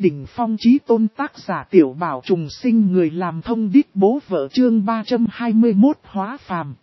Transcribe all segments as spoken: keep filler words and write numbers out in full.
đỉnh phong chí tôn tác giả Tiểu Bảo trùng sinh người làm thông đích bố vợ chương ba trăm hai mươi mốt hóa phàm.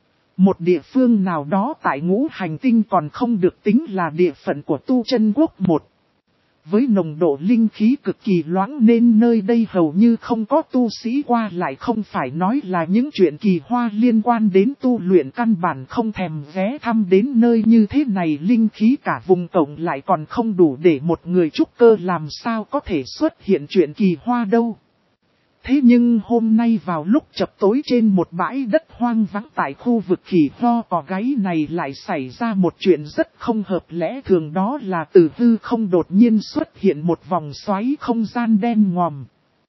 Một địa phương nào đó tại ngũ hành tinh còn không được tính là địa phận của tu chân quốc một. Với nồng độ linh khí cực kỳ loãng nên nơi đây hầu như không có tu sĩ qua lại, không phải nói là những chuyện kỳ hoa liên quan đến tu luyện căn bản không thèm ghé thăm đến nơi như thế này. Linh khí cả vùng cộng lại còn không đủ để một người trúc cơ làm sao có thể xuất hiện chuyện kỳ hoa đâu. Thế nhưng hôm nay vào lúc chập tối trên một bãi đất hoang vắng tại khu vực khỉ ho cò gáy này lại xảy ra một chuyện rất không hợp lẽ thường, đó là từ hư không đột nhiên xuất hiện một vòng xoáy không gian đen ngòm.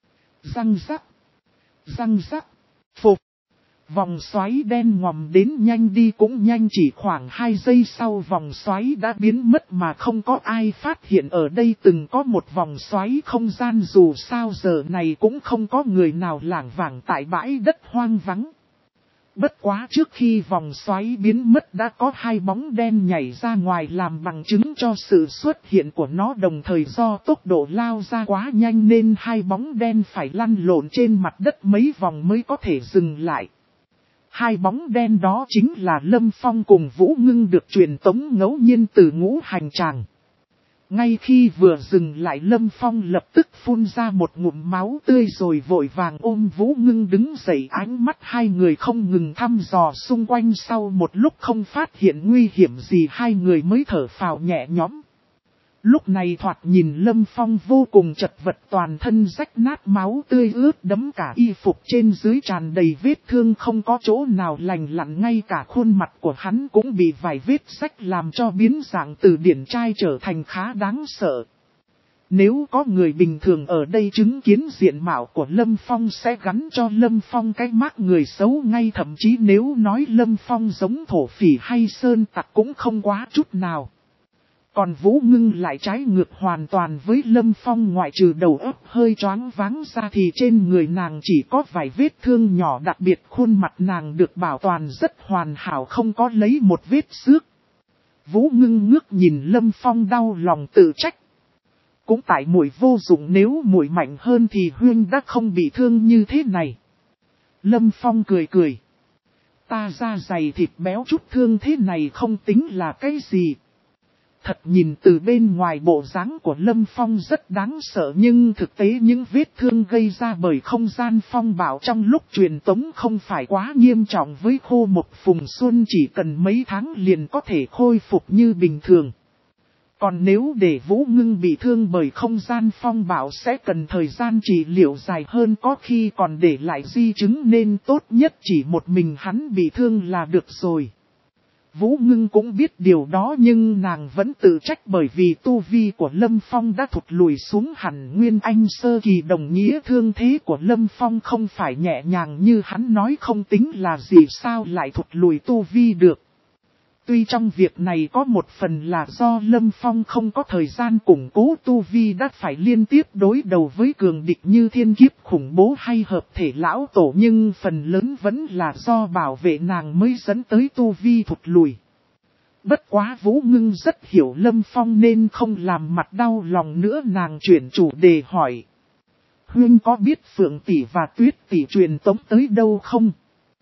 Răng rắc, răng rắc, phục. Vòng xoáy đen ngòm đến nhanh đi cũng nhanh, chỉ khoảng hai giây sau vòng xoáy đã biến mất mà không có ai phát hiện ở đây từng có một vòng xoáy không gian, dù sao giờ này cũng không có người nào lảng vảng tại bãi đất hoang vắng. Bất quá trước khi vòng xoáy biến mất đã có hai bóng đen nhảy ra ngoài làm bằng chứng cho sự xuất hiện của nó, đồng thời do tốc độ lao ra quá nhanh nên hai bóng đen phải lăn lộn trên mặt đất mấy vòng mới có thể dừng lại. Hai bóng đen đó chính là Lâm Phong cùng Vũ Ngưng, được truyền tống ngẫu nhiên từ ngũ hành tràng. Ngay khi vừa dừng lại, Lâm Phong lập tức phun ra một ngụm máu tươi rồi vội vàng ôm Vũ Ngưng đứng dậy, ánh mắt hai người không ngừng thăm dò xung quanh. Sau một lúc không phát hiện nguy hiểm gì, hai người mới thở phào nhẹ nhõm. Lúc này thoạt nhìn Lâm Phong vô cùng chật vật, toàn thân rách nát, máu tươi ướt đẫm cả y phục trên dưới, tràn đầy vết thương, không có chỗ nào lành lặn, ngay cả khuôn mặt của hắn cũng bị vài vết rách làm cho biến dạng từ điển trai trở thành khá đáng sợ. Nếu có người bình thường ở đây chứng kiến diện mạo của Lâm Phong sẽ gắn cho Lâm Phong cái mác người xấu ngay, thậm chí nếu nói Lâm Phong giống thổ phỉ hay sơn tặc cũng không quá chút nào. Còn Vũ Ngưng lại trái ngược hoàn toàn với Lâm Phong, ngoại trừ đầu óc hơi choáng váng ra thì trên người nàng chỉ có vài vết thương nhỏ, đặc biệt khuôn mặt nàng được bảo toàn rất hoàn hảo, không có lấy một vết xước. Vũ Ngưng ngước nhìn Lâm Phong đau lòng tự trách. Cũng tại muội vô dụng, nếu muội mạnh hơn thì Huyên đã không bị thương như thế này. Lâm Phong cười cười. Ta da dày thịt béo chút thương thế này không tính là cái gì. Thật nhìn từ bên ngoài bộ dáng của Lâm Phong rất đáng sợ, nhưng thực tế những vết thương gây ra bởi không gian phong bạo trong lúc truyền tống không phải quá nghiêm trọng, với khô một phùng xuân chỉ cần mấy tháng liền có thể khôi phục như bình thường. Còn nếu để Vũ Ngưng bị thương bởi không gian phong bạo sẽ cần thời gian trị liệu dài hơn, có khi còn để lại di chứng, nên tốt nhất chỉ một mình hắn bị thương là được rồi. Vũ Ngưng cũng biết điều đó nhưng nàng vẫn tự trách, bởi vì tu vi của Lâm Phong đã thụt lùi xuống hẳn nguyên anh sơ kỳ, đồng nghĩa thương thế của Lâm Phong không phải nhẹ nhàng như hắn nói, không tính là gì sao lại thụt lùi tu vi được. Tuy trong việc này có một phần là do Lâm Phong không có thời gian củng cố tu vi, đã phải liên tiếp đối đầu với cường địch như thiên kiếp khủng bố hay hợp thể lão tổ, nhưng phần lớn vẫn là do bảo vệ nàng mới dẫn tới tu vi thụt lùi. Bất quá Vũ Ngưng rất hiểu Lâm Phong nên không làm mặt đau lòng nữa, nàng chuyển chủ đề hỏi. Huyên có biết Phượng tỷ và Tuyết tỷ truyền tống tới đâu không?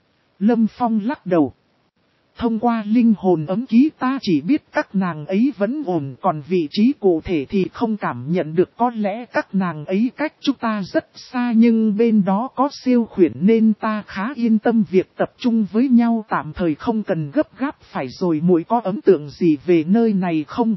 Lâm Phong lắc đầu. Thông qua linh hồn ấm ký ta chỉ biết các nàng ấy vẫn ổn, còn vị trí cụ thể thì không cảm nhận được, có lẽ các nàng ấy cách chúng ta rất xa nhưng bên đó có siêu khuyển nên ta khá yên tâm việc tập trung với nhau tạm thời, không cần gấp gáp phải rồi. Muội có ấn tượng gì về nơi này không?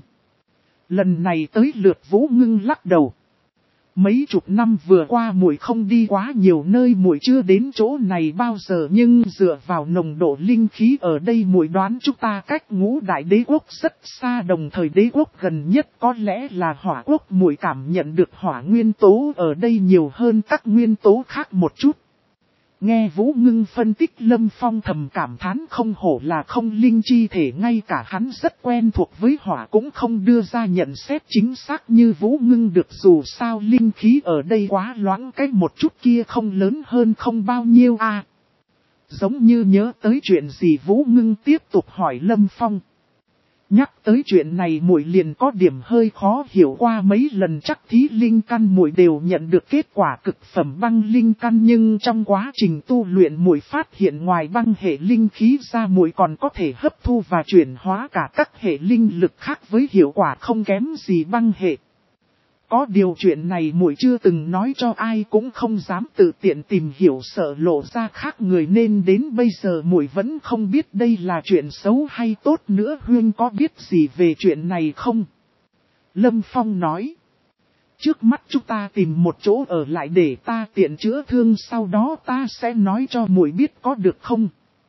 Lần này tới lượt Vũ Ngưng lắc đầu. Mấy chục năm vừa qua muội không đi quá nhiều nơi, muội chưa đến chỗ này bao giờ, nhưng dựa vào nồng độ linh khí ở đây muội đoán chúng ta cách ngũ đại đế quốc rất xa, đồng thời đế quốc gần nhất có lẽ là hỏa quốc. Muội cảm nhận được hỏa nguyên tố ở đây nhiều hơn các nguyên tố khác một chút. Nghe Vũ Ngưng phân tích, Lâm Phong thầm cảm thán không hổ là không linh chi thể, ngay cả hắn rất quen thuộc với hỏa cũng không đưa ra nhận xét chính xác như Vũ Ngưng được, dù sao linh khí ở đây quá loãng, cái một chút kia không lớn hơn không bao nhiêu à. Giống như nhớ tới chuyện gì Vũ Ngưng tiếp tục hỏi Lâm Phong. Nhắc tới chuyện này muội liền có điểm hơi khó hiểu, qua mấy lần chắc thí linh căn muội đều nhận được kết quả cực phẩm băng linh căn, nhưng trong quá trình tu luyện muội phát hiện ngoài băng hệ linh khí ra muội còn có thể hấp thu và chuyển hóa cả các hệ linh lực khác với hiệu quả không kém gì băng hệ. Có điều chuyện này muội chưa từng nói cho ai, cũng không dám tự tiện tìm hiểu, sợ lộ ra khác người, nên đến bây giờ muội vẫn không biết đây là chuyện xấu hay tốt nữa. Huyên có biết gì về chuyện này không? Lâm Phong nói. Trước mắt chúng ta tìm một chỗ ở lại để ta tiện chữa thương, sau đó ta sẽ nói cho muội biết có được không?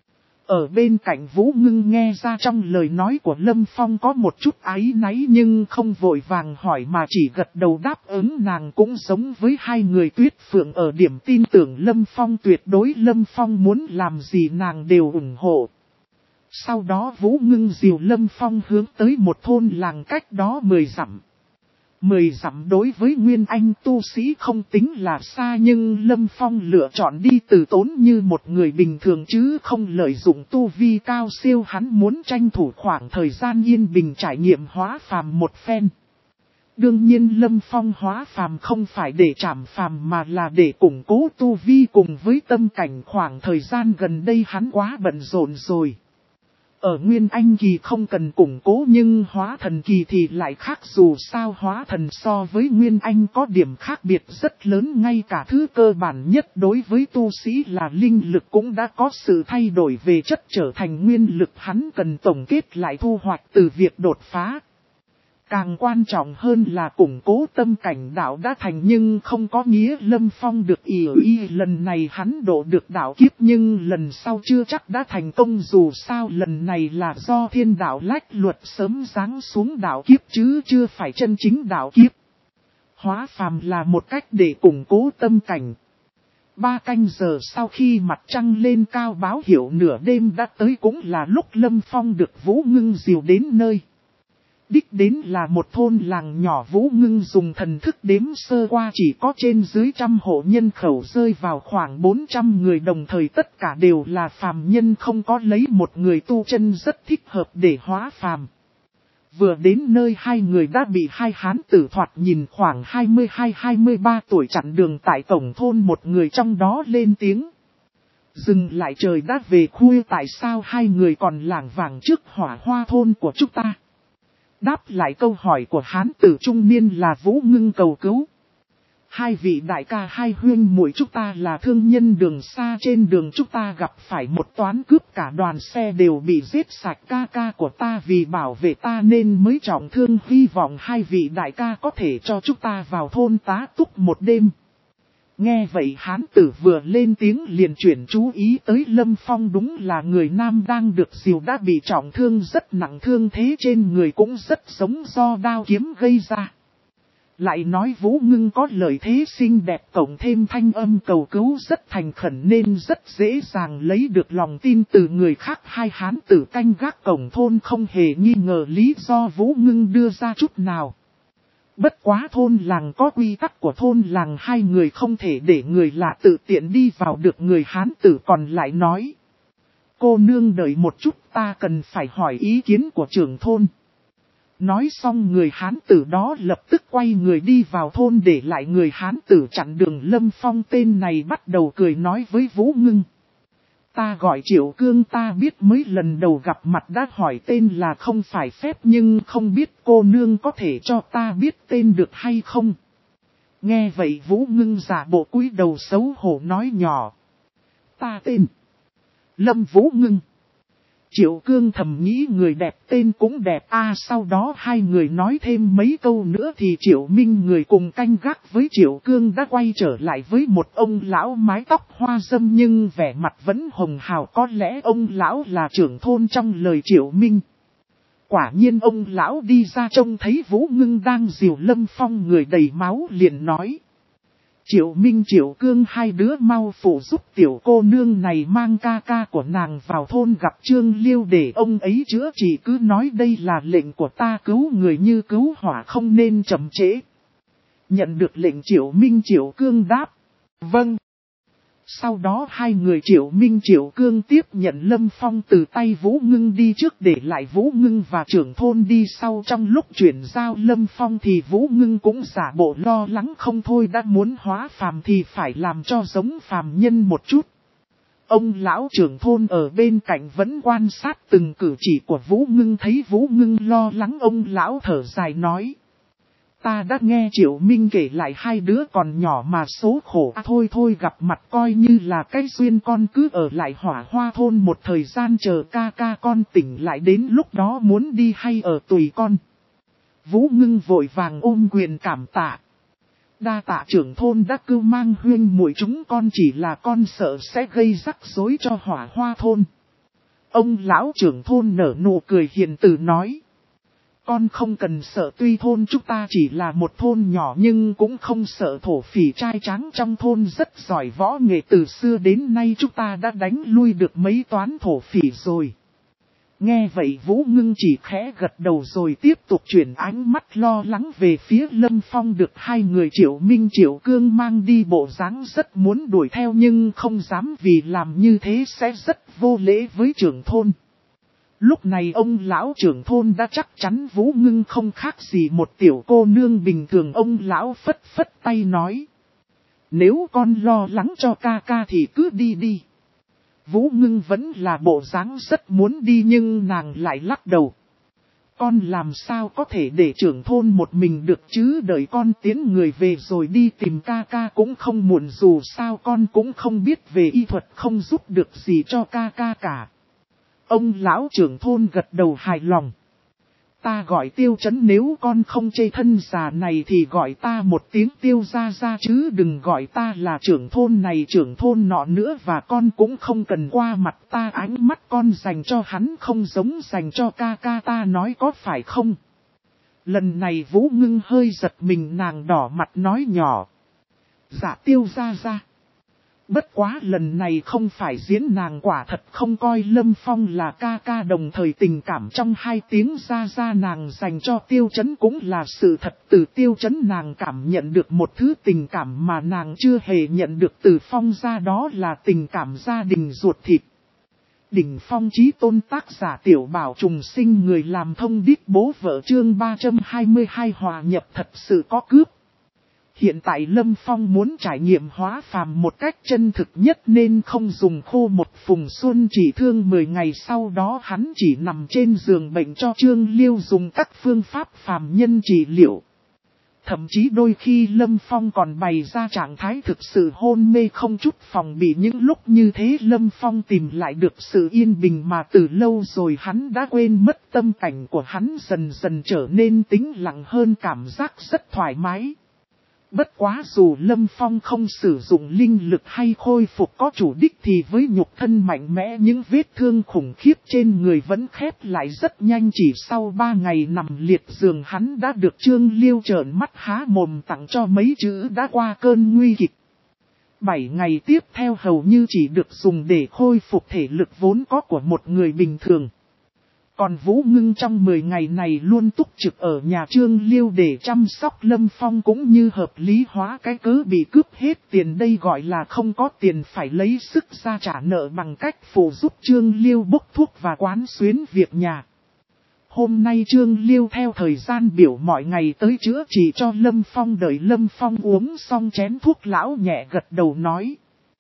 Ở bên cạnh Vũ Ngưng nghe ra trong lời nói của Lâm Phong có một chút áy náy, nhưng không vội vàng hỏi mà chỉ gật đầu đáp ứng. Nàng cũng giống với hai người Tuyết Phượng ở điểm tin tưởng Lâm Phong tuyệt đối, Lâm Phong muốn làm gì nàng đều ủng hộ. Sau đó Vũ Ngưng dìu Lâm Phong hướng tới một thôn làng cách đó mười dặm. Mười dặm đối với Nguyên Anh tu sĩ không tính là xa, nhưng Lâm Phong lựa chọn đi từ tốn như một người bình thường chứ không lợi dụng tu vi cao siêu, hắn muốn tranh thủ khoảng thời gian yên bình trải nghiệm hóa phàm một phen. Đương nhiên Lâm Phong hóa phàm không phải để trảm phàm mà là để củng cố tu vi cùng với tâm cảnh, khoảng thời gian gần đây hắn quá bận rộn rồi. Ở Nguyên Anh kỳ không cần củng cố, nhưng hóa thần kỳ thì lại khác, dù sao hóa thần so với Nguyên Anh có điểm khác biệt rất lớn, ngay cả thứ cơ bản nhất đối với tu sĩ là linh lực cũng đã có sự thay đổi về chất trở thành nguyên lực, hắn cần tổng kết lại thu hoạch từ việc đột phá. Càng quan trọng hơn là củng cố tâm cảnh, đạo đã thành nhưng không có nghĩa Lâm Phong được ỷ y, lần này hắn độ được đạo kiếp nhưng lần sau chưa chắc đã thành công, dù sao lần này là do thiên đạo lách luật sớm giáng xuống đạo kiếp chứ chưa phải chân chính đạo kiếp. Hóa phàm là một cách để củng cố tâm cảnh. Ba canh giờ sau khi mặt trăng lên cao báo hiệu nửa đêm đã tới, cũng là lúc Lâm Phong được Vũ Ngưng dìu đến nơi. Đích đến là một thôn làng nhỏ, Vũ Ngưng dùng thần thức đếm sơ qua chỉ có trên dưới trăm hộ nhân khẩu, rơi vào khoảng bốn trăm người, đồng thời tất cả đều là phàm nhân, không có lấy một người tu chân rất thích hợp để hóa phàm. Vừa đến nơi hai người đã bị hai hán tử thoạt nhìn khoảng hai mươi hai hai mươi ba tuổi chặn đường tại cổng thôn, một người trong đó lên tiếng. Dừng lại, trời đã về khuya, tại sao hai người còn lảng vảng trước hỏa hoa thôn của chúng ta? Đáp lại câu hỏi của hán tử trung niên là Vũ Ngưng cầu cứu. Hai vị đại ca hai huyên muội chúng ta là thương nhân đường xa, trên đường chúng ta gặp phải một toán cướp, cả đoàn xe đều bị giết sạch, ca ca của ta vì bảo vệ ta nên mới trọng thương, hy vọng hai vị đại ca có thể cho chúng ta vào thôn tá túc một đêm. Nghe vậy hán tử vừa lên tiếng liền chuyển chú ý tới Lâm Phong, đúng là người nam đang được dìu đã bị trọng thương rất nặng, thương thế trên người cũng rất giống do đao kiếm gây ra. Lại nói Vũ Ngưng có lời thế xinh đẹp cộng thêm thanh âm cầu cứu rất thành khẩn nên rất dễ dàng lấy được lòng tin từ người khác. Hai hán tử canh gác cổng thôn không hề nghi ngờ lý do Vũ Ngưng đưa ra chút nào. Bất quá thôn làng có quy tắc của thôn làng, hai người không thể để người lạ tự tiện đi vào được. Người hán tử còn lại nói. Cô nương đợi một chút, ta cần phải hỏi ý kiến của trưởng thôn. Nói xong người hán tử đó lập tức quay người đi vào thôn, để lại người hán tử chặn đường. Lâm Phong tên này bắt đầu cười nói với Vũ Ngưng. Ta gọi Triệu Cương, ta biết mới lần đầu gặp mặt đã hỏi tên là không phải phép, nhưng không biết cô nương có thể cho ta biết tên được hay không? Nghe vậy Vũ Ngưng giả bộ cúi đầu xấu hổ nói nhỏ. Ta tên Lâm Vũ Ngưng. Triệu Cương thầm nghĩ người đẹp tên cũng đẹp a. À, sau đó hai người nói thêm mấy câu nữa thì Triệu Minh, người cùng canh gác với Triệu Cương, đã quay trở lại với một ông lão mái tóc hoa râm nhưng vẻ mặt vẫn hồng hào, có lẽ ông lão là trưởng thôn trong lời Triệu Minh. Quả nhiên ông lão đi ra trông thấy Vũ Ngưng đang dìu Lâm Phong người đầy máu liền nói. Triệu Minh, Triệu Cương, hai đứa mau phụ giúp tiểu cô nương này mang ca ca của nàng vào thôn gặp Trương Liêu để ông ấy chữa trị, cứ nói đây là lệnh của ta, cứu người như cứu hỏa không nên chậm trễ. Nhận được lệnh Triệu Minh, Triệu Cương đáp. Vâng. Sau đó hai người Triệu Minh Triệu Cương tiếp nhận Lâm Phong từ tay Vũ Ngưng đi trước để lại Vũ Ngưng và trưởng thôn đi sau. Trong lúc chuyển giao Lâm Phong thì Vũ Ngưng cũng giả bộ lo lắng không thôi, đã muốn hóa phàm thì phải làm cho giống phàm nhân một chút. Ông lão trưởng thôn ở bên cạnh vẫn quan sát từng cử chỉ của Vũ Ngưng, thấy Vũ Ngưng lo lắng ông lão thở dài nói. Ta đã nghe Triệu Minh kể lại hai đứa còn nhỏ mà số khổ à, thôi thôi gặp mặt coi như là cái duyên, con cứ ở lại Hỏa Hoa thôn một thời gian chờ ca ca con tỉnh lại, đến lúc đó muốn đi hay ở tùy con. Vũ Ngưng vội vàng ôm quyền cảm tạ. Đa tạ trưởng thôn đã cưu mang huynh muội chúng con, chỉ là con sợ sẽ gây rắc rối cho Hỏa Hoa thôn. Ông lão trưởng thôn nở nụ cười hiền từ nói. Con không cần sợ, tuy thôn chúng ta chỉ là một thôn nhỏ nhưng cũng không sợ, thổ phỉ trai tráng trong thôn rất giỏi võ nghệ, từ xưa đến nay chúng ta đã đánh lui được mấy toán thổ phỉ rồi. Nghe vậy Vũ Ngưng chỉ khẽ gật đầu rồi tiếp tục chuyển ánh mắt lo lắng về phía Lâm Phong, được hai người Triệu Minh Triệu Cương mang đi, bộ dáng rất muốn đuổi theo nhưng không dám vì làm như thế sẽ rất vô lễ với trưởng thôn. Lúc này ông lão trưởng thôn đã chắc chắn Vũ Ngưng không khác gì một tiểu cô nương bình thường, ông lão phất phất tay nói. Nếu con lo lắng cho ca ca thì cứ đi đi. Vũ Ngưng vẫn là bộ dáng rất muốn đi nhưng nàng lại lắc đầu. Con làm sao có thể để trưởng thôn một mình được chứ, đợi con tiến người về rồi đi tìm ca ca cũng không muộn, dù sao con cũng không biết về y thuật, không giúp được gì cho ca ca cả. Ông lão trưởng thôn gật đầu hài lòng. Ta gọi Tiêu Chấn, nếu con không chê thân già này thì gọi ta một tiếng Tiêu gia gia chứ đừng gọi ta là trưởng thôn này trưởng thôn nọ nữa, và con cũng không cần qua mặt ta, ánh mắt con dành cho hắn không giống dành cho ca ca ta, nói có phải không? Lần này Vũ Ngưng hơi giật mình, nàng đỏ mặt nói nhỏ. Dạ Tiêu gia gia. Bất quá lần này không phải diễn, nàng quả thật không coi Lâm Phong là ca ca, đồng thời tình cảm trong hai tiếng ra ra nàng dành cho Tiêu Chấn cũng là sự thật. Từ Tiêu Chấn nàng cảm nhận được một thứ tình cảm mà nàng chưa hề nhận được từ Phong gia, đó là tình cảm gia đình ruột thịt. Đỉnh phong chí tôn, tác giả Tiểu Bảo Trùng Sinh, người làm thông điệp bố vợ, chương ba trăm hai mươi hai hòa nhập thật sự có cướp. Hiện tại Lâm Phong muốn trải nghiệm hóa phàm một cách chân thực nhất nên không dùng khô một phùng xuân chỉ thương mười ngày, sau đó hắn chỉ nằm trên giường bệnh cho Trương Liêu dùng các phương pháp phàm nhân trị liệu. Thậm chí đôi khi Lâm Phong còn bày ra trạng thái thực sự hôn mê không chút phòng bị, những lúc như thế Lâm Phong tìm lại được sự yên bình mà từ lâu rồi hắn đã quên mất, tâm cảnh của hắn dần dần trở nên tĩnh lặng hơn, cảm giác rất thoải mái. Bất quá dù Lâm Phong không sử dụng linh lực hay khôi phục có chủ đích thì với nhục thân mạnh mẽ, những vết thương khủng khiếp trên người vẫn khép lại rất nhanh. Chỉ sau ba ngày nằm liệt giường hắn đã được Trương Liêu trợn mắt há mồm tặng cho mấy chữ đã qua cơn nguy kịch. Bảy ngày tiếp theo hầu như chỉ được dùng để khôi phục thể lực vốn có của một người bình thường. Còn Vũ Ngưng trong mười ngày này luôn túc trực ở nhà Trương Liêu để chăm sóc Lâm Phong, cũng như hợp lý hóa cái cớ bị cướp hết tiền, đây gọi là không có tiền phải lấy sức ra trả nợ bằng cách phụ giúp Trương Liêu bốc thuốc và quán xuyến việc nhà. Hôm nay Trương Liêu theo thời gian biểu mọi ngày tới chữa trị cho Lâm Phong, đợi Lâm Phong uống xong chén thuốc lão nhẹ gật đầu nói.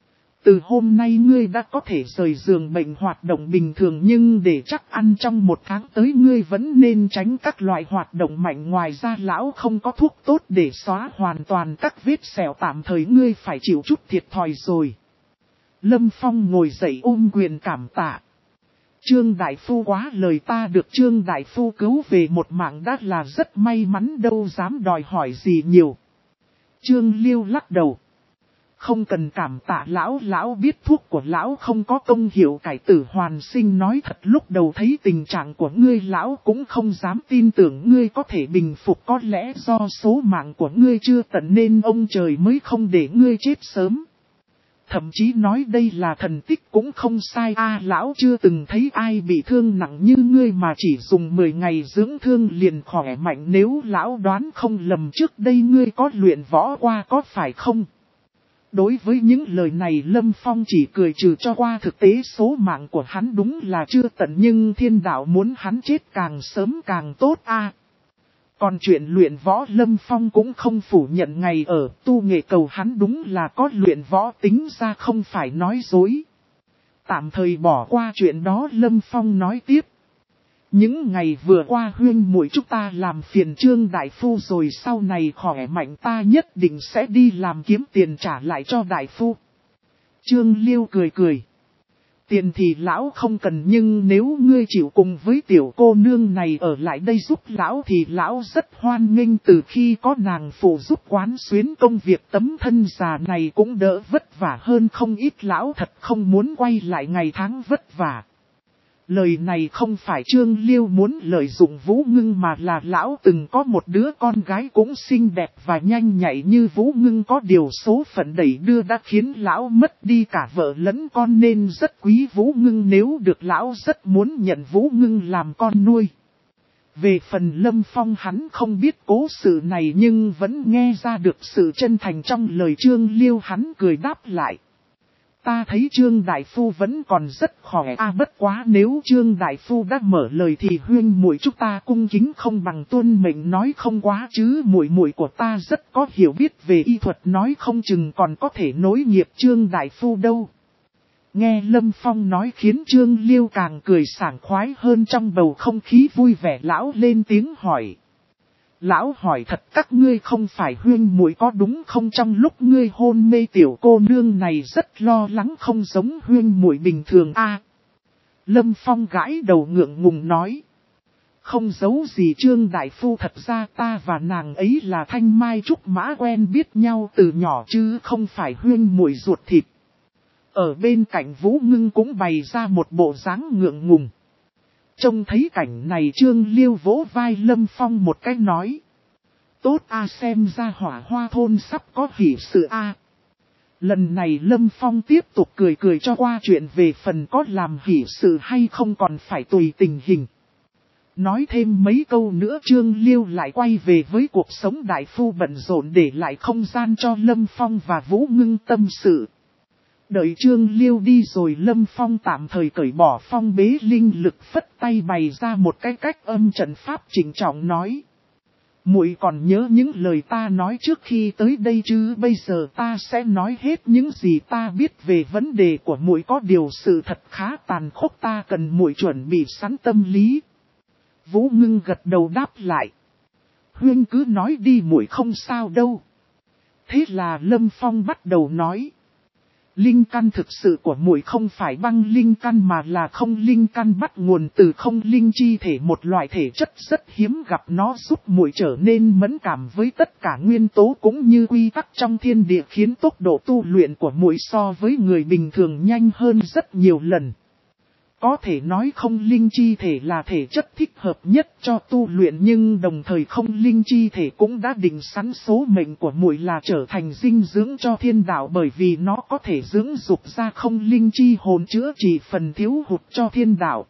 Từ hôm nay ngươi đã có thể rời giường bệnh hoạt động bình thường, nhưng để chắc ăn trong một tháng tới ngươi vẫn nên tránh các loại hoạt động mạnh, ngoài ra lão không có thuốc tốt để xóa hoàn toàn các vết sẹo, tạm thời ngươi phải chịu chút thiệt thòi rồi. Lâm Phong ngồi dậy ôm quyền cảm tạ. Trương Đại Phu quá lời, ta được Trương Đại Phu cứu về một mạng đã là rất may mắn, đâu dám đòi hỏi gì nhiều. Trương Liêu lắc đầu. Không cần cảm tạ lão, lão biết thuốc của lão không có công hiệu cải tử hoàn sinh, nói thật lúc đầu thấy tình trạng của ngươi lão cũng không dám tin tưởng ngươi có thể bình phục, có lẽ do số mạng của ngươi chưa tận nên ông trời mới không để ngươi chết sớm. Thậm chí nói đây là thần tích cũng không sai a, lão chưa từng thấy ai bị thương nặng như ngươi mà chỉ dùng mười ngày dưỡng thương liền khỏe mạnh, nếu lão đoán không lầm trước đây ngươi có luyện võ qua có phải không? Đối với những lời này Lâm Phong chỉ cười trừ cho qua, thực tế số mạng của hắn đúng là chưa tận, nhưng thiên đạo muốn hắn chết càng sớm càng tốt a. Còn chuyện luyện võ Lâm Phong cũng không phủ nhận, ngày ở tu nghệ cầu hắn đúng là có luyện võ, tính ra không phải nói dối. Tạm thời bỏ qua chuyện đó, Lâm Phong nói tiếp. Những ngày vừa qua huynh muội chúng ta làm phiền Trương Đại Phu rồi, sau này khỏe mạnh ta nhất định sẽ đi làm kiếm tiền trả lại cho Đại Phu. Trương Liêu cười cười. Tiền thì lão không cần, nhưng nếu ngươi chịu cùng với tiểu cô nương này ở lại đây giúp lão thì lão rất hoan nghênh, từ khi có nàng phụ giúp quán xuyến công việc tấm thân già này cũng đỡ vất vả hơn không ít, lão thật không muốn quay lại ngày tháng vất vả. Lời này không phải Trương Liêu muốn lợi dụng Vũ Ngưng, mà là lão từng có một đứa con gái cũng xinh đẹp và nhanh nhạy như Vũ Ngưng, có điều số phận đẩy đưa đã khiến lão mất đi cả vợ lẫn con, nên rất quý Vũ Ngưng, nếu được lão rất muốn nhận Vũ Ngưng làm con nuôi. Về phần Lâm Phong hắn không biết cố sự này nhưng vẫn nghe ra được sự chân thành trong lời Trương Liêu, hắn cười đáp lại. Ta thấy Trương Đại Phu vẫn còn rất khỏe a, à, bất quá nếu Trương Đại Phu đã mở lời thì huynh muội chúng ta cung kính không bằng tuân mệnh nói không quá chứ, muội muội của ta rất có hiểu biết về y thuật, nói không chừng còn có thể nối nghiệp Trương Đại Phu đâu. Nghe Lâm Phong nói khiến Trương Liêu càng cười sảng khoái hơn, trong bầu không khí vui vẻ lão lên tiếng hỏi. Lão hỏi thật, các ngươi không phải huynh muội có đúng không? Trong lúc ngươi hôn mê tiểu cô nương này rất lo lắng, không giống huynh muội bình thường a. À, Lâm Phong gãi đầu ngượng ngùng nói. Không giấu gì Trương Đại Phu, thật ra ta và nàng ấy là thanh mai trúc mã, quen biết nhau từ nhỏ chứ không phải huynh muội ruột thịt. Ở bên cạnh Vũ Ngưng cũng bày ra một bộ dáng ngượng ngùng. Trông thấy cảnh này Trương Liêu vỗ vai Lâm Phong một cái nói. Tốt a, à, xem ra Hỏa Hoa thôn sắp có hỷ sự a. À. Lần này Lâm Phong tiếp tục cười cười cho qua, chuyện về phần có làm hỷ sự hay không còn phải tùy tình hình. Nói thêm mấy câu nữa Trương Liêu lại quay về với cuộc sống đại phu bận rộn, để lại không gian cho Lâm Phong và Vũ Ngưng tâm sự. Đợi Trương Liêu đi rồi Lâm Phong tạm thời cởi bỏ phong bế linh lực, phất tay bày ra một cái cách âm trận pháp, chỉnh trọng nói. Muội còn nhớ những lời ta nói trước khi tới đây chứ? Bây giờ ta sẽ nói hết những gì ta biết về vấn đề của muội, có điều sự thật khá tàn khốc, ta cần muội chuẩn bị sẵn tâm lý. Vũ Ngưng gật đầu đáp lại. Huynh cứ nói đi, muội không sao đâu. Thế là Lâm Phong bắt đầu nói. Linh căn thực sự của muội không phải băng linh căn mà là không linh căn, bắt nguồn từ không linh chi thể, một loại thể chất rất hiếm gặp, nó giúp muội trở nên mẫn cảm với tất cả nguyên tố cũng như quy tắc trong thiên địa, khiến tốc độ tu luyện của muội so với người bình thường nhanh hơn rất nhiều lần. Có thể nói không linh chi thể là thể chất thích hợp nhất cho tu luyện, nhưng đồng thời không linh chi thể cũng đã định sẵn số mệnh của muội là trở thành dinh dưỡng cho thiên đạo, bởi vì nó có thể dưỡng dục ra không linh chi hồn, chữa trị phần thiếu hụt cho thiên đạo.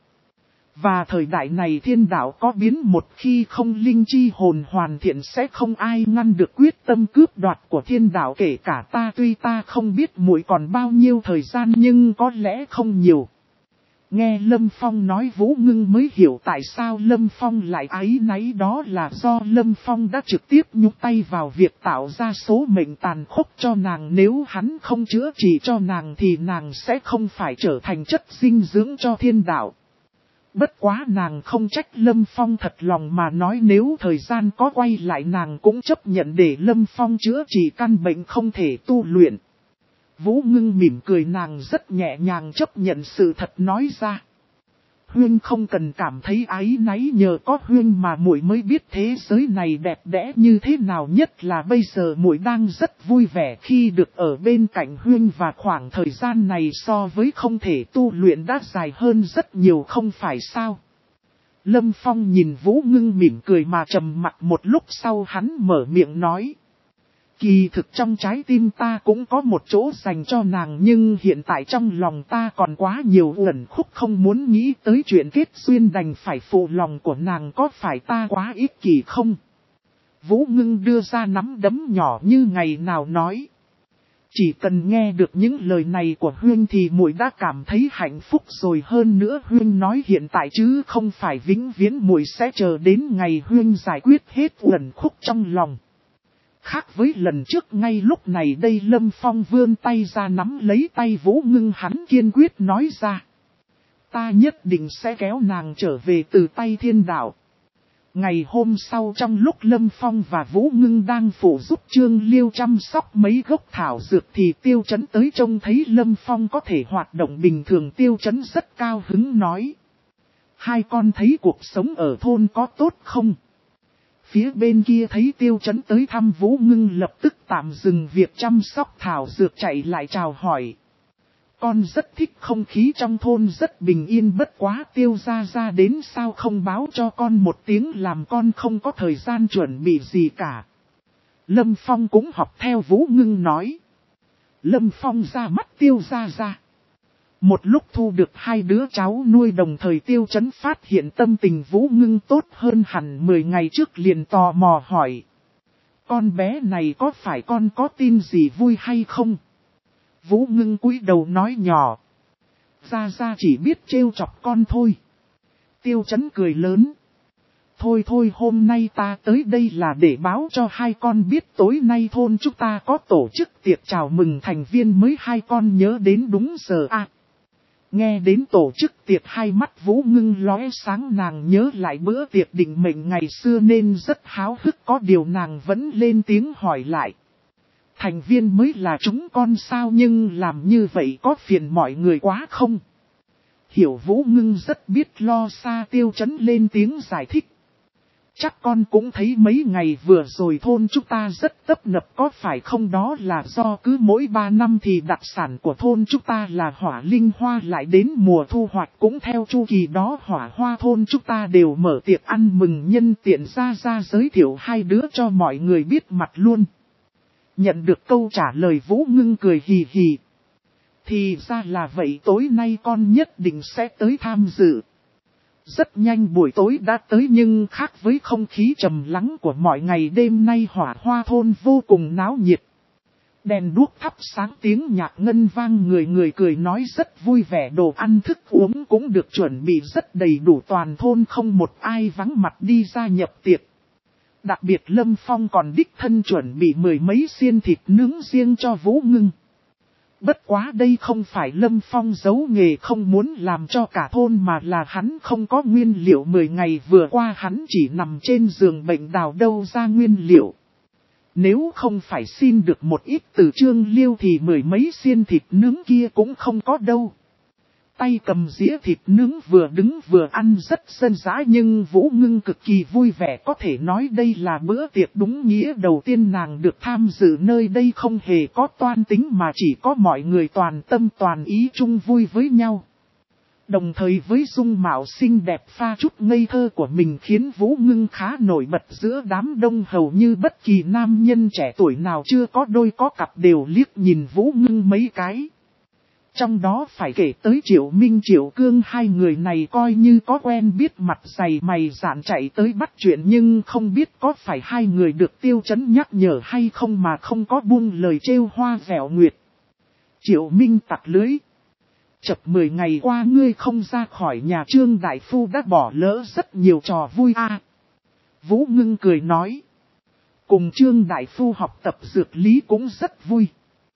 Và thời đại này thiên đạo có biến, một khi không linh chi hồn hoàn thiện sẽ không ai ngăn được quyết tâm cướp đoạt của thiên đạo, kể cả ta. Tuy ta không biết muội còn bao nhiêu thời gian nhưng có lẽ không nhiều. Nghe Lâm Phong nói Vũ Ngưng mới hiểu tại sao Lâm Phong lại áy náy, đó là do Lâm Phong đã trực tiếp nhúc tay vào việc tạo ra số mệnh tàn khốc cho nàng, nếu hắn không chữa trị cho nàng thì nàng sẽ không phải trở thành chất dinh dưỡng cho thiên đạo. Bất quá nàng không trách Lâm Phong, thật lòng mà nói nếu thời gian có quay lại nàng cũng chấp nhận để Lâm Phong chữa trị căn bệnh không thể tu luyện. Vũ Ngưng mỉm cười, nàng rất nhẹ nhàng chấp nhận sự thật nói ra. Huynh không cần cảm thấy áy náy, nhờ có Huynh mà muội mới biết thế giới này đẹp đẽ như thế nào, nhất là bây giờ muội đang rất vui vẻ khi được ở bên cạnh Huynh, và khoảng thời gian này so với không thể tu luyện đã dài hơn rất nhiều không phải sao? Lâm Phong nhìn Vũ Ngưng mỉm cười mà trầm mặt một lúc sau hắn mở miệng nói. Kỳ thực trong trái tim ta cũng có một chỗ dành cho nàng, nhưng hiện tại trong lòng ta còn quá nhiều uẩn khúc, không muốn nghĩ tới chuyện kết duyên, đành phải phụ lòng của nàng, có phải ta quá ích kỷ không? Vũ Ngưng đưa ra nắm đấm nhỏ như ngày nào nói. Chỉ cần nghe được những lời này của Huyên thì muội đã cảm thấy hạnh phúc rồi, hơn nữa Huyên nói hiện tại chứ không phải vĩnh viễn, muội sẽ chờ đến ngày Huyên giải quyết hết uẩn khúc trong lòng. Khác với lần trước, ngay lúc này đây Lâm Phong vươn tay ra nắm lấy tay Vũ Ngưng, hắn kiên quyết nói ra. Ta nhất định sẽ kéo nàng trở về từ tay thiên đạo. Ngày hôm sau, trong lúc Lâm Phong và Vũ Ngưng đang phụ giúp Trương Liêu chăm sóc mấy gốc thảo dược thì Tiêu Chấn tới trông thấy Lâm Phong có thể hoạt động bình thường. Tiêu Chấn rất cao hứng nói. Hai con thấy cuộc sống ở thôn có tốt không? Phía bên kia thấy Tiêu Chấn tới thăm Vũ Ngưng lập tức tạm dừng việc chăm sóc thảo dược chạy lại chào hỏi. Con rất thích không khí trong thôn, rất bình yên, bất quá Tiêu gia gia đến sao không báo cho con một tiếng, làm con không có thời gian chuẩn bị gì cả. Lâm Phong cũng học theo Vũ Ngưng nói. Lâm Phong ra mắt Tiêu gia gia. Một lúc thu được hai đứa cháu nuôi đồng thời, Tiêu Chấn phát hiện tâm tình Vũ Ngưng tốt hơn hẳn mười ngày trước, liền tò mò hỏi. Con bé này có phải con có tin gì vui hay không? Vũ Ngưng cúi đầu nói nhỏ. Gia Gia chỉ biết trêu chọc con thôi. Tiêu Chấn cười lớn. Thôi thôi, hôm nay ta tới đây là để báo cho hai con biết tối nay thôn chúng ta có tổ chức tiệc chào mừng thành viên mới, hai con nhớ đến đúng giờ à. Nghe đến tổ chức tiệc, hai mắt Vũ Ngưng lóe sáng, nàng nhớ lại bữa tiệc định mệnh ngày xưa nên rất háo hức, có điều nàng vẫn lên tiếng hỏi lại. Thành viên mới là chúng con sao, nhưng làm như vậy có phiền mọi người quá không? Hiểu Vũ Ngưng rất biết lo xa, Tiêu Chấn lên tiếng giải thích. Chắc con cũng thấy mấy ngày vừa rồi thôn chúng ta rất tấp nập có phải không, đó là do cứ mỗi ba năm thì đặc sản của thôn chúng ta là hỏa linh hoa lại đến mùa thu hoạch, cũng theo chu kỳ đó hỏa hoa thôn chúng ta đều mở tiệc ăn mừng, nhân tiện ra ra giới thiệu hai đứa cho mọi người biết mặt luôn. Nhận được câu trả lời, Vũ Ngưng cười hì hì. Thì ra là vậy, tối nay con nhất định sẽ tới tham dự. Rất nhanh buổi tối đã tới, nhưng khác với không khí trầm lắng của mọi ngày, đêm nay hỏa hoa thôn vô cùng náo nhiệt. Đèn đuốc thắp sáng, tiếng nhạc ngân vang, người người cười nói rất vui vẻ, đồ ăn thức uống cũng được chuẩn bị rất đầy đủ, toàn thôn không một ai vắng mặt đi ra nhập tiệc. Đặc biệt Lâm Phong còn đích thân chuẩn bị mười mấy xiên thịt nướng riêng cho Vũ Ngưng. Bất quá đây không phải Lâm Phong giấu nghề không muốn làm cho cả thôn, mà là hắn không có nguyên liệu, mười ngày vừa qua hắn chỉ nằm trên giường bệnh đào đâu ra nguyên liệu. Nếu không phải xin được một ít từ Trương Liêu thì mười mấy xiên thịt nướng kia cũng không có đâu. Tay cầm dĩa thịt nướng vừa đứng vừa ăn rất dân dã, nhưng Vũ Ngưng cực kỳ vui vẻ, có thể nói đây là bữa tiệc đúng nghĩa đầu tiên nàng được tham dự nơi đây, không hề có toan tính mà chỉ có mọi người toàn tâm toàn ý chung vui với nhau. Đồng thời với dung mạo xinh đẹp pha chút ngây thơ của mình khiến Vũ Ngưng khá nổi bật giữa đám đông, hầu như bất kỳ nam nhân trẻ tuổi nào chưa có đôi có cặp đều liếc nhìn Vũ Ngưng mấy cái. Trong đó phải kể tới Triệu Minh Triệu Cương, hai người này coi như có quen biết, mặt dày mày dạn chạy tới bắt chuyện, nhưng không biết có phải hai người được Tiêu Chấn nhắc nhở hay không mà không có buông lời trêu hoa vẻo nguyệt. Triệu Minh tặc lưới. Chập mười ngày qua ngươi không ra khỏi nhà, Trương Đại Phu đã bỏ lỡ rất nhiều trò vui a. À, Vũ Ngưng cười nói. Cùng Trương Đại Phu học tập dược lý cũng rất vui.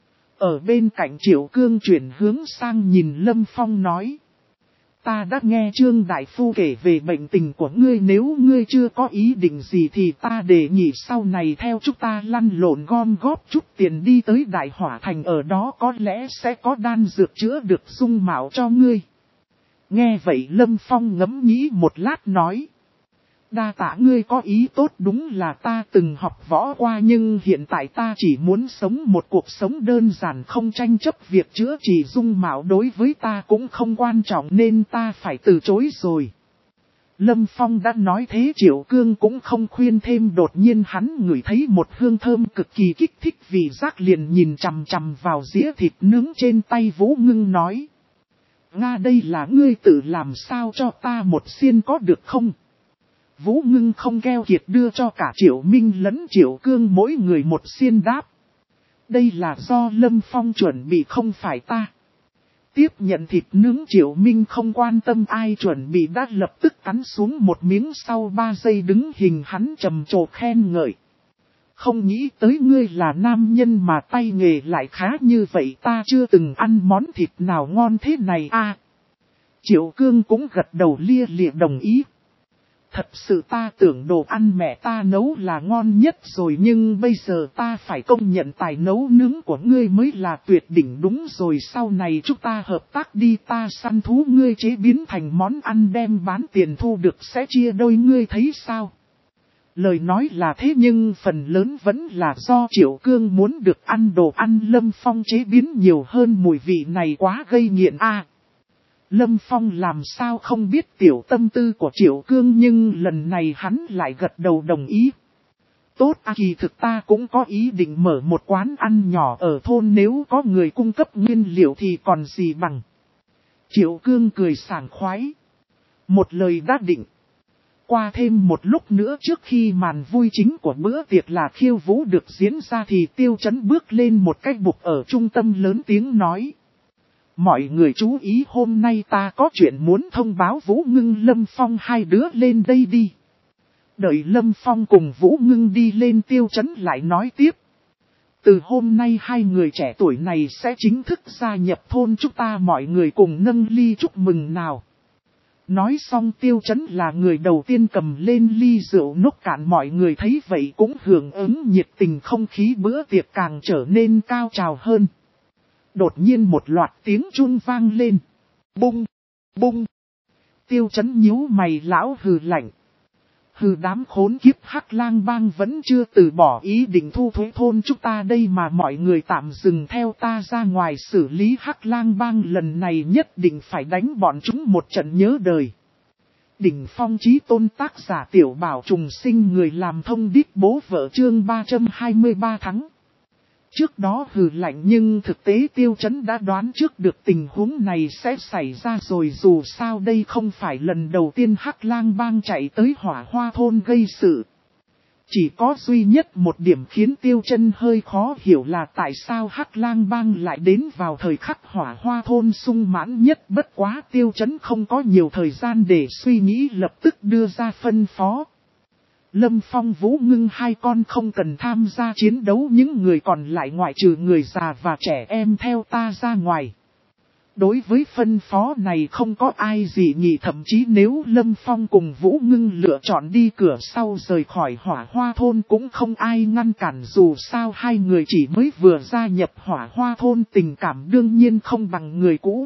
Ở bên cạnh Triệu Cương chuyển hướng sang nhìn Lâm Phong nói. Ta đã nghe Trương Đại Phu kể về bệnh tình của ngươi, nếu ngươi chưa có ý định gì thì ta đề nghị sau này theo chúng ta lăn lộn gom góp chút tiền đi tới Đại Hỏa Thành, ở đó có lẽ sẽ có đan dược chữa được dung mạo cho ngươi. Nghe vậy Lâm Phong ngẫm nghĩ một lát nói. Đa tạ ngươi có ý tốt, đúng là ta từng học võ qua, nhưng hiện tại ta chỉ muốn sống một cuộc sống đơn giản, không tranh chấp việc chữa trị dung mạo, đối với ta cũng không quan trọng nên ta phải từ chối rồi. Lâm Phong đã nói thế Triệu Cương cũng không khuyên thêm, đột nhiên hắn ngửi thấy một hương thơm cực kỳ kích thích vị giác, liền nhìn chằm chằm vào dĩa thịt nướng trên tay Vũ Ngưng nói. Nga, đây là ngươi tự làm sao, cho ta một xiên có được không? Vũ Ngưng không keo kiệt đưa cho cả Triệu Minh lẫn Triệu Cương mỗi người một xiên đáp. Đây là do Lâm Phong chuẩn bị không phải ta. Tiếp nhận thịt nướng Triệu Minh không quan tâm ai chuẩn bị đã lập tức cắn xuống một miếng, sau ba giây đứng hình hắn trầm trồ khen ngợi. Không nghĩ tới ngươi là nam nhân mà tay nghề lại khá như vậy, ta chưa từng ăn món thịt nào ngon thế này a. À, Triệu Cương cũng gật đầu lia lịa đồng ý. Thật sự ta tưởng đồ ăn mẹ ta nấu là ngon nhất rồi, nhưng bây giờ ta phải công nhận tài nấu nướng của ngươi mới là tuyệt đỉnh. Đúng rồi, sau này chúng ta hợp tác đi, ta săn thú ngươi chế biến thành món ăn đem bán, tiền thu được sẽ chia đôi, ngươi thấy sao? Lời nói là thế nhưng phần lớn vẫn là do Triệu Cương muốn được ăn đồ ăn Lâm Phong chế biến nhiều hơn, mùi vị này quá gây nghiện a. À, Lâm Phong làm sao không biết tiểu tâm tư của Triệu Cương, nhưng lần này hắn lại gật đầu đồng ý. Tốt à, kỳ thực ta cũng có ý định mở một quán ăn nhỏ ở thôn, nếu có người cung cấp nguyên liệu thì còn gì bằng. Triệu Cương cười sảng khoái. Một lời đã định. Qua thêm một lúc nữa trước khi màn vui chính của bữa tiệc là khiêu vũ được diễn ra thì Tiêu Chấn bước lên một cái bục ở trung tâm lớn tiếng nói. Mọi người chú ý, hôm nay ta có chuyện muốn thông báo Vũ Ngưng Lâm Phong hai đứa lên đây đi. Đợi Lâm Phong cùng Vũ Ngưng đi lên, Tiêu Chấn lại nói tiếp. Từ hôm nay hai người trẻ tuổi này sẽ chính thức gia nhập thôn chúng ta, mọi người cùng nâng ly chúc mừng nào. Nói xong Tiêu Chấn là người đầu tiên cầm lên ly rượu nốc cạn, mọi người thấy vậy cũng hưởng ứng nhiệt tình, không khí bữa tiệc càng trở nên cao trào hơn. Đột nhiên một loạt tiếng chuông vang lên. Bung, bung. Tiêu Chấn nhíu mày, lão hừ lạnh. Hừ, đám khốn kiếp Hắc Lang Bang vẫn chưa từ bỏ ý định thu thuế thôn chúng ta đây mà, mọi người tạm dừng theo ta ra ngoài xử lý Hắc Lang Bang, lần này nhất định phải đánh bọn chúng một trận nhớ đời. Đỉnh phong chí tôn, tác giả Tiểu Bảo Trùng Sinh, người làm thông điệp bố vợ, chương ba trăm hai mươi ba thắng. Trước đó hừ lạnh nhưng thực tế Tiêu Chấn đã đoán trước được tình huống này sẽ xảy ra rồi, dù sao đây không phải lần đầu tiên Hắc Lang Bang chạy tới Hỏa Hoa thôn gây sự. Chỉ có duy nhất một điểm khiến Tiêu Chấn hơi khó hiểu là tại sao Hắc Lang Bang lại đến vào thời khắc Hỏa Hoa thôn sung mãn nhất, bất quá Tiêu Chấn không có nhiều thời gian để suy nghĩ, lập tức đưa ra phân phó. Lâm Phong, Vũ Ngưng hai con không cần tham gia chiến đấu, những người còn lại ngoại trừ người già và trẻ em theo ta ra ngoài. Đối với phân phó này không có ai dị nghị, thậm chí nếu Lâm Phong cùng Vũ Ngưng lựa chọn đi cửa sau rời khỏi Hỏa Hoa thôn cũng không ai ngăn cản, dù sao hai người chỉ mới vừa gia nhập Hỏa Hoa thôn, tình cảm đương nhiên không bằng người cũ.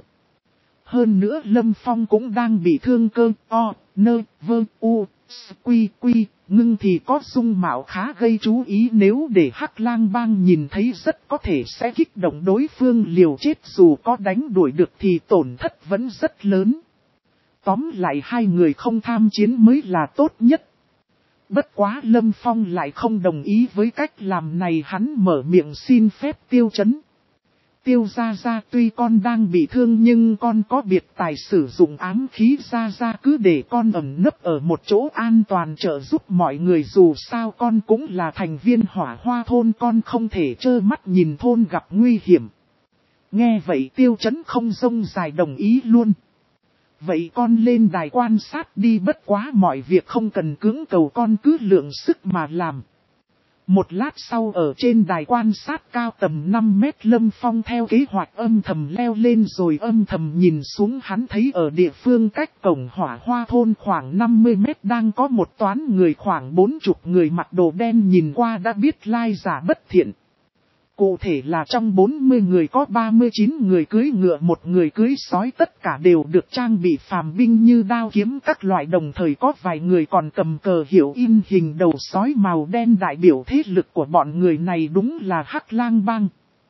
Hơn nữa Lâm Phong cũng đang bị thương cơ, o, nơ, vơ, u, quy, quy. Ngưng thì có dung mạo khá gây chú ý, nếu để Hắc Lang Bang nhìn thấy rất có thể sẽ kích động đối phương liều chết, dù có đánh đuổi được thì tổn thất vẫn rất lớn. Tóm lại hai người không tham chiến mới là tốt nhất. Bất quá Lâm Phong lại không đồng ý với cách làm này, hắn mở miệng xin phép Tiêu Chấn. Tiêu gia gia, tuy con đang bị thương nhưng con có biệt tài sử dụng ám khí, gia gia cứ để con ẩn nấp ở một chỗ an toàn trợ giúp mọi người, dù sao con cũng là thành viên Hỏa Hoa thôn, con không thể trơ mắt nhìn thôn gặp nguy hiểm. Nghe vậy Tiêu Chấn không rông dài đồng ý luôn. Vậy con lên đài quan sát đi, bất quá mọi việc không cần cưỡng cầu, con cứ lượng sức mà làm. Một lát sau ở trên đài quan sát cao tầm năm mét, Lâm Phong theo kế hoạch âm thầm leo lên rồi âm thầm nhìn xuống, hắn thấy ở địa phương cách cổng Hỏa Hoa thôn khoảng năm mươi mét đang có một toán người khoảng bốn mươi người mặc đồ đen, nhìn qua đã biết lai giả bất thiện. Cụ thể là trong bốn mươi người có ba mươi chín người cưỡi ngựa, một người cưỡi sói, tất cả đều được trang bị phàm binh như đao kiếm các loại, đồng thời có vài người còn cầm cờ hiệu in hình đầu sói màu đen, đại biểu thế lực của bọn người này đúng là Hắc Lang Bang.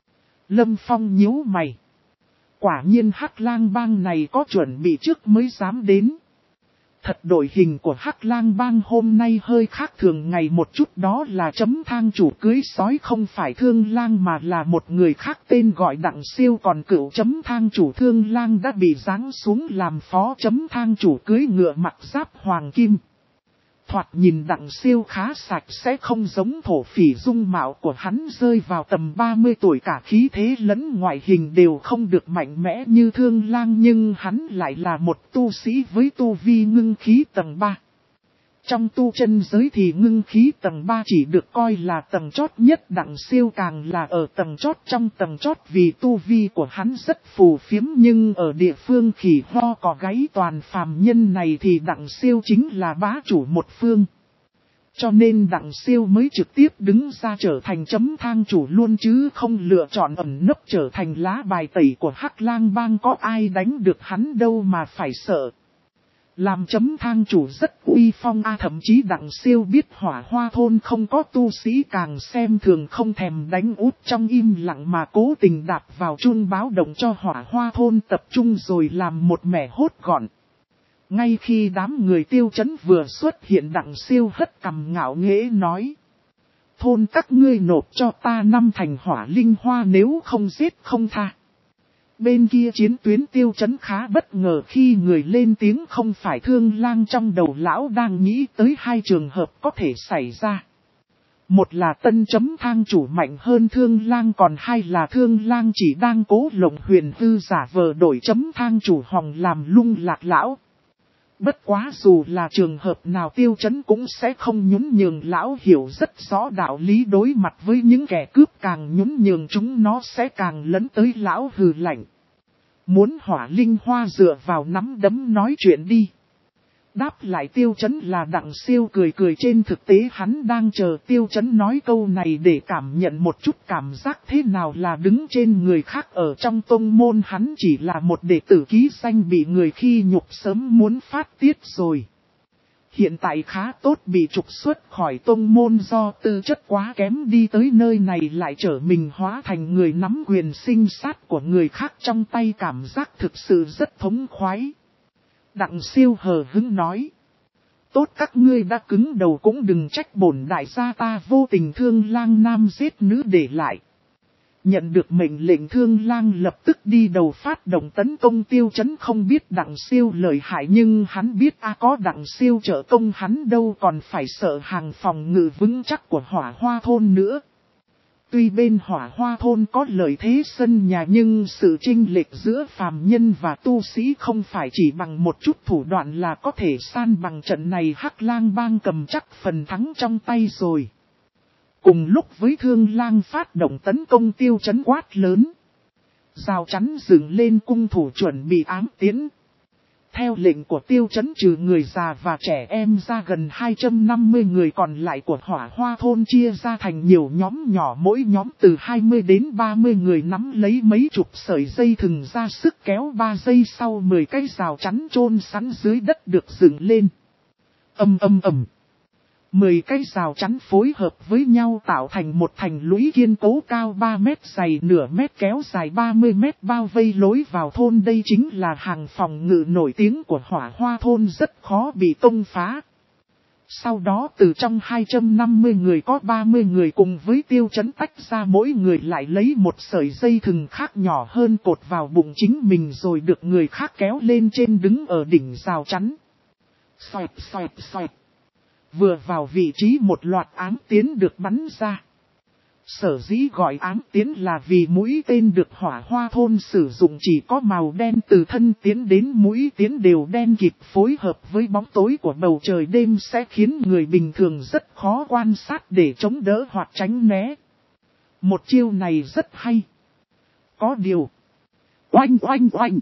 Lâm Phong nhíu mày. Quả nhiên Hắc Lang Bang này có chuẩn bị trước mới dám đến. Thật, đội hình của Hắc Lang Bang hôm nay hơi khác thường ngày một chút, đó là Chấm Thang chủ cưới sói không phải Thương Lang mà là một người khác tên gọi Đặng Siêu, còn cựu Chấm Thang chủ Thương Lang đã bị giáng xuống làm phó Chấm Thang chủ cưới ngựa mặc giáp hoàng kim. Thoạt nhìn Đặng Siêu khá sạch sẽ, không giống thổ phỉ, dung mạo của hắn rơi vào tầm ba mươi tuổi, cả khí thế lẫn ngoại hình đều không được mạnh mẽ như Thương Lang, nhưng hắn lại là một tu sĩ với tu vi ngưng khí tầng ba. Trong tu chân giới thì ngưng khí tầng ba chỉ được coi là tầng chót nhất, Đặng Siêu càng là ở tầng chót trong tầng chót, vì tu vi của hắn rất phù phiếm, nhưng ở địa phương khỉ ho cò gáy toàn phàm nhân này thì Đặng Siêu chính là bá chủ một phương. Cho nên Đặng Siêu mới trực tiếp đứng ra trở thành chấm thang chủ luôn, chứ không lựa chọn ẩn nấp trở thành lá bài tẩy của Hắc Lang Bang, có ai đánh được hắn đâu mà phải sợ. Làm chấm thang chủ rất uy phong a, à, thậm chí Đặng Siêu biết Hỏa Hoa thôn không có tu sĩ, càng xem thường không thèm đánh út trong im lặng mà cố tình đạp vào chuông báo động cho Hỏa Hoa thôn tập trung rồi làm một mẻ hốt gọn. Ngay khi đám người Tiêu Chấn vừa xuất hiện, Đặng Siêu hất cằm ngạo nghễ nói: thôn các ngươi nộp cho ta năm thành hỏa linh hoa, nếu không giết không tha. Bên kia chiến tuyến Tiêu Chấn khá bất ngờ khi người lên tiếng không phải Thương Lang, trong đầu lão đang nghĩ tới hai trường hợp có thể xảy ra. Một là tân chấm thang chủ mạnh hơn Thương Lang, còn hai là Thương Lang chỉ đang cố lộng huyền hư giả vờ đổi chấm thang chủ hòng làm lung lạc lão. Bất quá dù là trường hợp nào Tiêu Chấn cũng sẽ không nhún nhường, lão hiểu rất rõ đạo lý, đối mặt với những kẻ cướp càng nhún nhường chúng nó sẽ càng lấn tới. Lão hừ lạnh: muốn hỏa linh hoa dựa vào nắm đấm nói chuyện đi. Đáp lại Tiêu Chấn là Đặng Siêu cười cười, trên thực tế hắn đang chờ Tiêu Chấn nói câu này để cảm nhận một chút cảm giác thế nào là đứng trên người khác. Ở trong tông môn hắn chỉ là một đệ tử ký danh bị người khi nhục, sớm muốn phát tiết rồi. Hiện tại khá tốt, bị trục xuất khỏi tông môn do tư chất quá kém, đi tới nơi này lại trở mình hóa thành người nắm quyền sinh sát của người khác trong tay, cảm giác thực sự rất thống khoái. Đặng Siêu hờ hững nói: tốt, các ngươi đã cứng đầu cũng đừng trách bổn đại gia ta vô tình Thương Lang nam giết nữ để lại. Nhận được mệnh lệnh, Thương Lang lập tức đi đầu phát động tấn công Tiêu Chấn. Không biết Đặng Siêu lợi hại, nhưng hắn biết a à, có Đặng Siêu trợ công hắn đâu còn phải sợ hàng phòng ngự vững chắc của Hỏa Hoa thôn nữa. Tuy bên Hỏa Hoa thôn có lợi thế sân nhà, nhưng sự chênh lệch giữa phàm nhân và tu sĩ không phải chỉ bằng một chút thủ đoạn là có thể san bằng. Trận này Hắc Lang Bang cầm chắc phần thắng trong tay rồi. Cùng lúc với Thương Lang phát động tấn công, Tiêu Chấn quát lớn: rào chắn dựng lên, cung thủ chuẩn bị ám tiến. Theo lệnh của Tiêu Chấn, trừ người già và trẻ em ra, gần hai trăm năm mươi người còn lại của Hỏa Hoa thôn chia ra thành nhiều nhóm nhỏ, mỗi nhóm từ hai mươi đến ba mươi người, nắm lấy mấy chục sợi dây thừng ra sức kéo. Ba giây sau, mười cái rào chắn chôn sẵn dưới đất được dựng lên. Ầm ầm ầm. Mười cái rào chắn phối hợp với nhau tạo thành một thành lũy kiên cố cao ba mét, dày nửa mét, kéo dài ba mươi mét, bao vây lối vào thôn. Đây chính là hàng phòng ngự nổi tiếng của Hỏa Hoa thôn, rất khó bị công phá. Sau đó từ trong hai trăm năm mươi người có ba mươi người cùng với Tiêu Chấn tách ra, mỗi người lại lấy một sợi dây thừng khác nhỏ hơn cột vào bụng chính mình, rồi được người khác kéo lên trên, đứng ở đỉnh rào chắn. Xoẹt xoẹt xoẹt. Vừa vào vị trí, một loạt ám tiến được bắn ra. Sở dĩ gọi ám tiến là vì mũi tên được Hỏa Hoa thôn sử dụng chỉ có màu đen, từ thân tiến đến mũi tiến đều đen kịt, phối hợp với bóng tối của bầu trời đêm sẽ khiến người bình thường rất khó quan sát để chống đỡ hoặc tránh né. Một chiêu này rất hay. Có điều, oanh oanh oanh.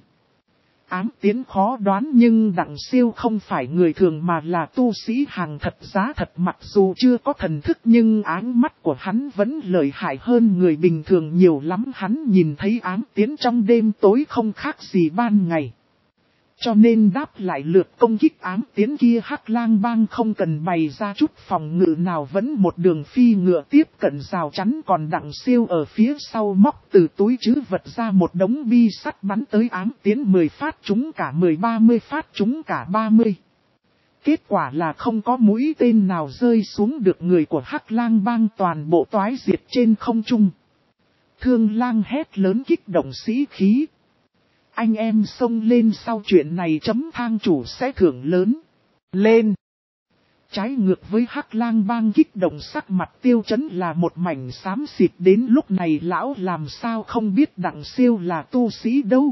Ám tiến khó đoán, nhưng Đặng Siêu không phải người thường mà là tu sĩ hàng thật giá thật. Mặc dù chưa có thần thức nhưng áng mắt của hắn vẫn lợi hại hơn người bình thường nhiều lắm. Hắn nhìn thấy ám tiến trong đêm tối không khác gì ban ngày. Cho nên đáp lại lượt công kích ám tiến kia, Hắc Lang Bang không cần bày ra chút phòng ngự nào, vẫn một đường phi ngựa tiếp cận rào chắn. Còn Đặng Siêu ở phía sau móc từ túi trữ vật ra một đống bi sắt, bắn tới ám tiến mười phát trúng cả mười, ba mươi phát trúng cả ba mươi. Kết quả là không có mũi tên nào rơi xuống được người của Hắc Lang Bang, toàn bộ toái diệt trên không trung. Thương Lang hét lớn kích động sĩ khí: anh em xông lên, sau chuyện này chấm thang chủ sẽ thưởng lớn. Lên! Trái ngược với Hắc Lang Bang kích động, sắc mặt Tiêu Chấn là một mảnh xám xịt. Đến lúc này lão làm sao không biết Đặng Siêu là tu sĩ đâu.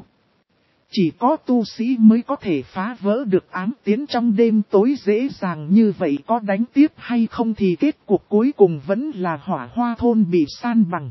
Chỉ có tu sĩ mới có thể phá vỡ được ám tiến trong đêm tối dễ dàng như vậy, có đánh tiếp hay không thì kết cục cuối cùng vẫn là Hỏa Hoa thôn bị san bằng.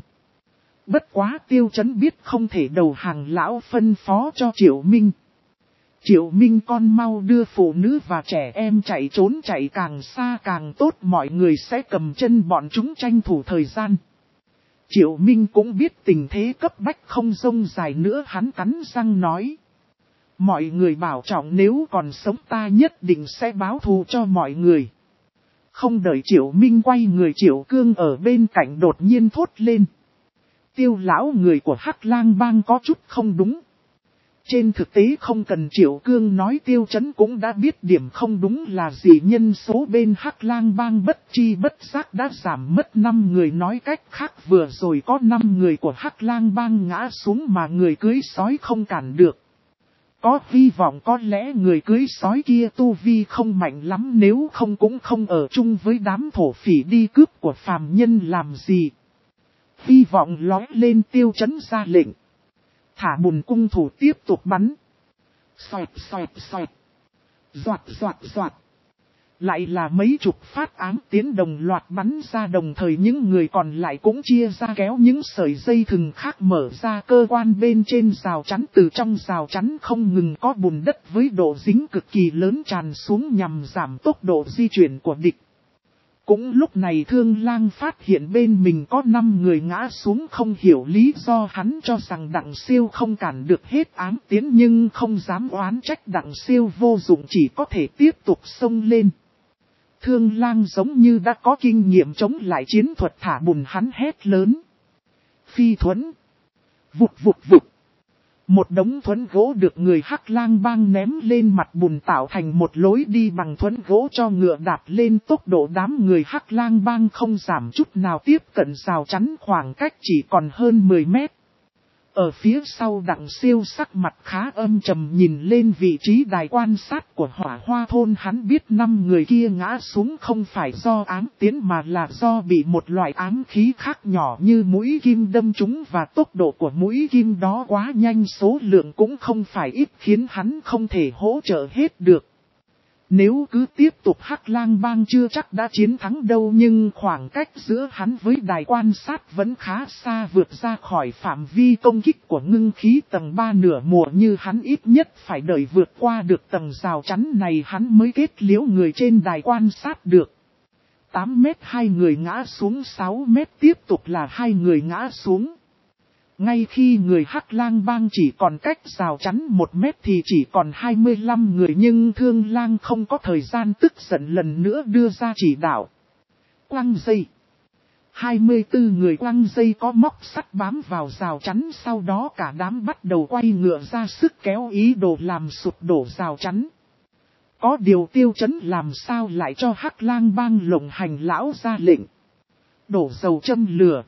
Bất quá Tiêu Chấn biết không thể đầu hàng, lão phân phó cho Triệu Minh. Triệu Minh con mau đưa phụ nữ và trẻ em chạy trốn, chạy càng xa càng tốt, mọi người sẽ cầm chân bọn chúng tranh thủ thời gian. Triệu Minh cũng biết tình thế cấp bách không rông dài nữa, hắn cắn răng nói. Mọi người bảo trọng, nếu còn sống ta nhất định sẽ báo thù cho mọi người. Không đợi Triệu Minh quay người, Triệu Cương ở bên cạnh đột nhiên thốt lên. Tiêu lão, người của Hắc Lang Bang có chút không đúng. Trên thực tế không cần Triệu Cương nói, Tiêu Chấn cũng đã biết điểm không đúng là gì. Nhân số bên Hắc Lang Bang bất chi bất giác đã giảm mất năm người, nói cách khác vừa rồi có năm người của Hắc Lang Bang ngã xuống mà người cưới sói không cản được. Có hy vọng có lẽ người cưới sói kia tu vi không mạnh lắm, nếu không cũng không ở chung với đám thổ phỉ đi cướp của phàm nhân làm gì. Hy vọng lói lên, Tiêu Chấn ra lệnh. Thả bùn cung thủ tiếp tục bắn. Xoẹt xoẹt xoẹt. Doạt doạt doạt. Lại là mấy chục phát ám tiến đồng loạt bắn ra, đồng thời những người còn lại cũng chia ra kéo những sợi dây thừng khác, mở ra cơ quan bên trên rào chắn. Từ trong rào chắn không ngừng có bùn đất với độ dính cực kỳ lớn tràn xuống nhằm giảm tốc độ di chuyển của địch. Cũng lúc này Thương Lang phát hiện bên mình có năm người ngã xuống, không hiểu lý do, hắn cho rằng Đặng Siêu không cản được hết ám tiến nhưng không dám oán trách Đặng Siêu vô dụng, chỉ có thể tiếp tục xông lên. Thương Lang giống như đã có kinh nghiệm chống lại chiến thuật thả bùn, hắn hét lớn. Phi thuẫn. Vụt vụt vụt. Một đống thuẫn gỗ được người Hắc Lang Bang ném lên mặt bùn tạo thành một lối đi bằng thuẫn gỗ cho ngựa đạp lên, tốc độ đám người Hắc Lang Bang không giảm chút nào, tiếp cận rào chắn khoảng cách chỉ còn hơn mười mét. Ở phía sau Đặng Siêu sắc mặt khá âm trầm nhìn lên vị trí đài quan sát của Hỏa Hoa thôn, hắn biết năm người kia ngã xuống không phải do ám tiến mà là do bị một loại ám khí khác nhỏ như mũi kim đâm trúng, và tốc độ của mũi kim đó quá nhanh, số lượng cũng không phải ít, khiến hắn không thể hỗ trợ hết được. Nếu cứ tiếp tục Hắc Lang Bang chưa chắc đã chiến thắng đâu, nhưng khoảng cách giữa hắn với đài quan sát vẫn khá xa, vượt ra khỏi phạm vi công kích của ngưng khí tầng ba nửa mùa như hắn, ít nhất phải đợi vượt qua được tầng rào chắn này hắn mới kết liễu người trên đài quan sát được. tám mét hai người ngã xuống, sáu mét tiếp tục là hai người ngã xuống. Ngay khi người Hắc Lang Bang chỉ còn cách rào chắn một mét thì chỉ còn hai mươi lăm người, nhưng Thương Lang không có thời gian tức giận lần nữa đưa ra chỉ đạo. Quăng dây. hai mươi tư người quăng dây có móc sắt bám vào rào chắn, sau đó cả đám bắt đầu quay ngựa ra sức kéo, ý đồ làm sụp đổ rào chắn. Có điều Tiêu Chấn làm sao lại cho Hắc Lang Bang lộng hành, lão ra lệnh. Đổ dầu châm lửa.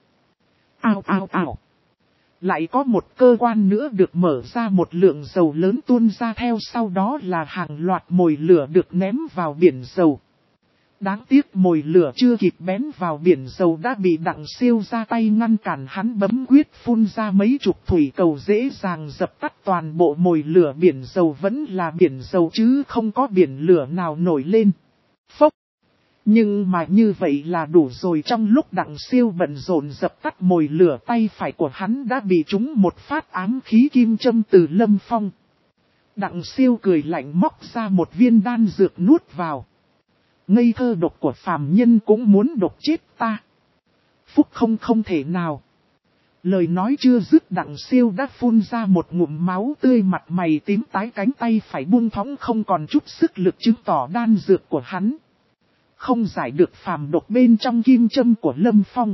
Ao ao ao. Lại có một cơ quan nữa được mở ra, một lượng dầu lớn tuôn ra, theo sau đó là hàng loạt mồi lửa được ném vào biển dầu. Đáng tiếc mồi lửa chưa kịp bén vào biển dầu đã bị Đặng Siêu ra tay ngăn cản, hắn bấm quyết phun ra mấy chục thủy cầu dễ dàng dập tắt toàn bộ mồi lửa. Biển dầu vẫn là biển dầu chứ không có biển lửa nào nổi lên. Phốc! Nhưng mà như vậy là đủ rồi, trong lúc Đặng Siêu bận rộn dập tắt mồi lửa, tay phải của hắn đã bị trúng một phát ám khí kim châm từ Lâm Phong. Đặng Siêu cười lạnh móc ra một viên đan dược nuốt vào. Ngây thơ độc của phàm nhân cũng muốn độc chết ta. Phúc không không thể nào. Lời nói chưa dứt Đặng Siêu đã phun ra một ngụm máu tươi, mặt mày tím tái, cánh tay phải buông thõng không còn chút sức lực, chứng tỏ đan dược của hắn không giải được phàm độc bên trong kim châm của Lâm Phong.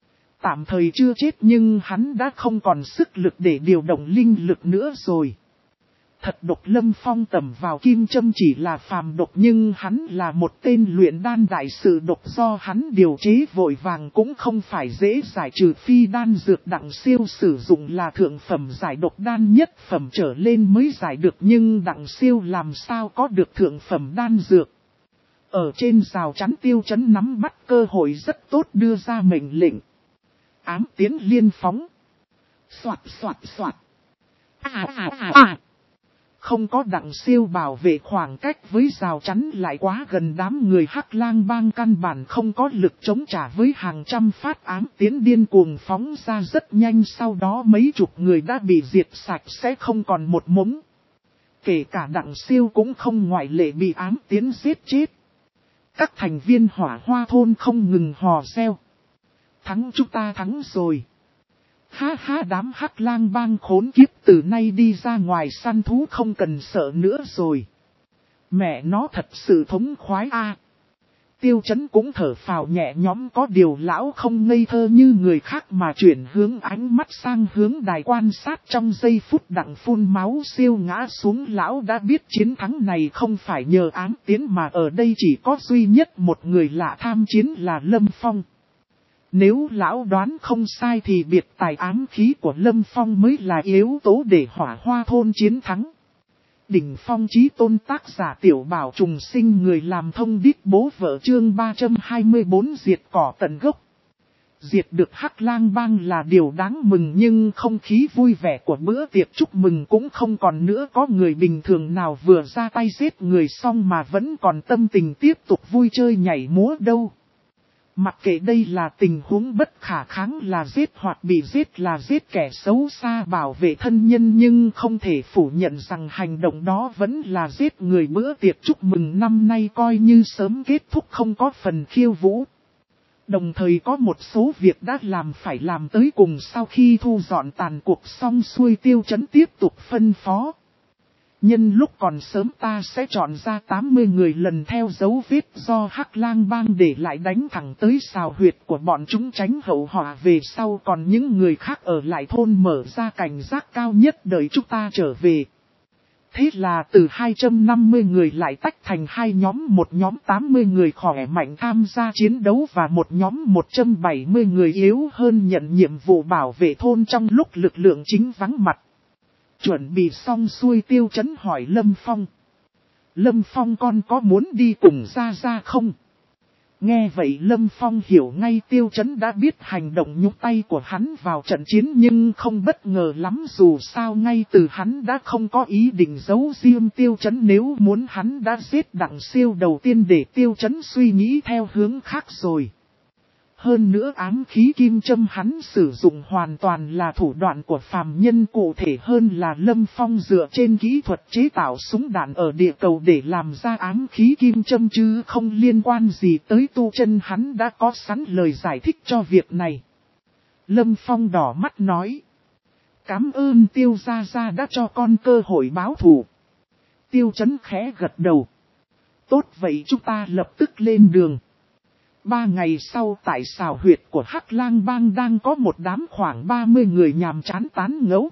Tạm thời chưa chết nhưng hắn đã không còn sức lực để điều động linh lực nữa rồi. Thật độc, Lâm Phong tẩm vào kim châm chỉ là phàm độc nhưng hắn là một tên luyện đan đại sự, độc do hắn điều chế vội vàng cũng không phải dễ giải trừ, phi đan dược Đặng Siêu sử dụng là thượng phẩm giải độc đan, nhất phẩm trở lên mới giải được, nhưng Đặng Siêu làm sao có được thượng phẩm đan dược. Ở trên rào chắn Tiêu Chấn nắm bắt cơ hội rất tốt đưa ra mệnh lệnh. Ám tiến liên phóng. Soạt soạt soạt. À à à à. Không có Đặng Siêu bảo vệ, khoảng cách với rào chắn lại quá gần, đám người Hắc Lang Bang căn bản không có lực chống trả với hàng trăm phát ám tiến điên cuồng phóng ra rất nhanh, sau đó mấy chục người đã bị diệt sạch sẽ không còn một mống. Kể cả Đặng Siêu cũng không ngoại lệ bị ám tiến giết chết. Các thành viên Hỏa Hoa thôn không ngừng hò reo. Thắng, chúng ta thắng rồi. Ha ha, đám Hắc Lang Bang khốn kiếp, từ nay đi ra ngoài săn thú không cần sợ nữa rồi. Mẹ nó thật sự thống khoái a. Tiêu Chấn cũng thở phào nhẹ nhõm, có điều lão không ngây thơ như người khác mà chuyển hướng ánh mắt sang hướng đài quan sát. Trong giây phút Đặng phun máu Siêu ngã xuống, lão đã biết chiến thắng này không phải nhờ ám tiến mà ở đây chỉ có duy nhất một người lạ tham chiến là Lâm Phong. Nếu lão đoán không sai thì biệt tài ám khí của Lâm Phong mới là yếu tố để Hỏa Hoa thôn chiến thắng. Đỉnh phong chí tôn, tác giả Tiểu Bảo Trùng Sinh, người làm thông điệp bố vợ, chương ba trăm hai mươi bốn diệt cỏ tận gốc. Diệt được Hắc Lang Bang là điều đáng mừng, nhưng không khí vui vẻ của bữa tiệc chúc mừng cũng không còn nữa. Có người bình thường nào vừa ra tay giết người xong mà vẫn còn tâm tình tiếp tục vui chơi nhảy múa đâu. Mặc kệ đây là tình huống bất khả kháng là giết hoặc bị giết, là giết kẻ xấu xa bảo vệ thân nhân, nhưng không thể phủ nhận rằng hành động đó vẫn là giết người. Bữa tiệc chúc mừng năm nay coi như sớm kết thúc, không có phần khiêu vũ. Đồng thời có một số việc đã làm phải làm tới cùng. Sau khi thu dọn tàn cuộc xong xuôi, Tiêu Chấn tiếp tục phân phó. Nhân lúc còn sớm ta sẽ chọn ra tám mươi người lần theo dấu vết do Hắc Lang Bang để lại, đánh thẳng tới sào huyệt của bọn chúng tránh hậu họa về sau. Còn những người khác ở lại thôn mở ra cảnh giác cao nhất đợi chúng ta trở về. Thế là từ hai trăm năm mươi người lại tách thành hai nhóm, một nhóm tám mươi người khỏe mạnh tham gia chiến đấu và một nhóm một trăm bảy mươi người yếu hơn nhận nhiệm vụ bảo vệ thôn trong lúc lực lượng chính vắng mặt. Chuẩn bị xong xuôi, Tiêu Chấn hỏi Lâm Phong. Lâm Phong, con có muốn đi cùng ra ra không? Nghe vậy Lâm Phong hiểu ngay Tiêu Chấn đã biết hành động nhúc tay của hắn vào trận chiến, nhưng không bất ngờ lắm, dù sao ngay từ hắn đã không có ý định giấu riêng Tiêu Chấn. Nếu muốn hắn đã giết Đặng Siêu đầu tiên để Tiêu Chấn suy nghĩ theo hướng khác rồi. Hơn nữa ám khí kim châm hắn sử dụng hoàn toàn là thủ đoạn của phàm nhân, cụ thể hơn là Lâm Phong dựa trên kỹ thuật chế tạo súng đạn ở địa cầu để làm ra ám khí kim châm, chứ không liên quan gì tới tu chân. Hắn đã có sẵn lời giải thích cho việc này. Lâm Phong đỏ mắt nói. Cảm ơn Tiêu gia gia đã cho con cơ hội báo thù. Tiêu Chấn khẽ gật đầu. Tốt vậy, chúng ta lập tức lên đường. Ba ngày sau, tại sào huyệt của Hắc Lang Bang đang có một đám khoảng ba mươi người nhàm chán tán ngẫu.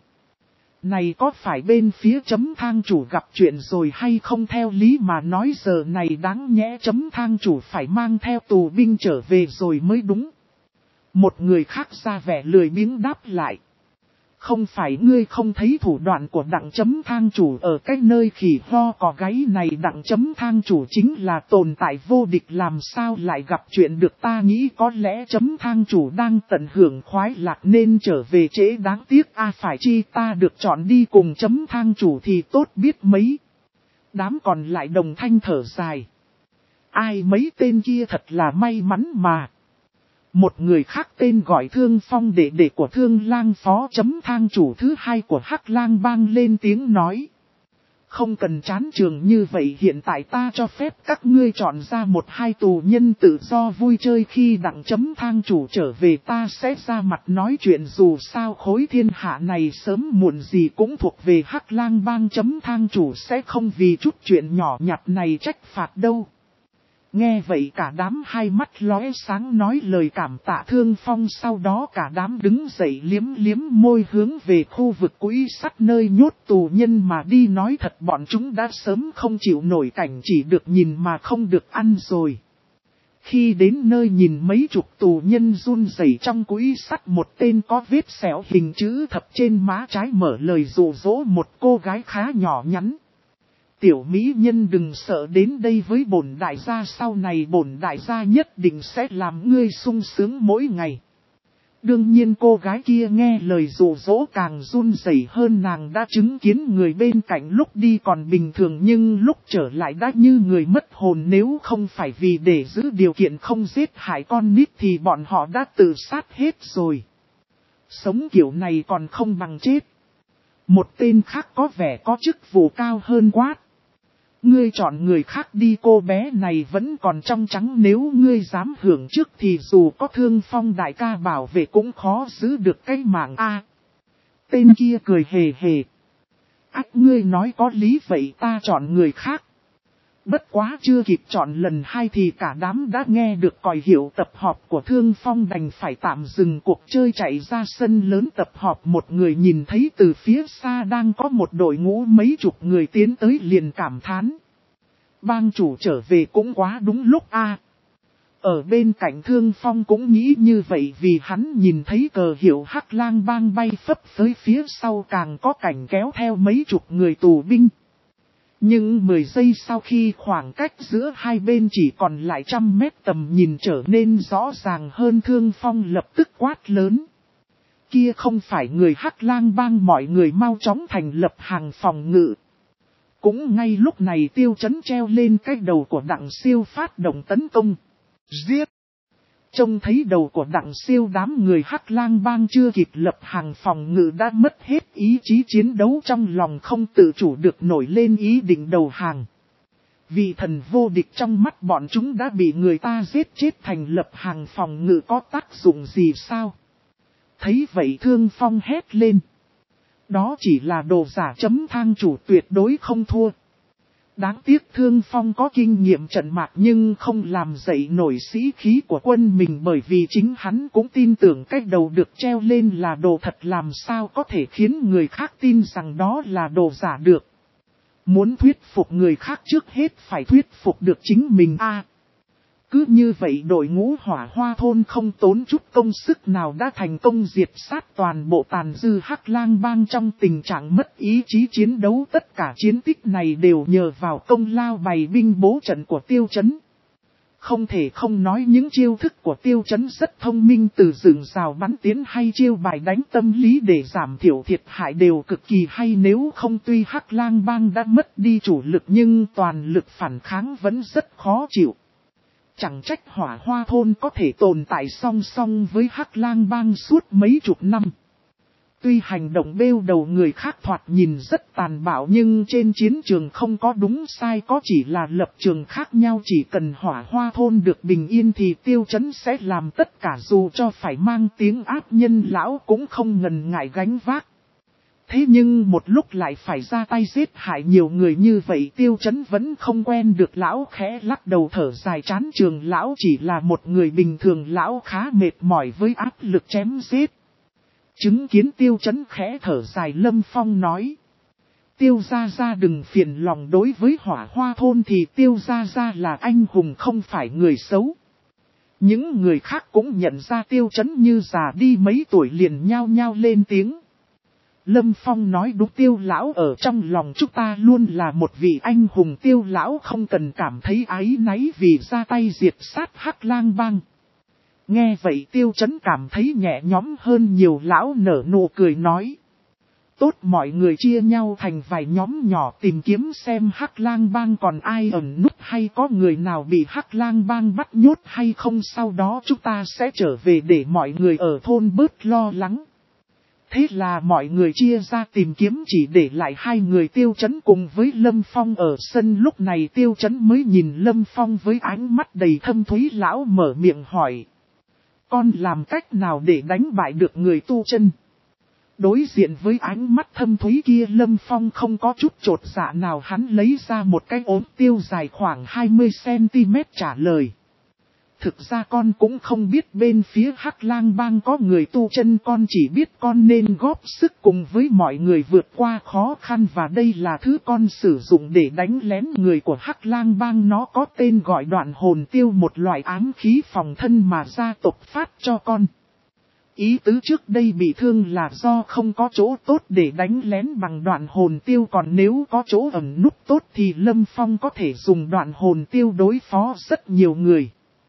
Này có phải bên phía chấm thang chủ gặp chuyện rồi hay không? Theo lý mà nói giờ này đáng nhẽ chấm thang chủ phải mang theo tù binh trở về rồi mới đúng. Một người khác ra vẻ lười biếng đáp lại. Không phải ngươi không thấy thủ đoạn của Đặng chấm thang chủ ở cái nơi khỉ ho cò gáy này? Đặng chấm thang chủ chính là tồn tại vô địch, làm sao lại gặp chuyện được? Ta nghĩ có lẽ chấm thang chủ đang tận hưởng khoái lạc nên trở về trễ, đáng tiếc a à, phải chi ta được chọn đi cùng chấm thang chủ thì tốt biết mấy. Đám còn lại đồng thanh thở dài. Ai mấy tên kia thật là may mắn mà. Một người khác tên gọi Thương Phong, đệ đệ của Thương Lang phó chấm thang chủ thứ hai của Hắc Lang Bang lên tiếng nói. Không cần chán trường như vậy, hiện tại ta cho phép các ngươi chọn ra một hai tù nhân tự do vui chơi, khi Đặng chấm thang chủ trở về ta sẽ ra mặt nói chuyện, dù sao khối thiên hạ này sớm muộn gì cũng thuộc về Hắc Lang Bang, chấm thang chủ sẽ không vì chút chuyện nhỏ nhặt này trách phạt đâu. Nghe vậy cả đám hai mắt lóe sáng nói lời cảm tạ Thương Phong, sau đó cả đám đứng dậy liếm liếm môi hướng về khu vực quỹ sắt nơi nhốt tù nhân mà đi. Nói thật bọn chúng đã sớm không chịu nổi cảnh chỉ được nhìn mà không được ăn rồi. Khi đến nơi nhìn mấy chục tù nhân run rẩy trong quỹ sắt, một tên có vết sẹo hình chữ thập trên má trái mở lời dụ dỗ một cô gái khá nhỏ nhắn. tiểu mỹ nhân đừng sợ đến đây với bổn đại gia, sau này bổn đại gia nhất định sẽ làm ngươi sung sướng mỗi ngày. Đương nhiên cô gái kia nghe lời dụ dỗ càng run rẩy hơn, nàng đã chứng kiến người bên cạnh lúc đi còn bình thường nhưng lúc trở lại đã như người mất hồn, nếu không phải vì để giữ điều kiện không giết hại con nít thì bọn họ đã tự sát hết rồi. Sống kiểu này còn không bằng chết. Một tên khác có vẻ có chức vụ cao hơn quát: ngươi chọn người khác đi, cô bé này vẫn còn trong trắng, nếu ngươi dám hưởng trước thì dù có Thương Phong đại ca bảo vệ cũng khó giữ được cái mạng a. Tên kia cười hề hề: ác, ngươi nói có lý, vậy ta chọn người khác. Bất quá chưa kịp chọn lần hai thì cả đám đã nghe được còi hiệu tập họp của Thương Phong, đành phải tạm dừng cuộc chơi chạy ra sân lớn tập họp. Một người nhìn thấy từ phía xa đang có một đội ngũ mấy chục người tiến tới liền cảm thán: bang chủ trở về cũng quá đúng lúc a. Ở bên cạnh Thương Phong cũng nghĩ như vậy, vì hắn nhìn thấy cờ hiệu Hắc Lang bang bay phấp phới, phía sau càng có cảnh kéo theo mấy chục người tù binh. Nhưng mười giây sau khi khoảng cách giữa hai bên chỉ còn lại trăm mét, tầm nhìn trở nên rõ ràng hơn, Thương Phong lập tức quát lớn: kia không phải người Hắc Lang bang, mọi người mau chóng thành lập hàng phòng ngự. Cũng ngay lúc này Tiêu Chấn treo lên cái đầu của Đặng Siêu phát động tấn công. Giết! Trông thấy đầu của Đặng Siêu, đám người Hắc Lang bang chưa kịp lập hàng phòng ngự đã mất hết ý chí chiến đấu, trong lòng không tự chủ được nổi lên ý định đầu hàng. Vì thần vô địch trong mắt bọn chúng đã bị người ta giết chết, thành lập hàng phòng ngự có tác dụng gì sao? Thấy vậy Thương Phong hét lên: đó chỉ là đồ giả chấm thang chủ, tuyệt đối không thua. Đáng tiếc Thương Phong có kinh nghiệm trận mạc nhưng không làm dậy nổi sĩ khí của quân mình, bởi vì chính hắn cũng tin tưởng cái đầu được treo lên là đồ thật, làm sao có thể khiến người khác tin rằng đó là đồ giả được. Muốn thuyết phục người khác trước hết phải thuyết phục được chính mình a. Cứ như vậy đội ngũ Hỏa Hoa thôn không tốn chút công sức nào đã thành công diệt sát toàn bộ tàn dư Hắc Lang bang trong tình trạng mất ý chí chiến đấu. Tất cả chiến tích này đều nhờ vào công lao bày binh bố trận của Tiêu Chấn. Không thể không nói những chiêu thức của Tiêu Chấn rất thông minh, từ dựng rào bắn tiến hay chiêu bài đánh tâm lý để giảm thiểu thiệt hại đều cực kỳ hay. Nếu không tuy Hắc Lang bang đã mất đi chủ lực nhưng toàn lực phản kháng vẫn rất khó chịu. Chẳng trách Hỏa Hoa thôn có thể tồn tại song song với Hắc Lang bang suốt mấy chục năm. Tuy hành động bêu đầu người khác thoạt nhìn rất tàn bạo nhưng trên chiến trường không có đúng sai, có chỉ là lập trường khác nhau. Chỉ cần Hỏa Hoa thôn được bình yên thì Tiêu Chấn sẽ làm tất cả, dù cho phải mang tiếng ác nhân lão cũng không ngần ngại gánh vác. Thế nhưng một lúc lại phải ra tay giết hại nhiều người như vậy, Tiêu Chấn vẫn không quen được. Lão khẽ lắc đầu thở dài chán trường, lão chỉ là một người bình thường, lão khá mệt mỏi với áp lực chém giết. Chứng kiến Tiêu Chấn khẽ thở dài, Lâm Phong nói: Tiêu gia gia đừng phiền lòng, đối với Hỏa Hoa thôn thì Tiêu gia gia là anh hùng không phải người xấu. Những người khác cũng nhận ra Tiêu Chấn như già đi mấy tuổi liền nhao nhao lên tiếng. Lâm Phong nói đúng, Tiêu lão ở trong lòng chúng ta luôn là một vị anh hùng, Tiêu lão không cần cảm thấy áy náy vì ra tay diệt sát Hắc Lang bang. Nghe vậy Tiêu Chấn cảm thấy nhẹ nhõm hơn nhiều, lão nở nụ cười nói: tốt, mọi người chia nhau thành vài nhóm nhỏ tìm kiếm xem Hắc Lang bang còn ai ẩn núp hay có người nào bị Hắc Lang bang bắt nhốt hay không, sau đó chúng ta sẽ trở về để mọi người ở thôn bớt lo lắng. Thế là mọi người chia ra tìm kiếm, chỉ để lại hai người Tiêu Chấn cùng với Lâm Phong ở sân. Lúc này Tiêu Chấn mới nhìn Lâm Phong với ánh mắt đầy thâm thúy, lão mở miệng hỏi: con làm cách nào để đánh bại được người tu chân? Đối diện với ánh mắt thâm thúy kia, Lâm Phong không có chút chột dạ nào, hắn lấy ra một cái ốm tiêu dài khoảng hai mươi xăng-ti-mét trả lời: thực ra con cũng không biết bên phía Hắc Lang bang có người tu chân, con chỉ biết con nên góp sức cùng với mọi người vượt qua khó khăn, và đây là thứ con sử dụng để đánh lén người của Hắc Lang bang. Nó có tên gọi Đoạn Hồn Tiêu, một loại ám khí phòng thân mà gia tộc phát cho con. Ý tứ trước đây bị thương là do không có chỗ tốt để đánh lén bằng đoạn hồn tiêu, còn nếu có chỗ ẩn núp tốt thì Lâm Phong có thể dùng đoạn hồn tiêu đối phó rất nhiều người.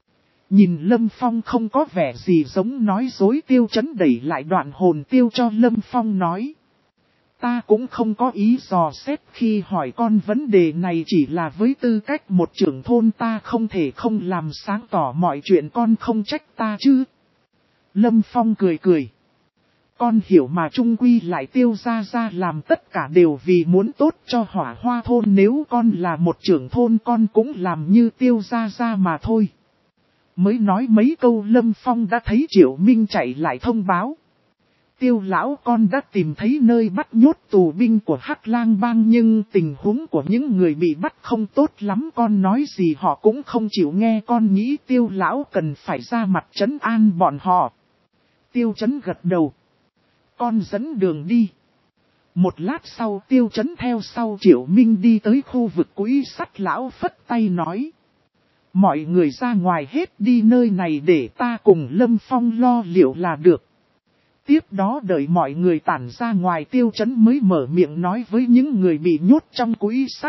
Nhìn Lâm Phong không có vẻ gì giống nói dối, Tiêu Chấn đẩy lại đoạn hồn tiêu cho Lâm Phong nói. Ta cũng không có ý dò xét khi hỏi con vấn đề này, chỉ là với tư cách một trưởng thôn ta không thể không làm sáng tỏ mọi chuyện, con không trách ta chứ. Lâm Phong cười cười. Con hiểu mà, chung quy lại Tiêu gia gia làm tất cả đều vì muốn tốt cho Hỏa Hoa thôn, nếu con là một trưởng thôn con cũng làm như Tiêu gia gia mà thôi. Mới nói mấy câu Lâm Phong đã thấy Triệu Minh chạy lại thông báo. Tiêu lão, con đã tìm thấy nơi bắt nhốt tù binh của Hắc Lang Bang, nhưng tình huống của những người bị bắt không tốt lắm, con nói gì họ cũng không chịu nghe, con nghĩ Tiêu lão cần phải ra mặt trấn an bọn họ. Tiêu Chấn gật đầu. Con dẫn đường đi. Một lát sau Tiêu Chấn theo sau Triệu Minh đi tới khu vực quỹ sắt, lão phất tay nói. Mọi người ra ngoài hết đi, nơi này để ta cùng Lâm Phong lo liệu là được. Tiếp đó đợi mọi người tản ra ngoài, Tiêu Chấn mới mở miệng nói với những người bị nhốt trong quỹ sắt.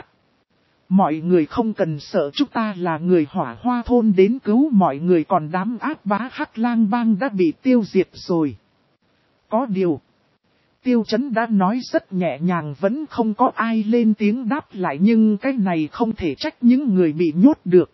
Mọi người không cần sợ, chúng ta là người Hỏa Hoa thôn đến cứu mọi người, còn đám ác bá Hắc Lang Bang đã bị tiêu diệt rồi. Có điều, Tiêu Chấn đã nói rất nhẹ nhàng, vẫn không có ai lên tiếng đáp lại, nhưng cái này không thể trách những người bị nhốt được.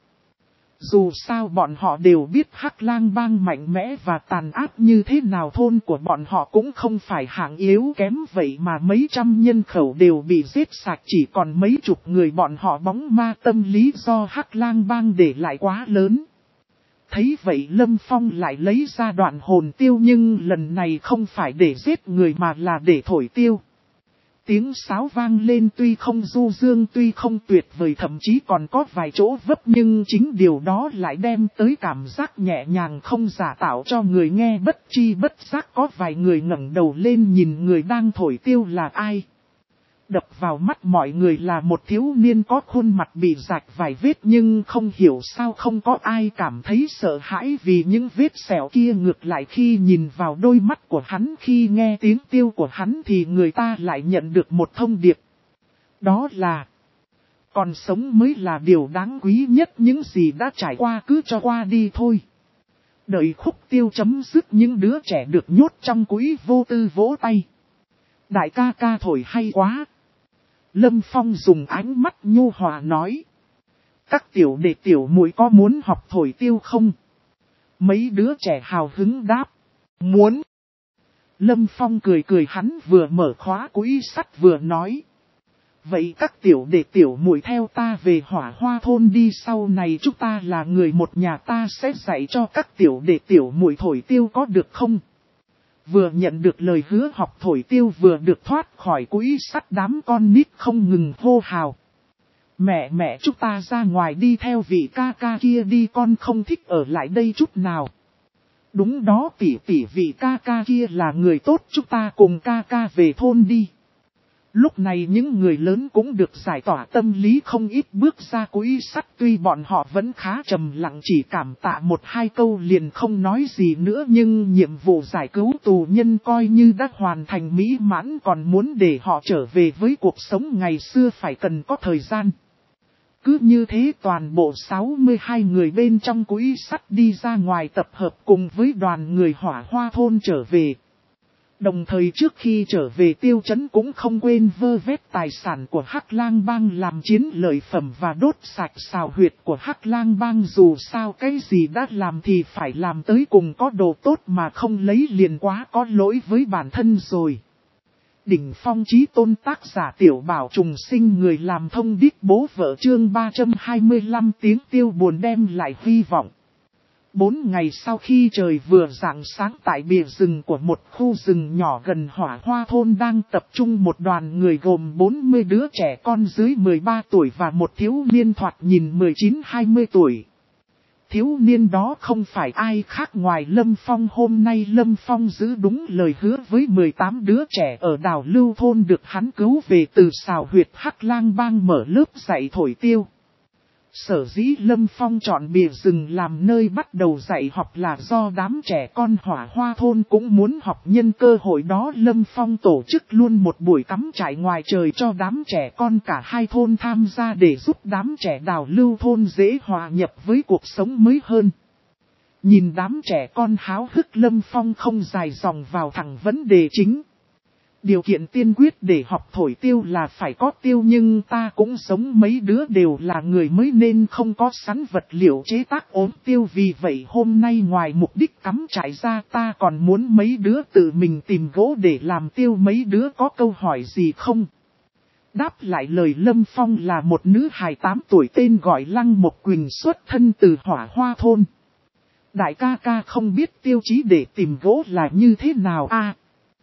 Dù sao bọn họ đều biết Hắc Lang Bang mạnh mẽ và tàn ác như thế nào, thôn của bọn họ cũng không phải hạng yếu kém, vậy mà mấy trăm nhân khẩu đều bị giết sạch, chỉ còn mấy chục người, bọn họ bóng ma tâm lý do Hắc Lang Bang để lại quá lớn. Thấy vậy Lâm Phong lại lấy ra đoạn hồn tiêu, nhưng lần này không phải để giết người mà là để thổi tiêu. Tiếng sáo vang lên tuy không du dương, tuy không tuyệt vời, thậm chí còn có vài chỗ vấp, nhưng chính điều đó lại đem tới cảm giác nhẹ nhàng không giả tạo cho người nghe bất chi bất giác. Có vài người ngẩng đầu lên nhìn người đang thổi tiêu là ai. Đập vào mắt mọi người là một thiếu niên có khuôn mặt bị rạch vài vết, nhưng không hiểu sao không có ai cảm thấy sợ hãi vì những vết sẹo kia, ngược lại khi nhìn vào đôi mắt của hắn, khi nghe tiếng tiêu của hắn thì người ta lại nhận được một thông điệp. Đó là còn sống mới là điều đáng quý nhất, những gì đã trải qua cứ cho qua đi thôi. Đợi khúc tiêu chấm dứt, những đứa trẻ được nhốt trong quỹ vô tư vỗ tay. Đại ca ca thổi hay quá. Lâm Phong dùng ánh mắt nhu hòa nói. Các tiểu đệ tiểu muội có muốn học thổi tiêu không? Mấy đứa trẻ hào hứng đáp. Muốn. Lâm Phong cười cười, hắn vừa mở khóa quỹ sắt vừa nói. Vậy các tiểu đệ tiểu muội theo ta về Hỏa Hoa thôn đi, sau này chúng ta là người một nhà, ta sẽ dạy cho các tiểu đệ tiểu muội thổi tiêu có được không? Vừa nhận được lời hứa học thổi tiêu, vừa được thoát khỏi quỹ sắt, đám con nít không ngừng hô hào. Mẹ mẹ, chúng ta ra ngoài đi theo vị ca ca kia đi, con không thích ở lại đây chút nào. Đúng đó tỷ tỷ, vị ca ca kia là người tốt, chúng ta cùng ca ca về thôn đi. Lúc này những người lớn cũng được giải tỏa tâm lý không ít, bước ra quỹ sắt, tuy bọn họ vẫn khá trầm lặng, chỉ cảm tạ một hai câu liền không nói gì nữa, nhưng nhiệm vụ giải cứu tù nhân coi như đã hoàn thành mỹ mãn, còn muốn để họ trở về với cuộc sống ngày xưa phải cần có thời gian. Cứ như thế toàn bộ sáu mươi hai người bên trong quỹ sắt đi ra ngoài tập hợp cùng với đoàn người Hỏa Hoa thôn trở về. Đồng thời trước khi trở về, Tiêu Chấn cũng không quên vơ vét tài sản của Hắc Lang Bang làm chiến lợi phẩm và đốt sạch xào huyệt của Hắc Lang Bang, dù sao cái gì đã làm thì phải làm tới cùng, có đồ tốt mà không lấy liền quá có lỗi với bản thân rồi. Đỉnh phong chí tôn, tác giả Tiểu Bảo Trùng Sinh, người làm thông điệp bố vợ, chương ba trăm hai mươi lăm, tiếng tiêu buồn đem lại hy vọng. Bốn ngày sau khi trời vừa rạng sáng, tại bìa rừng của một khu rừng nhỏ gần Hỏa Hoa thôn đang tập trung một đoàn người gồm bốn mươi đứa trẻ con dưới mười ba tuổi và một thiếu niên thoạt nhìn mười chín hai mươi tuổi. Thiếu niên đó không phải ai khác ngoài Lâm Phong. Hôm nay Lâm Phong giữ đúng lời hứa với mười tám đứa trẻ ở đảo Lưu thôn được hắn cứu về từ xào huyệt Hắc Lang Bang, mở lớp dạy thổi tiêu. Sở dĩ Lâm Phong chọn bìa rừng làm nơi bắt đầu dạy học là do đám trẻ con Hỏa Hoa thôn cũng muốn học. Nhân cơ hội đó Lâm Phong tổ chức luôn một buổi cắm trại ngoài trời cho đám trẻ con cả hai thôn tham gia để giúp đám trẻ Đào Lưu thôn dễ hòa nhập với cuộc sống mới hơn. Nhìn đám trẻ con háo hức, Lâm Phong không dài dòng vào thẳng vấn đề chính. Điều kiện tiên quyết để học thổi tiêu là phải có tiêu, nhưng ta cũng giống mấy đứa đều là người mới nên không có sẵn vật liệu chế tác ốm tiêu. Vì vậy hôm nay ngoài mục đích cắm trại ra, ta còn muốn mấy đứa tự mình tìm gỗ để làm tiêu. Mấy đứa có câu hỏi gì không? Đáp lại lời Lâm Phong là một nữ hài tám tuổi tên gọi Lăng Một Quỳnh, xuất thân từ Hỏa Hoa thôn. Đại ca ca không biết tiêu chí để tìm gỗ là như thế nào à?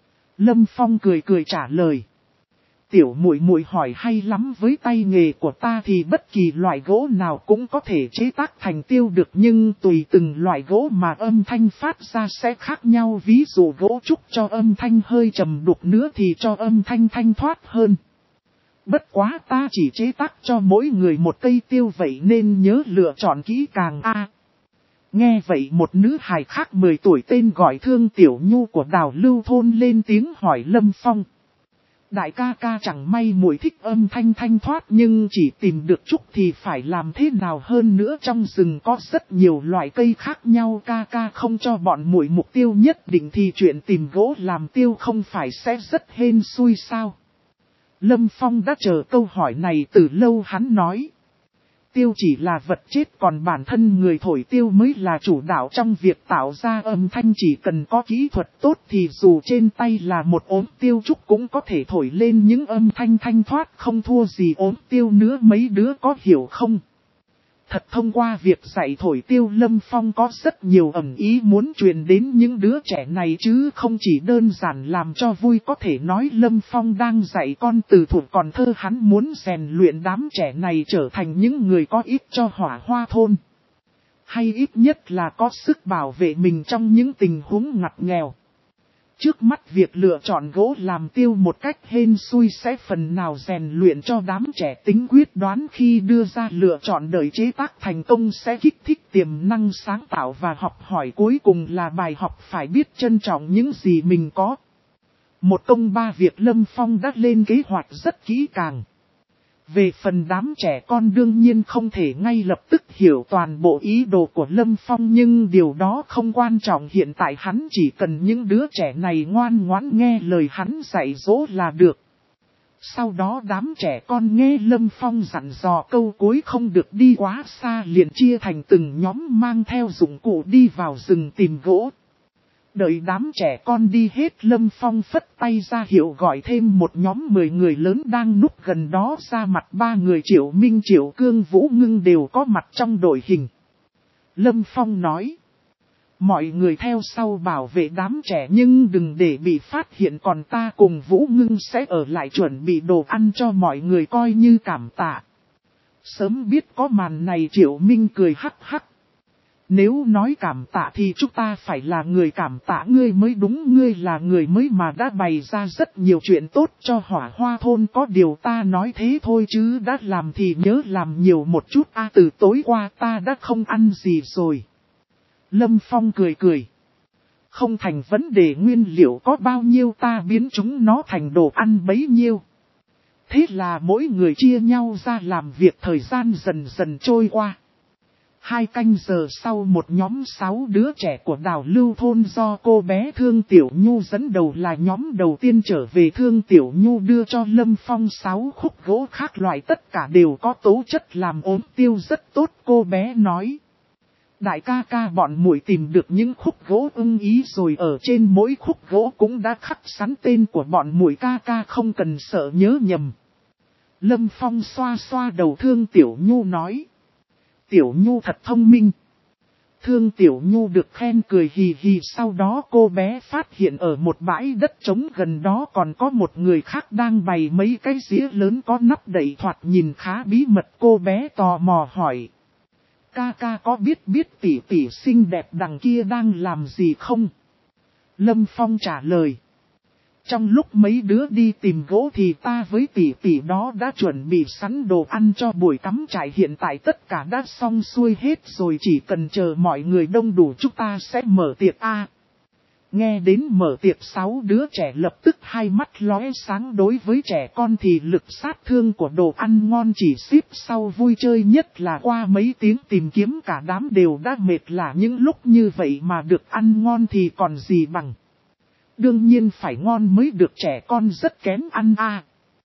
Lâm Phong cười cười trả lời. Tiểu muội muội hỏi hay lắm, với tay nghề của ta thì bất kỳ loại gỗ nào cũng có thể chế tác thành tiêu được, nhưng tùy từng loại gỗ mà âm thanh phát ra sẽ khác nhau. Ví dụ gỗ trúc cho âm thanh hơi trầm đục nữa thì cho âm thanh thanh thoát hơn. Bất quá ta chỉ chế tác cho mỗi người một cây tiêu, vậy nên nhớ lựa chọn kỹ càng a. À, nghe vậy một nữ hài khác mười tuổi tên gọi Thương Tiểu Nhu của Đào Lưu thôn lên tiếng hỏi Lâm Phong. Đại ca ca, chẳng may muội thích âm thanh thanh thoát nhưng chỉ tìm được trúc thì phải làm thế nào? Hơn nữa trong rừng có rất nhiều loại cây khác nhau, ca ca không cho bọn muội mục tiêu nhất định thì chuyện tìm gỗ làm tiêu không phải sẽ rất hên xui sao? Lâm Phong đã chờ câu hỏi này từ lâu, hắn nói. Tiêu chỉ là vật chết, còn bản thân người thổi tiêu mới là chủ đạo trong việc tạo ra âm thanh. Chỉ cần có kỹ thuật tốt thì dù trên tay là một ốm tiêu trúc cũng có thể thổi lên những âm thanh thanh thoát không thua gì ốm tiêu nữa. Mấy đứa có hiểu không? Thật thông qua việc dạy thổi tiêu, Lâm Phong có rất nhiều ẩn ý muốn truyền đến những đứa trẻ này chứ không chỉ đơn giản làm cho vui. Có thể nói Lâm Phong đang dạy con từ thuở còn thơ, hắn muốn rèn luyện đám trẻ này trở thành những người có ích cho Hỏa Hoa thôn. Hay ít nhất là có sức bảo vệ mình trong những tình huống ngặt nghèo. Trước mắt việc lựa chọn gỗ làm tiêu một cách hên xui sẽ phần nào rèn luyện cho đám trẻ tính quyết đoán, khi đưa ra lựa chọn đợi chế tác thành công sẽ kích thích tiềm năng sáng tạo và học hỏi. Cuối cùng là bài học phải biết trân trọng những gì mình có. Một công ba việc, Lâm Phong đã lên kế hoạch rất kỹ càng. Về phần đám trẻ con đương nhiên không thể ngay lập tức hiểu toàn bộ ý đồ của Lâm Phong, nhưng điều đó không quan trọng. Hiện tại hắn chỉ cần những đứa trẻ này ngoan ngoãn nghe lời hắn dạy dỗ là được. Sau đó đám trẻ con nghe Lâm Phong dặn dò câu cuối không được đi quá xa, liền chia thành từng nhóm mang theo dụng cụ đi vào rừng tìm gỗ. Đợi đám trẻ con đi hết, Lâm Phong phất tay ra hiệu gọi thêm một nhóm mười người lớn đang núp gần đó ra mặt. Ba người Triệu Minh, Triệu Cương, Vũ Ngưng đều có mặt trong đội hình. Lâm Phong nói. Mọi người theo sau bảo vệ đám trẻ nhưng đừng để bị phát hiện, còn ta cùng Vũ Ngưng sẽ ở lại chuẩn bị đồ ăn cho mọi người coi như cảm tạ. Sớm biết có màn này, Triệu Minh cười hắc hắc. Nếu nói cảm tạ thì chúng ta phải là người cảm tạ ngươi mới đúng, ngươi là người mới mà đã bày ra rất nhiều chuyện tốt cho Hỏa Hoa thôn. Có điều ta nói thế thôi chứ đã làm thì nhớ làm nhiều một chút a. À, từ tối qua ta đã không ăn gì rồi. Lâm Phong cười cười. Không thành vấn đề, nguyên liệu có bao nhiêu ta biến chúng nó thành đồ ăn bấy nhiêu. Thế là mỗi người chia nhau ra làm việc, thời gian dần dần trôi qua. Hai canh giờ sau, một nhóm sáu đứa trẻ của Đào Lưu thôn do cô bé Thương Tiểu Nhu dẫn đầu là nhóm đầu tiên trở về. Thương Tiểu Nhu đưa cho Lâm Phong sáu khúc gỗ khác loại, tất cả đều có tố chất làm ốm tiêu rất tốt. Cô bé nói. Đại ca ca, bọn muội tìm được những khúc gỗ ưng ý rồi, ở trên mỗi khúc gỗ cũng đã khắc sẵn tên của bọn muội, ca ca không cần sợ nhớ nhầm. Lâm Phong xoa xoa đầu Thương Tiểu Nhu nói. Tiểu Nhu thật thông minh. Thương Tiểu Nhu được khen cười hì hì. Sau đó cô bé phát hiện ở một bãi đất trống gần đó còn có một người khác đang bày mấy cái dĩa lớn có nắp đậy, thoạt nhìn khá bí mật. Cô bé tò mò hỏi. Ca ca có biết biết tỷ tỷ xinh đẹp đằng kia đang làm gì không? Lâm Phong trả lời. Trong lúc mấy đứa đi tìm gỗ thì ta với tỷ tỷ đó đã chuẩn bị sẵn đồ ăn cho buổi cắm trại, hiện tại tất cả đã xong xuôi hết rồi, chỉ cần chờ mọi người đông đủ chúng ta sẽ mở tiệc a. Nghe đến mở tiệc, sáu đứa trẻ lập tức hai mắt lóe sáng, đối với trẻ con thì lực sát thương của đồ ăn ngon chỉ xếp sau vui chơi, nhất là qua mấy tiếng tìm kiếm cả đám đều đã mệt lả, những lúc như vậy mà được ăn ngon thì còn gì bằng. Đương nhiên phải ngon mới được, trẻ con rất kén ăn a.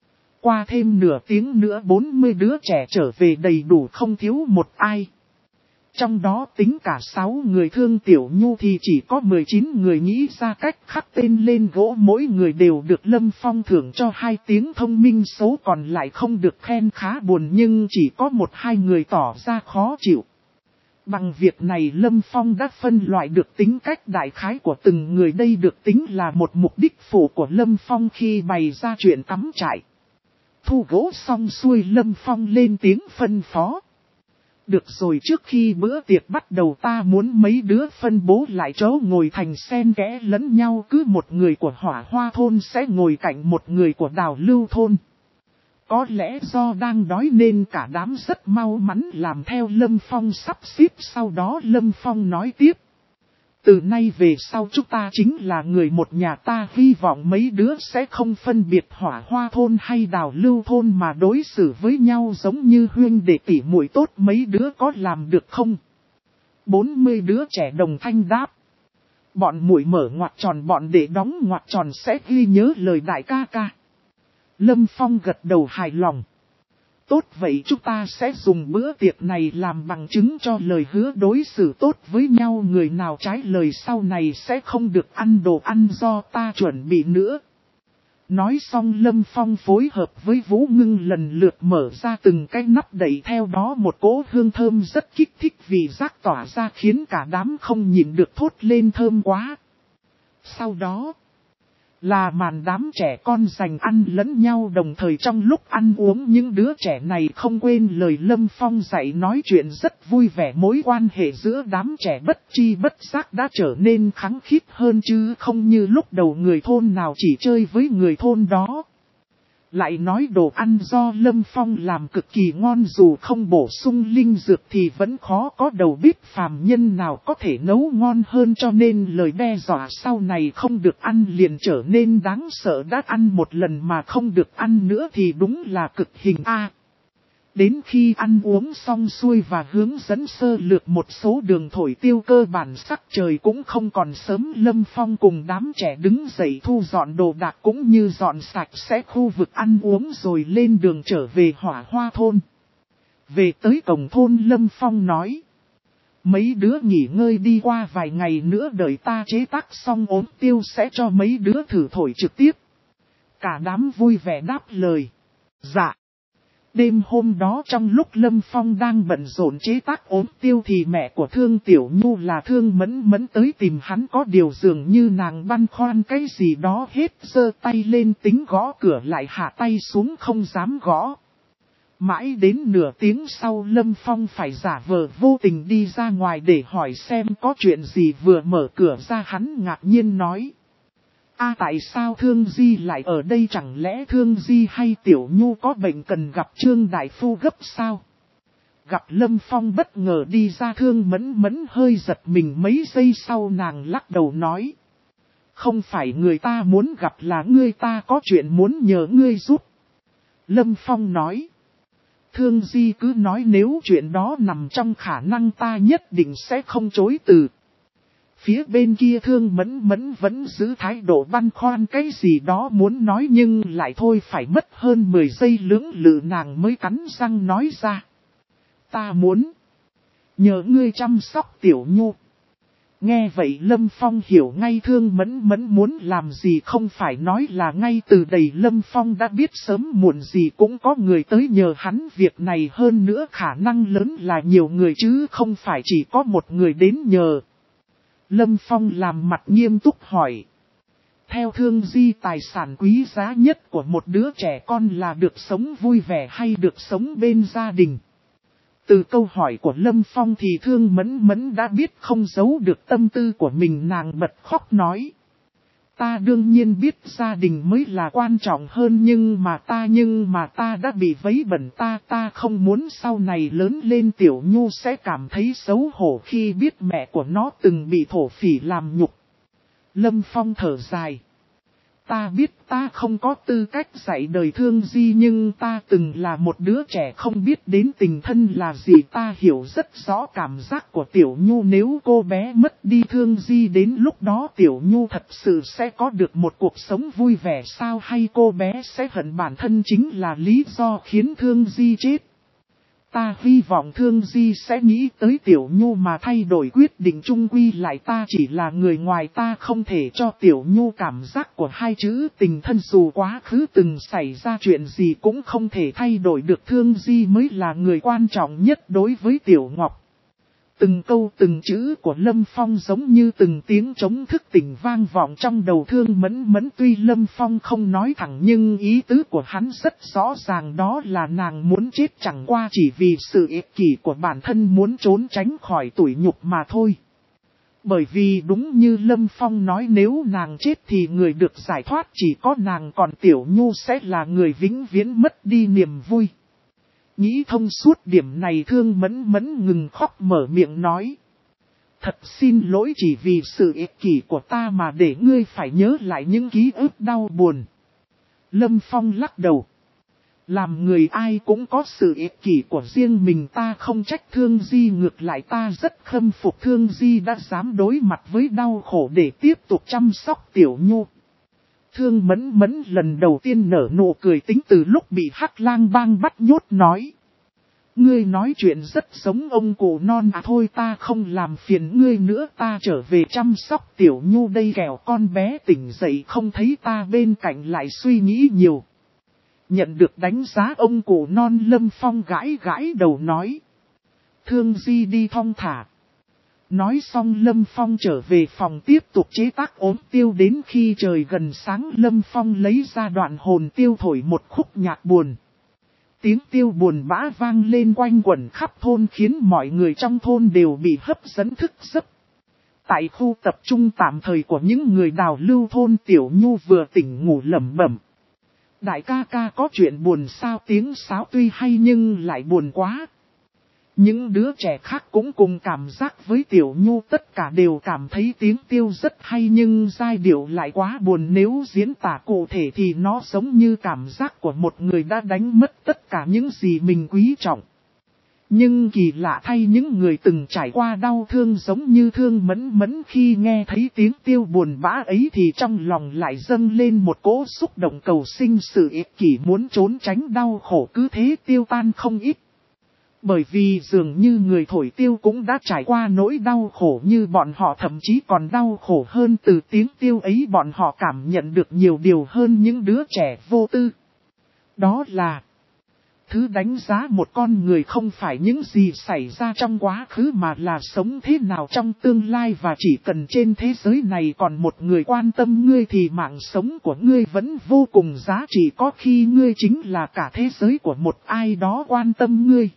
Qua thêm nửa tiếng nữa bốn mươi đứa trẻ trở về đầy đủ không thiếu một ai. Trong đó tính cả sáu người Thương Tiểu Nhu thì chỉ có mười chín người nghĩ ra cách khắc tên lên gỗ, mỗi người đều được Lâm Phong thưởng cho hai tiếng thông minh, số còn lại không được khen, khá buồn, nhưng chỉ có một hai người tỏ ra khó chịu. Bằng việc này Lâm Phong đã phân loại được tính cách đại khái của từng người, đây được tính là một mục đích phụ của Lâm Phong khi bày ra chuyện cắm trại. Thu gỗ xong xuôi, Lâm Phong lên tiếng phân phó. Được rồi, trước khi bữa tiệc bắt đầu ta muốn mấy đứa phân bố lại chỗ ngồi thành xen kẽ lẫn nhau, cứ một người của Hỏa Hoa thôn sẽ ngồi cạnh một người của Đào Lưu thôn. Có lẽ do đang đói nên cả đám rất mau mắn làm theo Lâm Phong sắp xếp, sau đó Lâm Phong nói tiếp. Từ nay về sau chúng ta chính là người một nhà, ta hy vọng mấy đứa sẽ không phân biệt Hỏa Hoa thôn hay Đào Lưu thôn mà đối xử với nhau giống như huynh đệ tỷ muội tốt, mấy đứa có làm được không? bốn mươi đứa trẻ đồng thanh đáp. Bọn muội mở ngoặc tròn, bọn đệ đóng ngoặc tròn, sẽ ghi nhớ lời đại ca ca. Lâm Phong gật đầu hài lòng. Tốt vậy, chúng ta sẽ dùng bữa tiệc này làm bằng chứng cho lời hứa đối xử tốt với nhau, người nào trái lời sau này sẽ không được ăn đồ ăn do ta chuẩn bị nữa. Nói xong Lâm Phong phối hợp với Vũ Ngưng lần lượt mở ra từng cái nắp đậy, theo đó một cỗ hương thơm rất kích thích vị giác tỏa ra khiến cả đám không nhịn được thốt lên thơm quá. Sau đó là màn đám trẻ con giành ăn lẫn nhau đồng thời. Trong lúc ăn uống những đứa trẻ này không quên lời Lâm Phong dạy, nói chuyện rất vui vẻ, mối quan hệ giữa đám trẻ bất chi bất giác đã trở nên khăng khít hơn, chứ không như lúc đầu người thôn nào chỉ chơi với người thôn đó. Lại nói đồ ăn do Lâm Phong làm cực kỳ ngon, dù không bổ sung linh dược thì vẫn khó có đầu bếp phàm nhân nào có thể nấu ngon hơn, cho nên lời đe dọa sau này không được ăn liền trở nên đáng sợ, đã ăn một lần mà không được ăn nữa thì đúng là cực hình a. Đến khi ăn uống xong xuôi và hướng dẫn sơ lược một số đường thổi tiêu cơ bản, sắc trời cũng không còn sớm, Lâm Phong cùng đám trẻ đứng dậy thu dọn đồ đạc cũng như dọn sạch sẽ khu vực ăn uống rồi lên đường trở về Hỏa Hoa thôn. Về tới cổng thôn Lâm Phong nói. Mấy đứa nghỉ ngơi đi, qua vài ngày nữa đợi ta chế tác xong ốm tiêu sẽ cho mấy đứa thử thổi trực tiếp. Cả đám vui vẻ đáp lời. Dạ. Đêm hôm đó trong lúc Lâm Phong đang bận rộn chế tác ốm tiêu thì mẹ của Thương Tiểu Nhu là Thương Mẫn Mẫn tới tìm hắn, có điều dường như nàng băn khoăn cái gì đó hết, giơ tay lên tính gõ cửa lại hạ tay xuống không dám gõ. Mãi đến nửa tiếng sau Lâm Phong phải giả vờ vô tình đi ra ngoài để hỏi xem có chuyện gì, vừa mở cửa ra hắn ngạc nhiên nói. A à, tại sao Thương Di lại ở đây, chẳng lẽ Thương Di hay Tiểu Nhu có bệnh cần gặp Trương Đại Phu gấp sao? Gặp Lâm Phong bất ngờ đi ra, Thương Mẫn Mẫn hơi giật mình, mấy giây sau nàng lắc đầu nói. Không phải người ta muốn gặp, là ngươi ta có chuyện muốn nhờ ngươi giúp. Lâm Phong nói. Thương Di cứ nói, nếu chuyện đó nằm trong khả năng ta nhất định sẽ không chối từ. Phía bên kia Thương Mẫn Mẫn vẫn giữ thái độ băn khoăn cái gì đó muốn nói nhưng lại thôi, phải mất hơn mười giây lưỡng lự nàng mới cắn răng nói ra. Ta muốn nhờ ngươi chăm sóc Tiểu Nhu. Nghe vậy Lâm Phong hiểu ngay Thương Mẫn Mẫn muốn làm gì, không phải nói là ngay từ đầy Lâm Phong đã biết sớm muộn gì cũng có người tới nhờ hắn việc này, hơn nữa khả năng lớn là nhiều người chứ không phải chỉ có một người đến nhờ. Lâm Phong làm mặt nghiêm túc hỏi. Theo Thương Di, tài sản quý giá nhất của một đứa trẻ con là được sống vui vẻ hay được sống bên gia đình? Từ câu hỏi của Lâm Phong thì Thương Mẫn Mẫn đã biết không giấu được tâm tư của mình, nàng bật khóc nói. Ta đương nhiên biết gia đình mới là quan trọng hơn nhưng mà ta nhưng mà ta đã bị vấy bẩn ta ta không muốn sau này lớn lên Tiểu Nhu sẽ cảm thấy xấu hổ khi biết mẹ của nó từng bị thổ phỉ làm nhục. Lâm Phong thở dài. Ta biết ta không có tư cách dạy đời Thương Di nhưng ta từng là một đứa trẻ không biết đến tình thân là gì. Ta hiểu rất rõ cảm giác của Tiểu Nhu nếu cô bé mất đi Thương Di đến lúc đó Tiểu Nhu thật sự sẽ có được một cuộc sống vui vẻ sao hay cô bé sẽ hận bản thân chính là lý do khiến Thương Di chết. Ta hy vọng Thương Di sẽ nghĩ tới Tiểu Nhu mà thay đổi quyết định chung quy lại ta chỉ là người ngoài ta không thể cho Tiểu Nhu cảm giác của hai chữ tình thân dù quá khứ từng xảy ra chuyện gì cũng không thể thay đổi được Thương Di mới là người quan trọng nhất đối với Tiểu Ngọc. Từng câu từng chữ của Lâm Phong giống như từng tiếng trống thức tỉnh vang vọng trong đầu Thương Mẫn Mẫn tuy Lâm Phong không nói thẳng nhưng ý tứ của hắn rất rõ ràng đó là nàng muốn chết chẳng qua chỉ vì sự ích kỷ của bản thân muốn trốn tránh khỏi tủi nhục mà thôi. Bởi vì đúng như Lâm Phong nói nếu nàng chết thì người được giải thoát chỉ có nàng còn Tiểu Nhu sẽ là người vĩnh viễn mất đi niềm vui. Nghĩ thông suốt điểm này Thương Mẫn Mẫn ngừng khóc mở miệng nói. Thật xin lỗi chỉ vì sự ích kỷ của ta mà để ngươi phải nhớ lại những ký ức đau buồn. Lâm Phong lắc đầu. Làm người ai cũng có sự ích kỷ của riêng mình ta không trách Thương Di ngược lại ta rất khâm phục Thương Di đã dám đối mặt với đau khổ để tiếp tục chăm sóc Tiểu Nhu. Thương Mẫn Mẫn lần đầu tiên nở nụ cười tính từ lúc bị Hắc Lang Bang bắt nhốt nói. Ngươi nói chuyện rất giống ông cụ non à thôi ta không làm phiền ngươi nữa ta trở về chăm sóc Tiểu Nhu đây kẻo con bé tỉnh dậy không thấy ta bên cạnh lại suy nghĩ nhiều. Nhận được đánh giá ông cụ non Lâm Phong gãi gãi đầu nói. Thương Di đi thong thả. Nói xong Lâm Phong trở về phòng tiếp tục chế tác ốm tiêu đến khi trời gần sáng Lâm Phong lấy ra đoạn hồn tiêu thổi một khúc nhạc buồn. Tiếng tiêu buồn bã vang lên quanh quẩn khắp thôn khiến mọi người trong thôn đều bị hấp dẫn thức giấc. Tại khu tập trung tạm thời của những người đào lưu thôn Tiểu Nhu vừa tỉnh ngủ lẩm bẩm. Đại ca ca có chuyện buồn sao tiếng sáo tuy hay nhưng lại buồn quá. Những đứa trẻ khác cũng cùng cảm giác với Tiểu Nhu tất cả đều cảm thấy tiếng tiêu rất hay nhưng giai điệu lại quá buồn nếu diễn tả cụ thể thì nó giống như cảm giác của một người đã đánh mất tất cả những gì mình quý trọng. Nhưng kỳ lạ thay những người từng trải qua đau thương giống như Thương Mẫn Mẫn khi nghe thấy tiếng tiêu buồn bã ấy thì trong lòng lại dâng lên một cỗ xúc động cầu sinh sự ích kỷ muốn trốn tránh đau khổ cứ thế tiêu tan không ít. Bởi vì dường như người thổi tiêu cũng đã trải qua nỗi đau khổ như bọn họ thậm chí còn đau khổ hơn từ tiếng tiêu ấy bọn họ cảm nhận được nhiều điều hơn những đứa trẻ vô tư. Đó là thứ đánh giá một con người không phải những gì xảy ra trong quá khứ mà là sống thế nào trong tương lai và chỉ cần trên thế giới này còn một người quan tâm ngươi thì mạng sống của ngươi vẫn vô cùng giá trị có khi ngươi chính là cả thế giới của một ai đó quan tâm ngươi.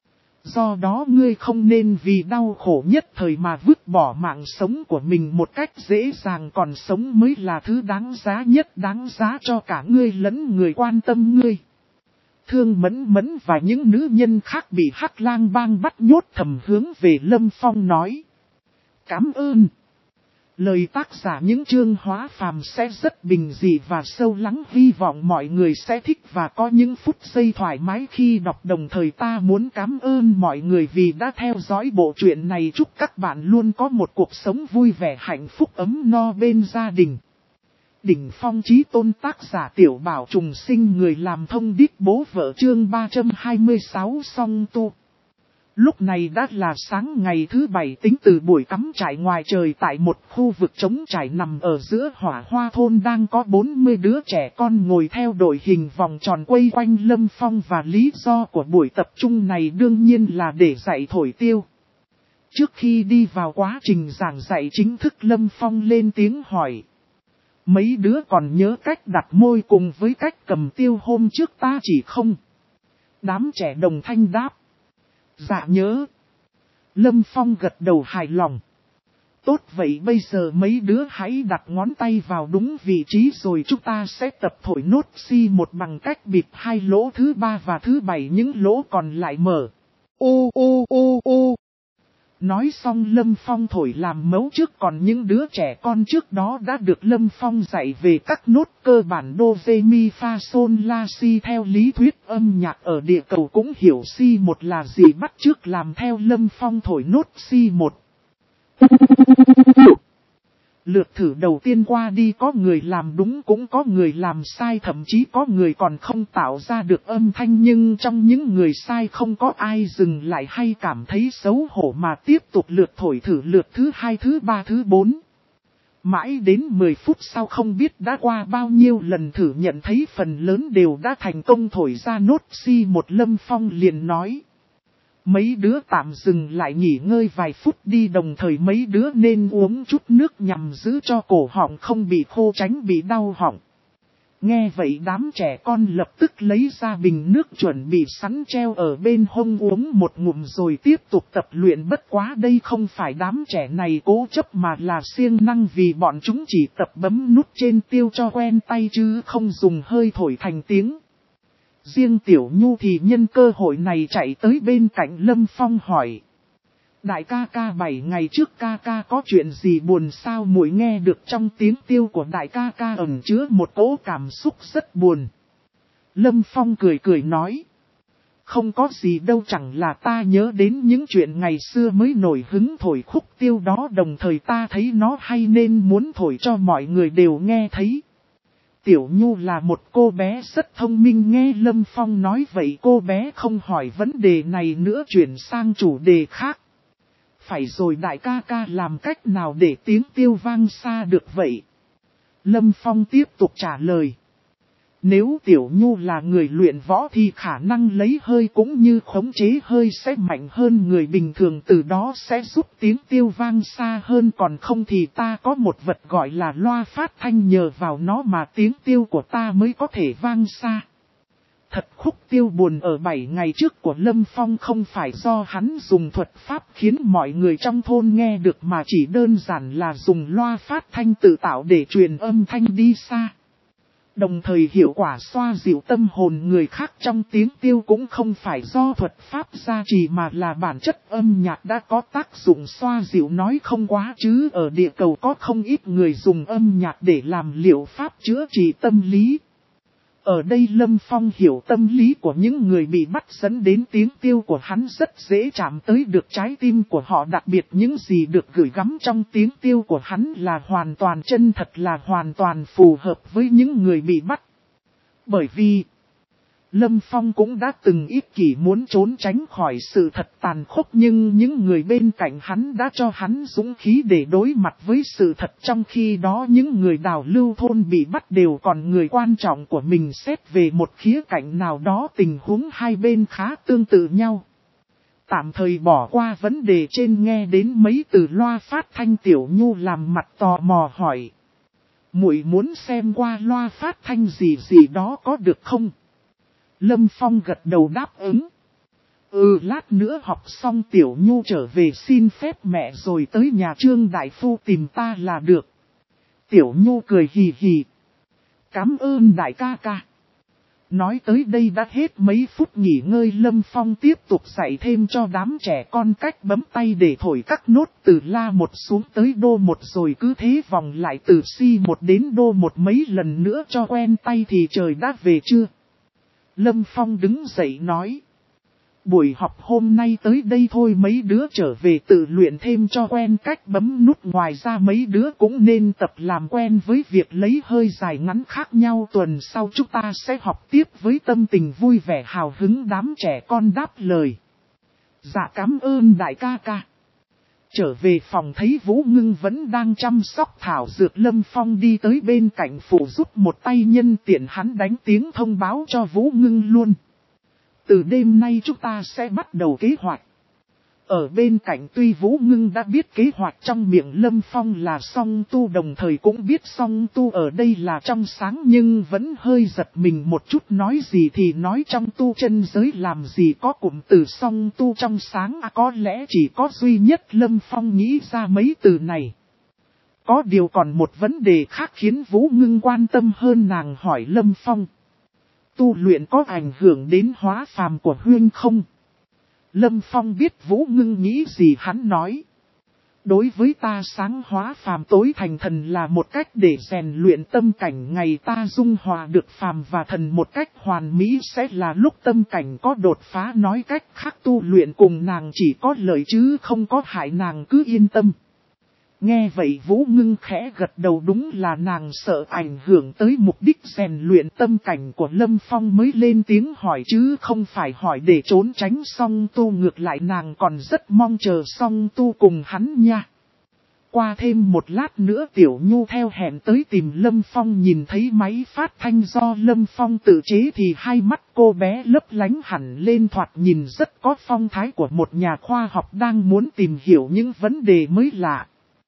Do đó ngươi không nên vì đau khổ nhất thời mà vứt bỏ mạng sống của mình một cách dễ dàng còn sống mới là thứ đáng giá nhất đáng giá cho cả ngươi lẫn người quan tâm ngươi. Thương Mẫn Mẫn và những nữ nhân khác bị Hắc Lang Bang bắt nhốt thầm hướng về Lâm Phong nói. Cảm ơn. Lời tác giả những chương hóa phàm sẽ rất bình dị và sâu lắng hy vọng mọi người sẽ thích và có những phút giây thoải mái khi đọc đồng thời ta muốn cảm ơn mọi người vì đã theo dõi bộ truyện này chúc các bạn luôn có một cuộc sống vui vẻ hạnh phúc ấm no bên gia đình. Đỉnh phong chí tôn tác giả Tiểu Bảo trùng sinh người làm thông điệp bố vợ chương ba trăm hai mươi sáu song tu. Lúc này đã là sáng ngày thứ bảy tính từ buổi cắm trại ngoài trời tại một khu vực trống trải nằm ở giữa Hỏa Hoa thôn đang có bốn mươi đứa trẻ con ngồi theo đội hình vòng tròn quay quanh Lâm Phong và lý do của buổi tập trung này đương nhiên là để dạy thổi tiêu. Trước khi đi vào quá trình giảng dạy chính thức Lâm Phong lên tiếng hỏi. Mấy đứa còn nhớ cách đặt môi cùng với cách cầm tiêu hôm trước ta chỉ không? Đám trẻ đồng thanh đáp. Dạ nhớ. Lâm Phong gật đầu hài lòng. Tốt vậy bây giờ mấy đứa hãy đặt ngón tay vào đúng vị trí rồi chúng ta sẽ tập thổi nốt si một bằng cách bịt hai lỗ thứ ba và thứ bảy, những lỗ còn lại mở. Ô ô ô ô. Nói xong Lâm Phong thổi làm mấu trước, còn những đứa trẻ con trước đó đã được Lâm Phong dạy về các nốt cơ bản đô rê mi fa sol la si theo lý thuyết âm nhạc ở địa cầu cũng hiểu si một là gì, bắt chước làm theo Lâm Phong thổi nốt si một. Lượt thử đầu tiên qua đi, có người làm đúng cũng có người làm sai, thậm chí có người còn không tạo ra được âm thanh, nhưng trong những người sai không có ai dừng lại hay cảm thấy xấu hổ mà tiếp tục lượt thổi thử lượt thứ hai, thứ ba, thứ bốn. Mãi đến mười phút sau không biết đã qua bao nhiêu lần thử, nhận thấy phần lớn đều đã thành công thổi ra nốt si một, Lâm Phong liền nói: mấy đứa tạm dừng lại nghỉ ngơi vài phút đi, đồng thời mấy đứa nên uống chút nước nhằm giữ cho cổ họng không bị khô, tránh bị đau họng. Nghe vậy đám trẻ con lập tức lấy ra bình nước chuẩn bị sẵn treo ở bên hông, uống một ngụm rồi tiếp tục tập luyện. Bất quá đây không phải đám trẻ này cố chấp mà là siêng năng, vì bọn chúng chỉ tập bấm nút trên tiêu cho quen tay chứ không dùng hơi thổi thành tiếng. Riêng Tiểu Nhu thì nhân cơ hội này chạy tới bên cạnh Lâm Phong hỏi: đại ca ca, bảy ngày trước ca ca có chuyện gì buồn sao? Muội nghe được trong tiếng tiêu của đại ca ca ẩn chứa một cỗ cảm xúc rất buồn. Lâm Phong cười cười nói: không có gì đâu, chẳng là ta nhớ đến những chuyện ngày xưa mới nổi hứng thổi khúc tiêu đó, đồng thời ta thấy nó hay nên muốn thổi cho mọi người đều nghe thấy. Tiểu Nhu là một cô bé rất thông minh, nghe Lâm Phong nói vậy cô bé không hỏi vấn đề này nữa, chuyển sang chủ đề khác. Phải rồi đại ca ca, làm cách nào để tiếng tiêu vang xa được vậy? Lâm Phong tiếp tục trả lời: nếu Tiểu Nhu là người luyện võ thì khả năng lấy hơi cũng như khống chế hơi sẽ mạnh hơn người bình thường, từ đó sẽ giúp tiếng tiêu vang xa hơn. Còn không thì ta có một vật gọi là loa phát thanh, nhờ vào nó mà tiếng tiêu của ta mới có thể vang xa. Thật, khúc tiêu buồn ở bảy ngày trước của Lâm Phong không phải do hắn dùng thuật pháp khiến mọi người trong thôn nghe được, mà chỉ đơn giản là dùng loa phát thanh tự tạo để truyền âm thanh đi xa. Đồng thời hiệu quả xoa dịu tâm hồn người khác trong tiếng tiêu cũng không phải do thuật pháp gia trì, mà là bản chất âm nhạc đã có tác dụng xoa dịu. Nói không quá chứ ở địa cầu có không ít người dùng âm nhạc để làm liệu pháp chữa trị tâm lý. Ở đây Lâm Phong hiểu tâm lý của những người bị bắt, dẫn đến tiếng tiêu của hắn rất dễ chạm tới được trái tim của họ, đặc biệt những gì được gửi gắm trong tiếng tiêu của hắn là hoàn toàn chân thật, là hoàn toàn phù hợp với những người bị bắt. Bởi vì Lâm Phong cũng đã từng ích kỷ muốn trốn tránh khỏi sự thật tàn khốc, nhưng những người bên cạnh hắn đã cho hắn dũng khí để đối mặt với sự thật. Trong khi đó những người đào lưu thôn bị bắt đều còn người quan trọng của mình, xét về một khía cạnh nào đó tình huống hai bên khá tương tự nhau. Tạm thời bỏ qua vấn đề trên, nghe đến mấy từ loa phát thanh, Tiểu Nhu làm mặt tò mò hỏi: muội muốn xem qua loa phát thanh gì gì đó có được không? Lâm Phong gật đầu đáp ứng. Ừ, lát nữa học xong Tiểu Nhu trở về xin phép mẹ rồi tới nhà Trương Đại Phu tìm ta là được. Tiểu Nhu cười hì hì: cảm ơn đại ca ca. Nói tới đây đã hết mấy phút nghỉ ngơi, Lâm Phong tiếp tục dạy thêm cho đám trẻ con cách bấm tay để thổi các nốt từ la một xuống tới đô một, rồi cứ thế vòng lại từ si một đến đô một mấy lần nữa cho quen tay thì trời đã về trưa. Lâm Phong đứng dậy nói: buổi học hôm nay tới đây thôi, mấy đứa trở về tự luyện thêm cho quen cách bấm nút, ngoài ra mấy đứa cũng nên tập làm quen với việc lấy hơi dài ngắn khác nhau. Tuần sau chúng ta sẽ học tiếp với tâm tình vui vẻ hào hứng. Đám trẻ con đáp lời: dạ cảm ơn đại ca ca. Trở về phòng thấy Vũ Ngưng vẫn đang chăm sóc thảo dược, Lâm Phong đi tới bên cạnh phụ giúp một tay, nhân tiện hắn đánh tiếng thông báo cho Vũ Ngưng luôn: từ đêm nay chúng ta sẽ bắt đầu kế hoạch. Ở bên cạnh tuy Vũ Ngưng đã biết kế hoạch trong miệng Lâm Phong là Song Tu, đồng thời cũng biết Song Tu ở đây là trong sáng, nhưng vẫn hơi giật mình một chút, nói gì thì nói trong tu chân giới làm gì có cụm từ Song Tu trong sáng, à, có lẽ chỉ có duy nhất Lâm Phong nghĩ ra mấy từ này. Có điều còn một vấn đề khác khiến Vũ Ngưng quan tâm hơn, nàng hỏi Lâm Phong. Tu luyện có ảnh hưởng đến hóa phàm của huynh không? Lâm Phong biết Vũ Ngưng nghĩ gì, hắn nói. Đối với ta, sáng hóa phàm tối thành thần là một cách để rèn luyện tâm cảnh, ngày ta dung hòa được phàm và thần một cách hoàn mỹ sẽ là lúc tâm cảnh có đột phá, nói cách khác tu luyện cùng nàng chỉ có lợi chứ không có hại, nàng cứ yên tâm. Nghe vậy Vũ Ngưng khẽ gật đầu, đúng là nàng sợ ảnh hưởng tới mục đích rèn luyện tâm cảnh của Lâm Phong mới lên tiếng hỏi, chứ không phải hỏi để trốn tránh Song Tu, ngược lại nàng còn rất mong chờ Song Tu cùng hắn nha. Qua thêm một lát nữa Tiểu Nhu theo hẹn tới tìm Lâm Phong, nhìn thấy máy phát thanh do Lâm Phong tự chế thì hai mắt cô bé lấp lánh hẳn lên, thoạt nhìn rất có phong thái của một nhà khoa học đang muốn tìm hiểu những vấn đề mới lạ.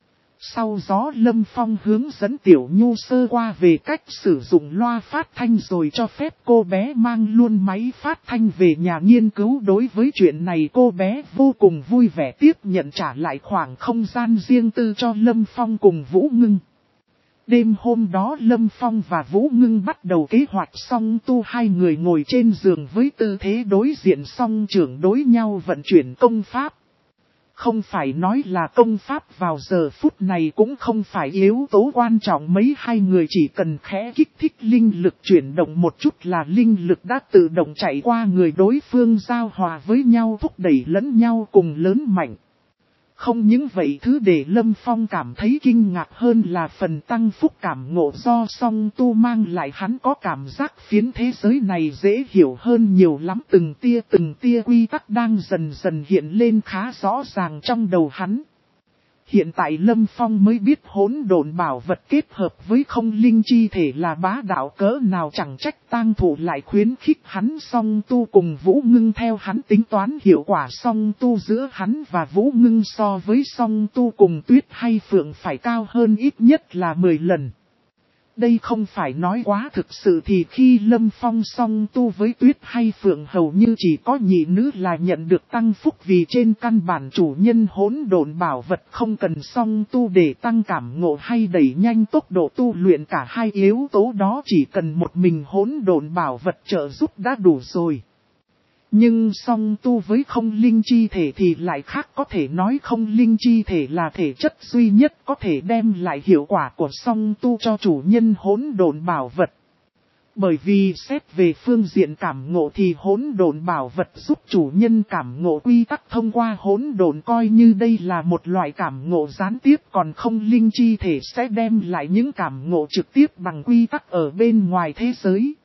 Sau đó Lâm Phong hướng dẫn Tiểu Nhu sơ qua về cách sử dụng loa phát thanh rồi cho phép cô bé mang luôn máy phát thanh về nhà nghiên cứu. Đối với chuyện này cô bé vô cùng vui vẻ tiếp nhận, trả lại khoảng không gian riêng tư cho Lâm Phong cùng Vũ Ngưng. Đêm hôm đó Lâm Phong và Vũ Ngưng bắt đầu kế hoạch Song Tu, hai người ngồi trên giường với tư thế đối diện song trưởng đối nhau vận chuyển công pháp. Không phải nói là công pháp vào giờ phút này cũng không phải yếu tố quan trọng mấy, hai người chỉ cần khẽ kích thích linh lực chuyển động một chút là linh lực đã tự động chạy qua người đối phương, giao hòa với nhau thúc đẩy lẫn nhau cùng lớn mạnh. Không những vậy, thứ để Lâm Phong cảm thấy kinh ngạc hơn là phần tăng phúc cảm ngộ do Song Tu mang lại, hắn có cảm giác phiến thế giới này dễ hiểu hơn nhiều lắm, từng tia từng tia quy tắc đang dần dần hiện lên khá rõ ràng trong đầu hắn. Hiện tại Lâm Phong mới biết hỗn độn bảo vật kết hợp với không linh chi thể là bá đạo cỡ nào, chẳng trách tang thủ lại khuyến khích hắn Song Tu cùng Vũ Ngưng. Theo hắn tính toán, hiệu quả Song Tu giữa hắn và Vũ Ngưng so với Song Tu cùng Tuyết hay Phượng phải cao hơn ít nhất là mười lần. Đây không phải nói quá, thực sự thì khi Lâm Phong Song Tu với Tuyết hay Phượng hầu như chỉ có nhị nữ là nhận được tăng phúc, vì trên căn bản chủ nhân hỗn độn bảo vật không cần Song Tu để tăng cảm ngộ hay đẩy nhanh tốc độ tu luyện, cả hai yếu tố đó chỉ cần một mình hỗn độn bảo vật trợ giúp đã đủ rồi. Nhưng Song Tu với không linh chi thể thì lại khác, có thể nói không linh chi thể là thể chất duy nhất có thể đem lại hiệu quả của Song Tu cho chủ nhân hỗn độn bảo vật. Bởi vì xét về phương diện cảm ngộ thì hỗn độn bảo vật giúp chủ nhân cảm ngộ quy tắc thông qua hỗn độn, coi như đây là một loại cảm ngộ gián tiếp, còn không linh chi thể sẽ đem lại những cảm ngộ trực tiếp bằng quy tắc ở bên ngoài thế giới.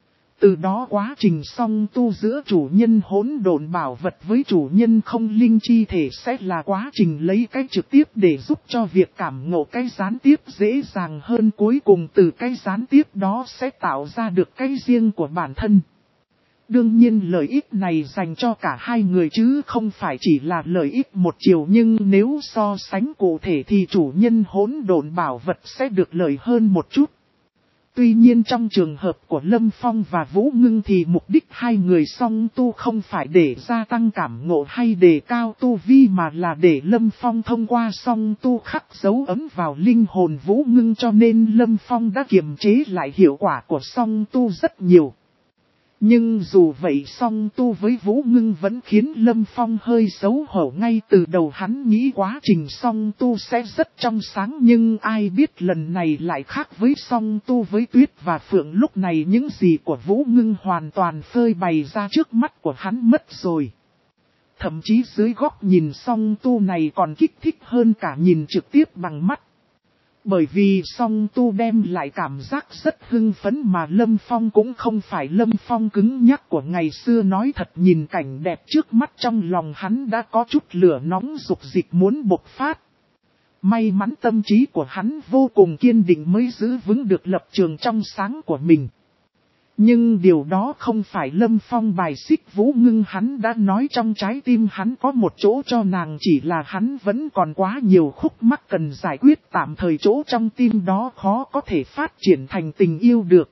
Từ đó quá trình Song Tu giữa chủ nhân hỗn độn bảo vật với chủ nhân không linh chi thể sẽ là quá trình lấy cái trực tiếp để giúp cho việc cảm ngộ cái gián tiếp dễ dàng hơn, cuối cùng từ cái gián tiếp đó sẽ tạo ra được cái riêng của bản thân. Đương nhiên lợi ích này dành cho cả hai người chứ không phải chỉ là lợi ích một chiều, nhưng nếu so sánh cụ thể thì chủ nhân hỗn độn bảo vật sẽ được lợi hơn một chút. Tuy nhiên trong trường hợp của Lâm Phong và Vũ Ngưng thì mục đích hai người Song Tu không phải để gia tăng cảm ngộ hay đề cao tu vi, mà là để Lâm Phong thông qua Song Tu khắc dấu ấn vào linh hồn Vũ Ngưng, cho nên Lâm Phong đã kiềm chế lại hiệu quả của Song Tu rất nhiều. Nhưng dù vậy Song Tu với Vũ Ngưng vẫn khiến Lâm Phong hơi xấu hổ, ngay từ đầu hắn nghĩ quá trình Song Tu sẽ rất trong sáng, nhưng ai biết lần này lại khác với Song Tu với Tuyết và Phượng. Lúc này những gì của Vũ Ngưng hoàn toàn phơi bày ra trước mắt của hắn mất rồi. Thậm chí dưới góc nhìn Song Tu này còn kích thích hơn cả nhìn trực tiếp bằng mắt. Bởi vì Song Tu đem lại cảm giác rất hưng phấn, mà Lâm Phong cũng không phải Lâm Phong cứng nhắc của ngày xưa. Nói thật, nhìn cảnh đẹp trước mắt trong lòng hắn đã có chút lửa nóng dục dịch muốn bộc phát. May mắn tâm trí của hắn vô cùng kiên định mới giữ vững được lập trường trong sáng của mình. Nhưng điều đó không phải Lâm Phong bài xích Vũ Ngưng, hắn đã nói trong trái tim hắn có một chỗ cho nàng, chỉ là hắn vẫn còn quá nhiều khúc mắc cần giải quyết, tạm thời chỗ trong tim đó khó có thể phát triển thành tình yêu được.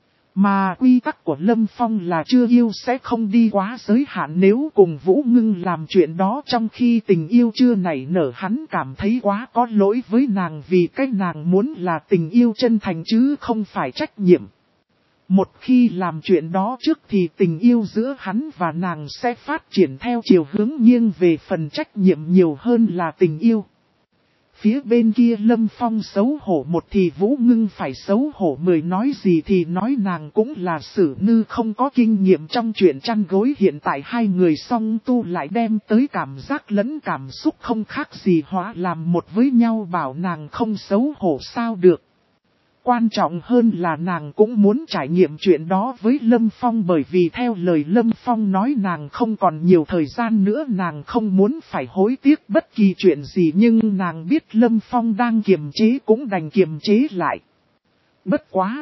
Mà quy tắc của Lâm Phong là chưa yêu sẽ không đi quá giới hạn, nếu cùng Vũ Ngưng làm chuyện đó trong khi tình yêu chưa nảy nở, hắn cảm thấy quá có lỗi với nàng, vì cái nàng muốn là tình yêu chân thành chứ không phải trách nhiệm. Một khi làm chuyện đó trước thì tình yêu giữa hắn và nàng sẽ phát triển theo chiều hướng nghiêng về phần trách nhiệm nhiều hơn là tình yêu. Phía bên kia Lâm Phong xấu hổ một thì Vũ Ngưng phải xấu hổ mười, nói gì thì nói nàng cũng là xử nữ không có kinh nghiệm trong chuyện chăn gối, hiện tại hai người song tu lại đem tới cảm giác lẫn cảm xúc không khác gì hóa làm một với nhau, bảo nàng không xấu hổ sao được. Quan trọng hơn là nàng cũng muốn trải nghiệm chuyện đó với Lâm Phong, bởi vì theo lời Lâm Phong nói nàng không còn nhiều thời gian nữa, nàng không muốn phải hối tiếc bất kỳ chuyện gì, nhưng nàng biết Lâm Phong đang kiềm chế cũng đành kiềm chế lại. Bất quá!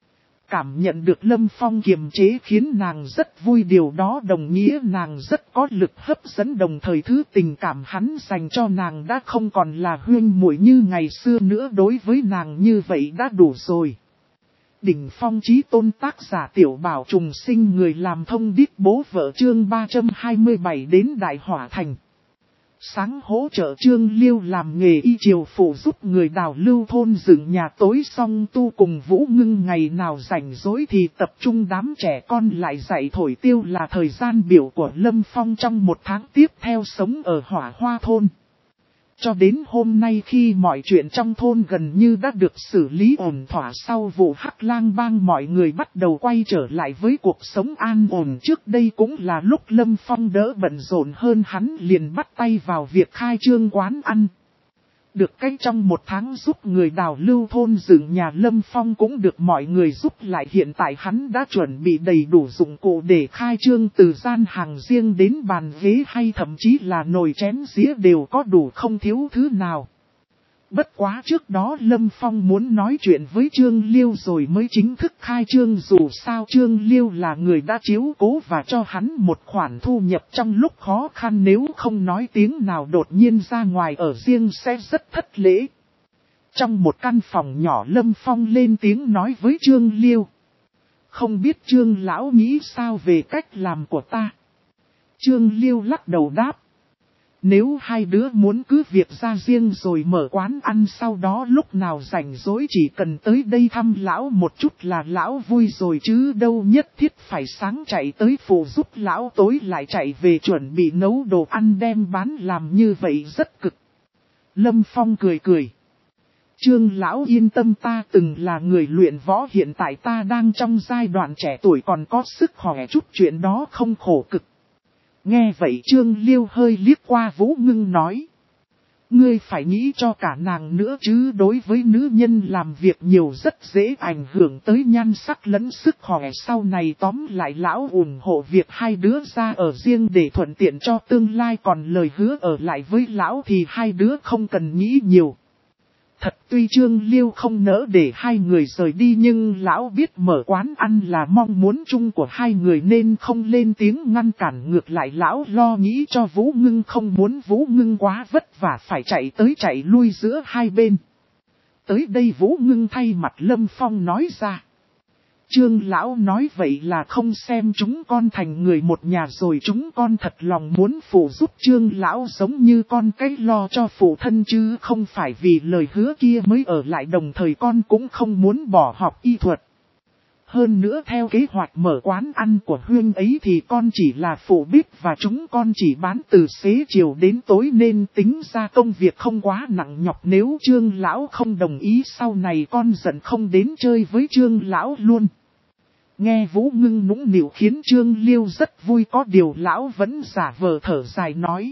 Cảm nhận được Lâm Phong kiềm chế khiến nàng rất vui, điều đó đồng nghĩa nàng rất có lực hấp dẫn, đồng thời thứ tình cảm hắn dành cho nàng đã không còn là huyên muội như ngày xưa nữa, đối với nàng như vậy đã đủ rồi. Đỉnh phong chí tôn, tác giả Tiểu Bảo Trùng Sinh, người làm thông điệp bố vợ, chương ba trăm hai mươi bảy đến Đại Hỏa Thành. Sáng hỗ trợ Trương Liêu làm nghề y triều phụ giúp người đào lưu thôn dựng nhà, tối xong tu cùng Vũ Ngưng, ngày nào rảnh rỗi thì tập trung đám trẻ con lại dạy thổi tiêu là thời gian biểu của Lâm Phong trong một tháng tiếp theo sống ở Hỏa Hoa thôn. Cho đến hôm nay khi mọi chuyện trong thôn gần như đã được xử lý ổn thỏa sau vụ Hắc Lang Bang, mọi người bắt đầu quay trở lại với cuộc sống an ổn. Trước đây cũng là lúc Lâm Phong đỡ bận rộn hơn, hắn liền bắt tay vào việc khai trương quán ăn. Được cách trong một tháng giúp người đào lưu thôn dựng nhà, Lâm Phong cũng được mọi người giúp lại. Hiện tại hắn đã chuẩn bị đầy đủ dụng cụ để khai trương, từ gian hàng riêng đến bàn ghế hay thậm chí là nồi chén dĩa đều có đủ, không thiếu thứ nào. Bất quá trước đó Lâm Phong muốn nói chuyện với Trương Liêu rồi mới chính thức khai trương, dù sao Trương Liêu là người đã chiếu cố và cho hắn một khoản thu nhập trong lúc khó khăn, nếu không nói tiếng nào đột nhiên ra ngoài ở riêng sẽ rất thất lễ. Trong một căn phòng nhỏ, Lâm Phong lên tiếng nói với Trương Liêu. Không biết Trương lão nghĩ sao về cách làm của ta? Trương Liêu lắc đầu đáp. Nếu hai đứa muốn cứ việc ra riêng rồi mở quán ăn, sau đó lúc nào rảnh rỗi chỉ cần tới đây thăm lão một chút là lão vui rồi, chứ đâu nhất thiết phải sáng chạy tới phụ giúp lão tối lại chạy về chuẩn bị nấu đồ ăn đem bán, làm như vậy rất cực. Lâm Phong cười cười. Trương lão yên tâm, ta từng là người luyện võ, hiện tại ta đang trong giai đoạn trẻ tuổi còn có sức khỏe, chút chuyện đó không khổ cực. Nghe vậy Trương Liêu hơi liếc qua Vũ Ngưng nói. Ngươi phải nghĩ cho cả nàng nữa chứ, đối với nữ nhân làm việc nhiều rất dễ ảnh hưởng tới nhan sắc lẫn sức khỏe sau này. Tóm lại lão ủng hộ việc hai đứa ra ở riêng để thuận tiện cho tương lai, còn lời hứa ở lại với lão thì hai đứa không cần nghĩ nhiều. Thật tuy Trương Liêu không nỡ để hai người rời đi, nhưng lão biết mở quán ăn là mong muốn chung của hai người nên không lên tiếng ngăn cản, ngược lại lão lo nghĩ cho Vũ Ngưng, không muốn Vũ Ngưng quá vất vả phải chạy tới chạy lui giữa hai bên. Tới đây Vũ Ngưng thay mặt Lâm Phong nói ra. Trương lão nói vậy là không xem chúng con thành người một nhà rồi, chúng con thật lòng muốn phụ giúp Trương lão giống như con cái lo cho phụ thân, chứ không phải vì lời hứa kia mới ở lại, đồng thời con cũng không muốn bỏ học y thuật. Hơn nữa theo kế hoạch mở quán ăn của Huyên ấy thì con chỉ là phụ bếp và chúng con chỉ bán từ xế chiều đến tối, nên tính ra công việc không quá nặng nhọc. Nếu Trương lão không đồng ý sau này con giận không đến chơi với Trương lão luôn. Nghe Vũ Ngưng nũng nịu khiến Trương Liêu rất vui, có điều lão vẫn giả vờ thở dài nói.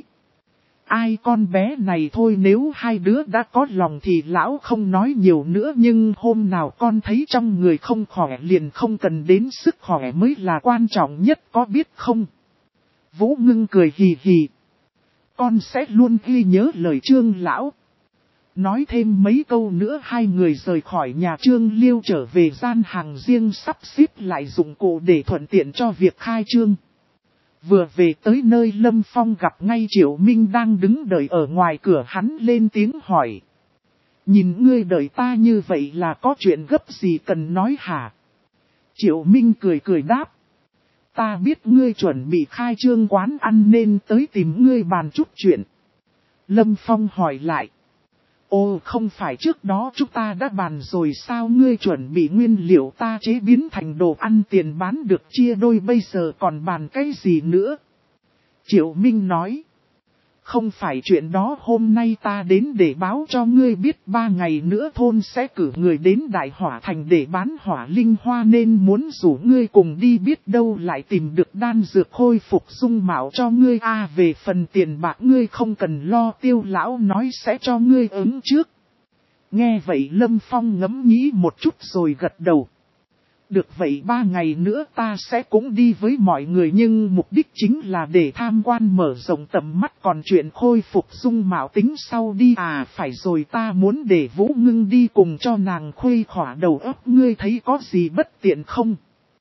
Ai con bé này thôi, nếu hai đứa đã có lòng thì lão không nói nhiều nữa, nhưng hôm nào con thấy trong người không khỏe liền không cần đến, sức khỏe mới là quan trọng nhất, có biết không? Vũ Ngưng cười hì hì. Con sẽ luôn ghi nhớ lời Trương lão. Nói thêm mấy câu nữa hai người rời khỏi nhà Trương Liêu trở về gian hàng riêng sắp xếp lại dụng cụ để thuận tiện cho việc khai trương. Vừa về tới nơi Lâm Phong gặp ngay Triệu Minh đang đứng đợi ở ngoài cửa, hắn lên tiếng hỏi. Nhìn ngươi đợi ta như vậy là có chuyện gấp gì cần nói hả? Triệu Minh cười cười đáp. Ta biết ngươi chuẩn bị khai trương quán ăn nên tới tìm ngươi bàn chút chuyện. Lâm Phong hỏi lại. Ồ, không phải trước đó chúng ta đã bàn rồi sao? Ngươi chuẩn bị nguyên liệu ta chế biến thành đồ ăn tiền bán được chia đôi, bây giờ còn bàn cái gì nữa? Triệu Minh nói. Không phải chuyện đó, hôm nay ta đến để báo cho ngươi biết ba ngày nữa thôn sẽ cử người đến Đại Hỏa Thành để bán hỏa linh hoa, nên muốn rủ ngươi cùng đi, biết đâu lại tìm được đan dược khôi phục dung mạo cho ngươi. A à, về phần tiền bạc ngươi không cần lo, Tiêu lão nói sẽ cho ngươi ứng trước. Nghe vậy Lâm Phong ngẫm nghĩ một chút rồi gật đầu. Được vậy ba ngày nữa ta sẽ cũng đi với mọi người, nhưng mục đích chính là để tham quan mở rộng tầm mắt, còn chuyện khôi phục dung mạo tính sau đi. À phải rồi, ta muốn để Vũ Ngưng đi cùng cho nàng khuây khỏa đầu óc, ngươi thấy có gì bất tiện không?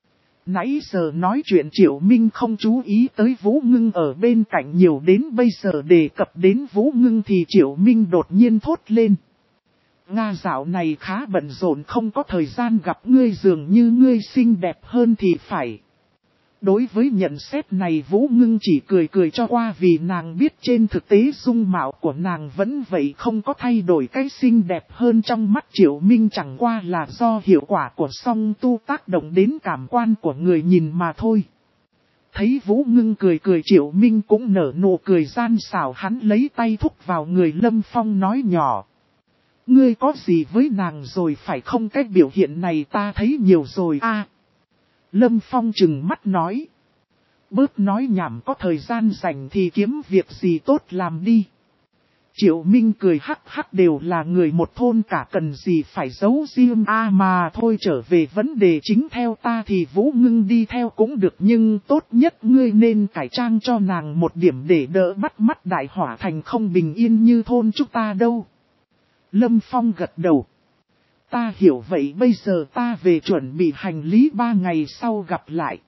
Nãy giờ nói chuyện Triệu Minh không chú ý tới Vũ Ngưng ở bên cạnh nhiều, đến bây giờ đề cập đến Vũ Ngưng thì Triệu Minh đột nhiên thốt lên. Nga dạo này khá bận rộn, không có thời gian gặp ngươi, dường như ngươi xinh đẹp hơn thì phải. Đối với nhận xét này Vũ Ngưng chỉ cười cười cho qua, vì nàng biết trên thực tế dung mạo của nàng vẫn vậy, không có thay đổi. Cái xinh đẹp hơn trong mắt Triệu Minh chẳng qua là do hiệu quả của song tu tác động đến cảm quan của người nhìn mà thôi. Thấy Vũ Ngưng cười cười, Triệu Minh cũng nở nụ cười gian xảo, hắn lấy tay thúc vào người Lâm Phong nói nhỏ. Ngươi có gì với nàng rồi phải không? Cái biểu hiện này ta thấy nhiều rồi a. À, Lâm Phong trừng mắt nói. Bớt nói nhảm, có thời gian rảnh thì kiếm việc gì tốt làm đi. Triệu Minh cười hắc hắc, đều là người một thôn cả, cần gì phải giấu riêng. A à mà thôi, trở về vấn đề chính, theo ta thì Vũ Ngưng đi theo cũng được, nhưng tốt nhất ngươi nên cải trang cho nàng một điểm để đỡ bắt mắt Đại Hỏa Thành không bình yên như thôn chúng ta đâu. Lâm Phong gật đầu. Ta hiểu vậy, bây giờ ta về chuẩn bị hành lý, ba ngày sau gặp lại.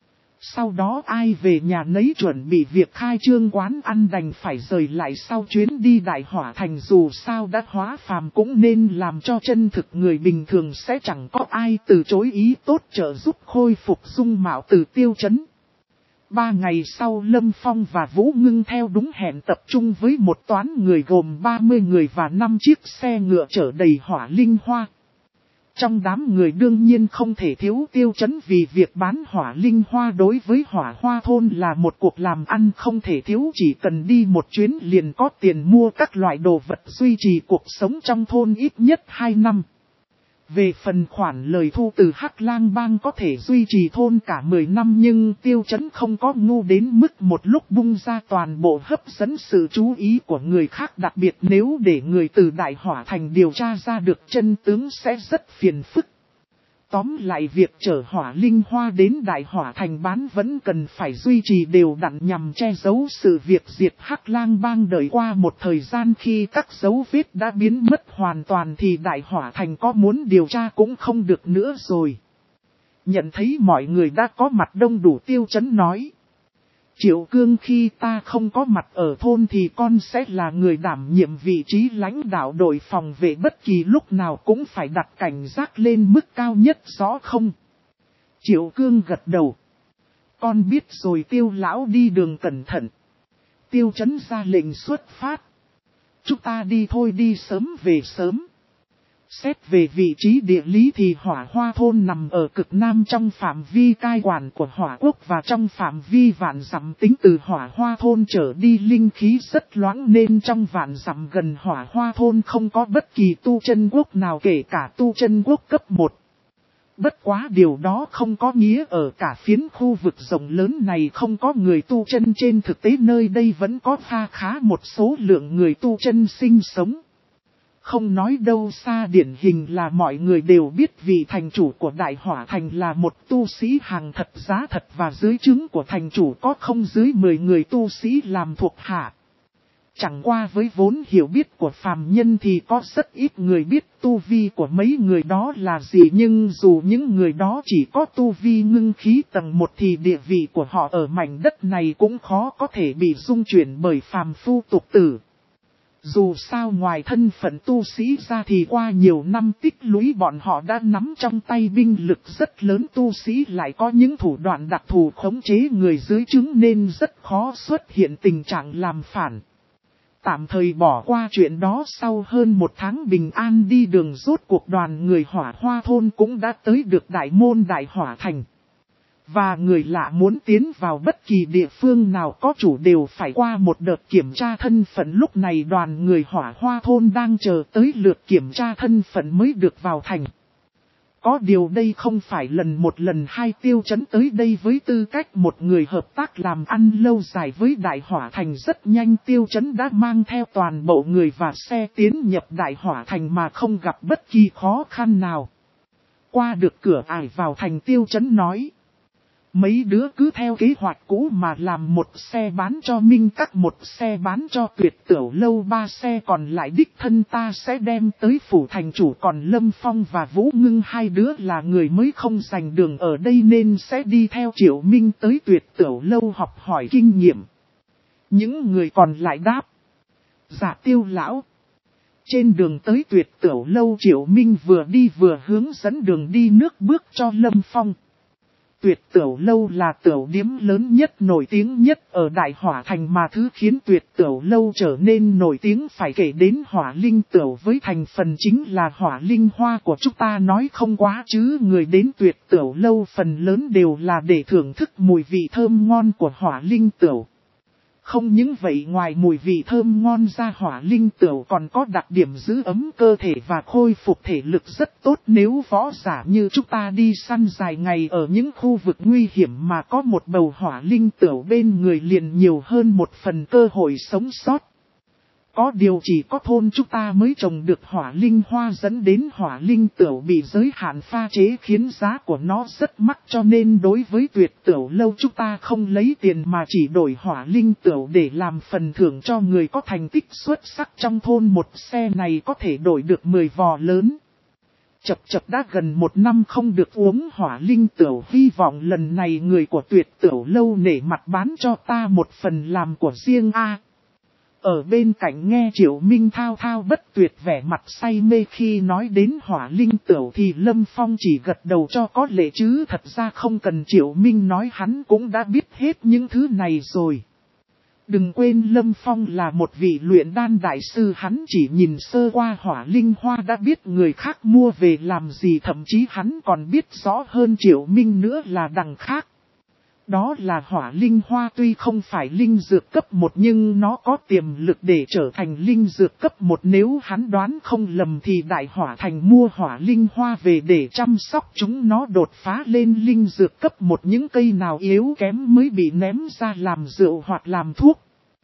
Sau đó ai về nhà nấy chuẩn bị việc khai trương quán ăn, đành phải rời lại sau chuyến đi Đại Hỏa Thành, dù sao đã hóa phàm cũng nên làm cho chân thực, người bình thường sẽ chẳng có ai từ chối ý tốt trợ giúp khôi phục dung mạo từ Tiêu trấn. Ba ngày sau Lâm Phong và Vũ Ngưng theo đúng hẹn tập trung với một toán người gồm ba mươi người và năm chiếc xe ngựa chở đầy hỏa linh hoa. Trong đám người đương nhiên không thể thiếu Tiêu trấn, vì việc bán hỏa linh hoa đối với hỏa hoa thôn là một cuộc làm ăn không thể thiếu, chỉ cần đi một chuyến liền có tiền mua các loại đồ vật duy trì cuộc sống trong thôn ít nhất hai năm. Về phần khoản lời thu từ Hắc Lang Bang có thể duy trì thôn cả mười năm, nhưng Tiêu trấn không có ngu đến mức một lúc bung ra toàn bộ hấp dẫn sự chú ý của người khác, đặc biệt nếu để người từ Đại Hỏa Thành điều tra ra được chân tướng sẽ rất phiền phức. Tóm lại, việc chở hỏa linh hoa đến Đại Hỏa Thành bán vẫn cần phải duy trì đều đặn nhằm che giấu sự việc diệt Hắc Lang Bang. Đợi qua một thời gian khi các dấu vết đã biến mất hoàn toàn thì Đại Hỏa Thành có muốn điều tra cũng không được nữa rồi. Nhận thấy mọi người đã có mặt đông đủ, Tiêu trấn nói. Triệu Cương, khi ta không có mặt ở thôn thì con sẽ là người đảm nhiệm vị trí lãnh đạo đội phòng vệ, bất kỳ lúc nào cũng phải đặt cảnh giác lên mức cao nhất, rõ không? Triệu Cương gật đầu. Con biết rồi, Tiêu lão đi đường cẩn thận. Tiêu trấn ra lệnh xuất phát. Chúng ta đi thôi, đi sớm về sớm. Xét về vị trí địa lý thì Hỏa Hoa thôn nằm ở cực nam trong phạm vi cai quản của Hỏa Quốc, và trong phạm vi vạn dặm tính từ Hỏa Hoa thôn trở đi linh khí rất loãng, nên trong vạn dặm gần Hỏa Hoa thôn không có bất kỳ tu chân quốc nào, kể cả tu chân quốc cấp một. Bất quá điều đó không có nghĩa ở cả phiến khu vực rộng lớn này không có người tu chân, trên thực tế nơi đây vẫn có pha khá một số lượng người tu chân sinh sống. Không nói đâu xa, điển hình là mọi người đều biết vị thành chủ của Đại Hỏa Thành là một tu sĩ hàng thật giá thật, và dưới trướng của thành chủ có không dưới mười người tu sĩ làm thuộc hạ. Chẳng qua với vốn hiểu biết của phàm nhân thì có rất ít người biết tu vi của mấy người đó là gì. Nhưng dù những người đó chỉ có tu vi ngưng khí tầng một thì địa vị của họ ở mảnh đất này cũng khó có thể bị dung chuyển bởi phàm phu tục tử. Dù sao ngoài thân phận tu sĩ ra thì qua nhiều năm tích lũy bọn họ đã nắm trong tay binh lực rất lớn, tu sĩ lại có những thủ đoạn đặc thù khống chế người dưới trướng nên rất khó xuất hiện tình trạng làm phản. Tạm thời bỏ qua chuyện đó, sau hơn một tháng bình an đi đường rốt cuộc đoàn người Hỏa Hoa thôn cũng đã tới được Đại Môn Đại Hỏa Thành. Và người lạ muốn tiến vào bất kỳ địa phương nào có chủ đều phải qua một đợt kiểm tra thân phận. Lúc này đoàn người Hỏa Hoa thôn đang chờ tới lượt kiểm tra thân phận mới được vào thành. Có điều đây không phải lần một lần hai Tiêu Chấn tới đây với tư cách một người hợp tác làm ăn lâu dài với Đại Hỏa Thành. Rất nhanh Tiêu Chấn đã mang theo toàn bộ người và xe tiến nhập Đại Hỏa Thành mà không gặp bất kỳ khó khăn nào. Qua được cửa ải vào thành, Tiêu Chấn nói: mấy đứa cứ theo kế hoạch cũ mà làm, một xe bán cho Minh Các, một xe bán cho Tuyệt Tửu Lâu, ba xe còn lại đích thân ta sẽ đem tới phủ thành chủ. Còn Lâm Phong và Vũ Ngưng hai đứa là người mới không giành đường ở đây nên sẽ đi theo Triệu Minh tới Tuyệt Tửu Lâu học hỏi kinh nghiệm. Những người còn lại đáp: dạ Tiêu lão. Trên đường tới Tuyệt Tửu Lâu, Triệu Minh vừa đi vừa hướng dẫn đường đi nước bước cho Lâm Phong. Tuyệt Tửu Lâu là tửu điếm lớn nhất, nổi tiếng nhất ở Đại Hỏa Thành, mà thứ khiến Tuyệt Tửu Lâu trở nên nổi tiếng phải kể đến hỏa linh tửu với thành phần chính là hỏa linh hoa của chúng ta. Nói không quá chứ người đến Tuyệt Tửu Lâu phần lớn đều là để thưởng thức mùi vị thơm ngon của hỏa linh tửu. Không những vậy, ngoài mùi vị thơm ngon ra, hỏa linh tửu còn có đặc điểm giữ ấm cơ thể và khôi phục thể lực rất tốt. Nếu võ giả như chúng ta đi săn dài ngày ở những khu vực nguy hiểm mà có một bầu hỏa linh tửu bên người liền nhiều hơn một phần cơ hội sống sót. Có điều chỉ có thôn chúng ta mới trồng được hỏa linh hoa, dẫn đến hỏa linh tửu bị giới hạn pha chế khiến giá của nó rất mắc, cho nên đối với Tuyệt Tửu Lâu chúng ta không lấy tiền mà chỉ đổi hỏa linh tửu để làm phần thưởng cho người có thành tích xuất sắc trong thôn. Một xe này có thể đổi được mười vò lớn. Chập chập đã gần một năm không được uống hỏa linh tửu, hy vọng lần này người của Tuyệt Tửu Lâu nể mặt bán cho ta một phần làm của riêng a. Ở bên cạnh nghe Triệu Minh thao thao bất tuyệt vẻ mặt say mê khi nói đến hỏa linh tửu thì Lâm Phong chỉ gật đầu cho có lệ, chứ thật ra không cần Triệu Minh nói hắn cũng đã biết hết những thứ này rồi. Đừng quên Lâm Phong là một vị luyện đan đại sư, hắn chỉ nhìn sơ qua hỏa linh hoa đã biết người khác mua về làm gì, thậm chí hắn còn biết rõ hơn Triệu Minh nữa là đằng khác. Đó là hỏa linh hoa tuy không phải linh dược cấp một nhưng nó có tiềm lực để trở thành linh dược cấp một. Nếu hắn đoán không lầm thì Đại Hỏa Thành mua hỏa linh hoa về để chăm sóc chúng nó đột phá lên linh dược cấp một, những cây nào yếu kém mới bị ném ra làm rượu hoặc làm thuốc.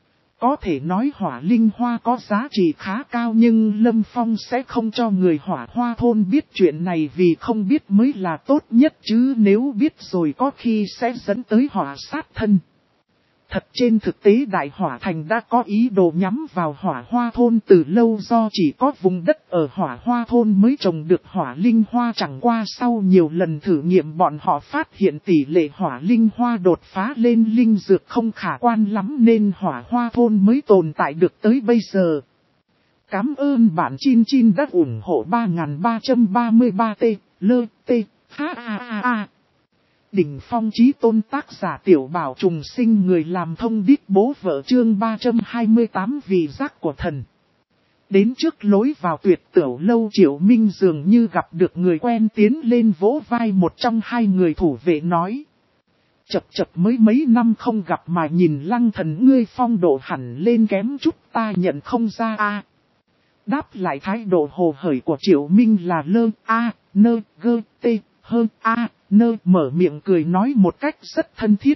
Có thể nói hỏa linh hoa có giá trị khá cao, nhưng Lâm Phong sẽ không cho người Hỏa Hoa thôn biết chuyện này vì không biết mới là tốt nhất, chứ nếu biết rồi có khi sẽ dẫn tới họa sát thân. Thật trên thực tế Đại Hỏa Thành đã có ý đồ nhắm vào Hỏa Hoa thôn từ lâu, do chỉ có vùng đất ở Hỏa Hoa thôn mới trồng được hỏa linh hoa. Chẳng qua sau nhiều lần thử nghiệm bọn họ phát hiện tỷ lệ hỏa linh hoa đột phá lên linh dược không khả quan lắm nên Hỏa Hoa thôn mới tồn tại được tới bây giờ. Cảm ơn bạn Chin Chin đã ủng hộ ba nghìn ba trăm ba mươi ba T, lơ, T, H A A A. Đỉnh Phong Chí Tôn, tác giả Tiểu Bảo Trùng Sinh, người làm thông điệp bố vợ, chương ba trăm hai mươi tám vị giác của thần. Đến trước lối vào Tuyệt Tửu Lâu, Triệu Minh dường như gặp được người quen, tiến lên vỗ vai một trong hai người thủ vệ nói: chập chập mới mấy năm không gặp mà nhìn Lăng thần ngươi phong độ hẳn lên kém chút, ta nhận không ra a. Đáp lại thái độ hồ hởi của Triệu Minh là lơ a, nơ, gơ, tê, hơn a, nơ, mở miệng cười nói một cách rất thân thiết.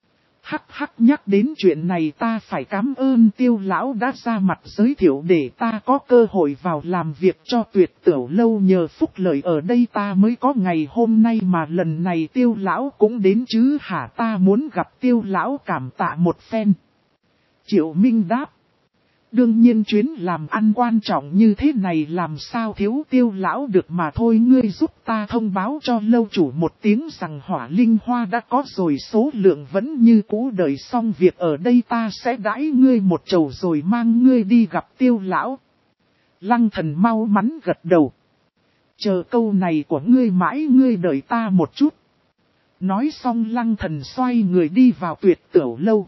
Hắc hắc, nhắc đến chuyện này ta phải cảm ơn Tiêu lão đã ra mặt giới thiệu để ta có cơ hội vào làm việc cho Tuyệt Tửu Lâu, nhờ phúc lợi ở đây ta mới có ngày hôm nay, mà lần này Tiêu lão cũng đến chứ hả? Ta muốn gặp Tiêu lão cảm tạ một phen. Triệu Minh đáp: Đương nhiên chuyến làm ăn quan trọng như thế này làm sao thiếu Tiêu lão được mà thôi, ngươi giúp ta thông báo cho lâu chủ một tiếng rằng hỏa linh hoa đã có rồi, số lượng vẫn như cũ, đợi xong việc ở đây ta sẽ đãi ngươi một chầu rồi mang ngươi đi gặp Tiêu lão. Lăng Thần mau mắn gật đầu. Chờ câu này của ngươi mãi, ngươi đợi ta một chút. Nói xong Lăng Thần xoay người đi vào Tuyệt Tửu lâu.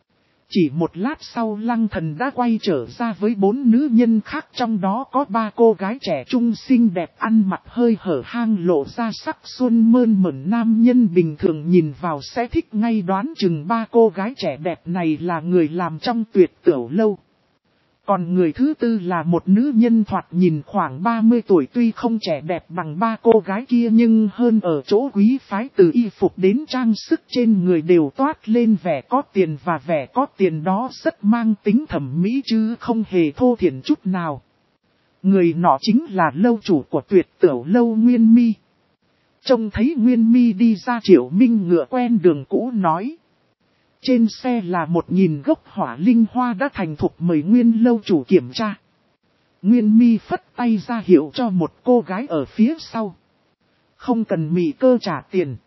Chỉ một lát sau Lăng Thần đã quay trở ra với bốn nữ nhân khác, trong đó có ba cô gái trẻ trung xinh đẹp ăn mặc hơi hở hang lộ ra sắc xuân mơn mởn, nam nhân bình thường nhìn vào sẽ thích ngay, đoán chừng ba cô gái trẻ đẹp này là người làm trong Tuyệt Tửu lâu. Còn người thứ tư là một nữ nhân thoạt nhìn khoảng ba mươi tuổi, tuy không trẻ đẹp bằng ba cô gái kia nhưng hơn ở chỗ quý phái, từ y phục đến trang sức trên người đều toát lên vẻ có tiền, và vẻ có tiền đó rất mang tính thẩm mỹ chứ không hề thô thiển chút nào. Người nọ chính là lâu chủ của Tuyệt Tửu lâu, Nguyên Mi. Trông thấy Nguyên Mi đi ra, Triệu Minh ngựa quen đường cũ nói. Trên xe là một nghìn gốc hỏa linh hoa đã thành thục, mời Nguyên lâu chủ kiểm tra. Nguyên Mi phất tay ra hiệu cho một cô gái ở phía sau. Không cần Mị Cơ trả tiền.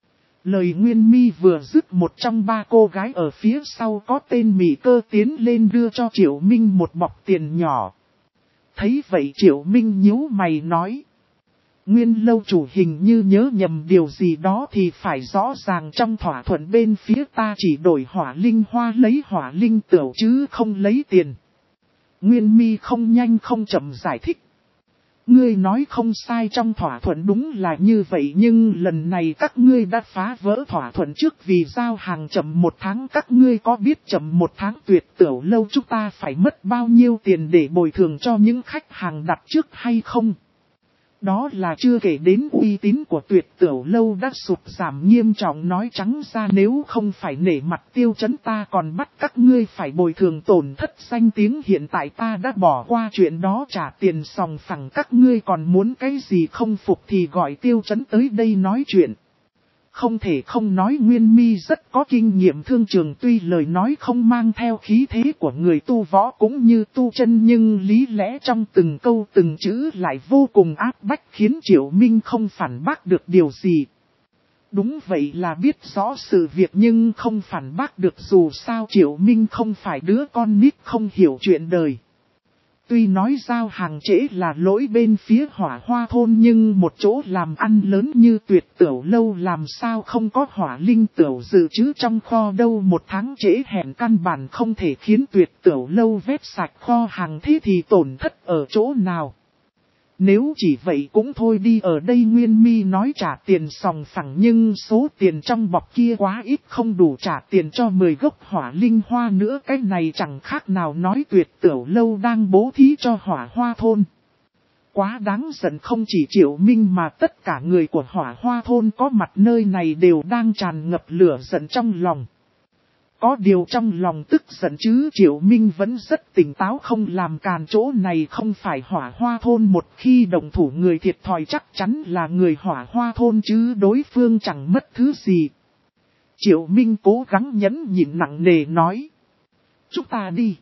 Lời Nguyên Mi vừa dứt, một trong ba cô gái ở phía sau có tên Mị Cơ tiến lên đưa cho Triệu Minh một bọc tiền nhỏ. Thấy vậy Triệu Minh nhíu mày nói. Nguyên lâu chủ hình như nhớ nhầm điều gì đó thì phải, rõ ràng trong thỏa thuận bên phía ta chỉ đổi hỏa linh hoa lấy hỏa linh tửu chứ không lấy tiền. Nguyên Mi không nhanh không chậm giải thích. Ngươi nói không sai, trong thỏa thuận đúng là như vậy, nhưng lần này các ngươi đã phá vỡ thỏa thuận trước vì giao hàng chậm một tháng. Các ngươi có biết chậm một tháng Tuyệt Tửu lâu chúng ta phải mất bao nhiêu tiền để bồi thường cho những khách hàng đặt trước hay không? Đó là chưa kể đến uy tín của Tuyệt Tửu lâu đã sụt giảm nghiêm trọng, nói trắng ra nếu không phải nể mặt Tiêu Chấn ta còn bắt các ngươi phải bồi thường tổn thất danh tiếng. Hiện tại ta đã bỏ qua chuyện đó, trả tiền sòng phẳng, các ngươi còn muốn cái gì không phục thì gọi Tiêu Chấn tới đây nói chuyện. Không thể không nói Nguyên Mi rất có kinh nghiệm thương trường, tuy lời nói không mang theo khí thế của người tu võ cũng như tu chân, nhưng lý lẽ trong từng câu từng chữ lại vô cùng áp bách, khiến Triệu Minh không phản bác được điều gì. Đúng vậy là biết rõ sự việc nhưng không phản bác được, dù sao Triệu Minh không phải đứa con nít không hiểu chuyện đời. Tuy nói giao hàng trễ là lỗi bên phía Hỏa Hoa thôn, nhưng một chỗ làm ăn lớn như Tuyệt Tửu lâu làm sao không có hỏa linh tửu dự trữ trong kho đâu. Một tháng trễ hẹn căn bản không thể khiến Tuyệt Tửu lâu vét sạch kho hàng, thế thì tổn thất ở chỗ nào? Nếu chỉ vậy cũng thôi đi, ở đây Nguyên Mi nói trả tiền sòng phẳng nhưng số tiền trong bọc kia quá ít, không đủ trả tiền cho mười gốc hỏa linh hoa nữa. Cái này chẳng khác nào nói Tuyệt Tửu lâu đang bố thí cho Hỏa Hoa thôn. Quá đáng giận, không chỉ Triệu Minh mà tất cả người của Hỏa Hoa thôn có mặt nơi này đều đang tràn ngập lửa giận trong lòng. Có điều trong lòng tức giận chứ Triệu Minh vẫn rất tỉnh táo, không làm càn, chỗ này không phải Hỏa Hoa thôn, một khi động thủ người thiệt thòi chắc chắn là người Hỏa Hoa thôn chứ đối phương chẳng mất thứ gì. Triệu Minh cố gắng nhẫn nhịn nặng nề nói. Chúng ta đi.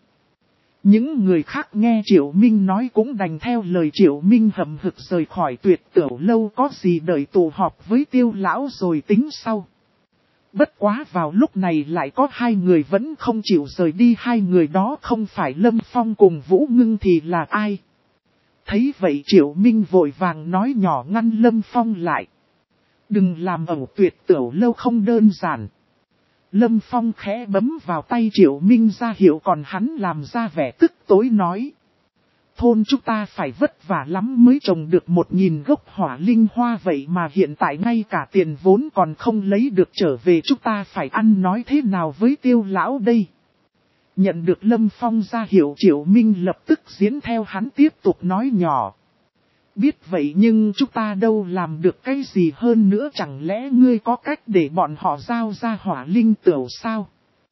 Những người khác nghe Triệu Minh nói cũng đành theo lời Triệu Minh, hậm hực rời khỏi Tuyệt Tửu lâu, có gì đợi tụ họp với Tiêu lão rồi tính sau. Bất quá vào lúc này lại có hai người vẫn không chịu rời đi, hai người đó không phải Lâm Phong cùng Vũ Ngưng thì là ai? Thấy vậy Triệu Minh vội vàng nói nhỏ ngăn Lâm Phong lại. Đừng làm ẩu, Tuyệt Tửu lâu không đơn giản. Lâm Phong khẽ bấm vào tay Triệu Minh ra hiệu, còn hắn làm ra vẻ tức tối nói. Thôn chúng ta phải vất vả lắm mới trồng được một nghìn gốc hỏa linh hoa, vậy mà hiện tại ngay cả tiền vốn còn không lấy được trở về, chúng ta phải ăn nói thế nào với Tiêu lão đây? Nhận được Lâm Phong ra hiệu, Triệu Minh lập tức diễn theo hắn tiếp tục nói nhỏ. Biết vậy nhưng chúng ta đâu làm được cái gì hơn nữa, chẳng lẽ ngươi có cách để bọn họ giao ra hỏa linh tửu sao?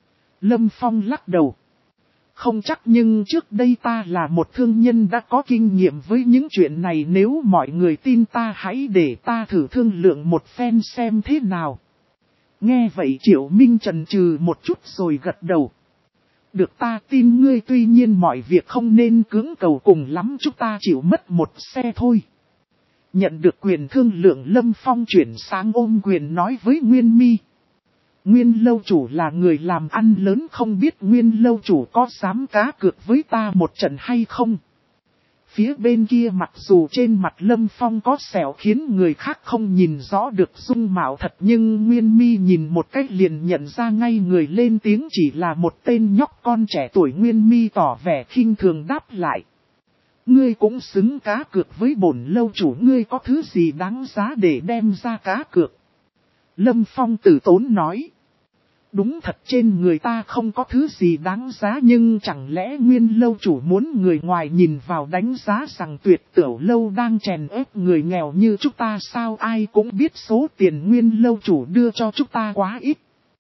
Lâm Phong lắc đầu. Không chắc, nhưng trước đây ta là một thương nhân đã có kinh nghiệm với những chuyện này, nếu mọi người tin ta hãy để ta thử thương lượng một phen xem thế nào. Nghe vậy Triệu Minh chần chừ một chút rồi gật đầu. Được ta tin ngươi, tuy nhiên mọi việc không nên cưỡng cầu, cùng lắm chúng ta chịu mất một xe thôi. Nhận được quyền thương lượng, Lâm Phong chuyển sang ôm quyền nói với Nguyên Mi. Nguyên lâu chủ là người làm ăn lớn, không biết Nguyên lâu chủ có dám cá cược với ta một trận hay không? Phía bên kia mặc dù trên mặt Lâm Phong có sẹo khiến người khác không nhìn rõ được dung mạo thật, nhưng Nguyên Mi nhìn một cách liền nhận ra ngay người lên tiếng chỉ là một tên nhóc con trẻ tuổi. Nguyên Mi tỏ vẻ khinh thường đáp lại. Ngươi cũng xứng cá cược với bổn lâu chủ, ngươi có thứ gì đáng giá để đem ra cá cược? Lâm Phong từ tốn nói. Đúng thật, trên người ta không có thứ gì đáng giá, nhưng chẳng lẽ Nguyên lâu chủ muốn người ngoài nhìn vào đánh giá rằng Tuyệt Tửu lâu đang chèn ép người nghèo như chúng ta sao? Ai cũng biết số tiền Nguyên lâu chủ đưa cho chúng ta quá ít.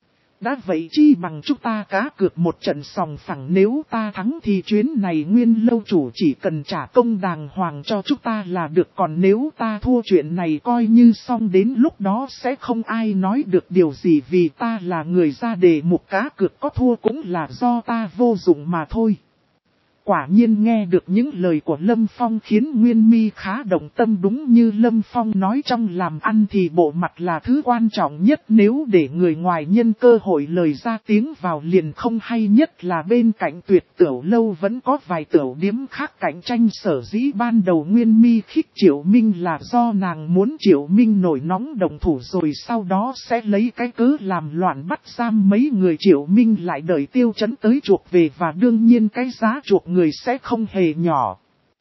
Đã vậy chi bằng chúng ta cá cược một trận sòng phẳng, nếu ta thắng thì chuyến này Nguyên lâu chủ chỉ cần trả công đàng hoàng cho chúng ta là được, còn nếu ta thua chuyện này coi như xong, đến lúc đó sẽ không ai nói được điều gì, vì ta là người ra đề mục cá cược, có thua cũng là do ta vô dụng mà thôi. Quả nhiên nghe được những lời của Lâm Phong khiến Nguyên Mi khá động tâm, đúng như Lâm Phong nói, trong làm ăn thì bộ mặt là thứ quan trọng nhất, nếu để người ngoài nhân cơ hội lời ra tiếng vào liền không hay, nhất là bên cạnh Tuyệt Tửu lâu vẫn có vài tửu điếm khác cạnh tranh. Sở dĩ ban đầu Nguyên Mi khích Triệu Minh là do nàng muốn Triệu Minh nổi nóng động thủ, rồi sau đó sẽ lấy cái cớ làm loạn bắt giam mấy người, Triệu Minh lại đợi Tiêu Chấn tới chuộc về, và đương nhiên cái giá chuộc người sẽ không hề nhỏ.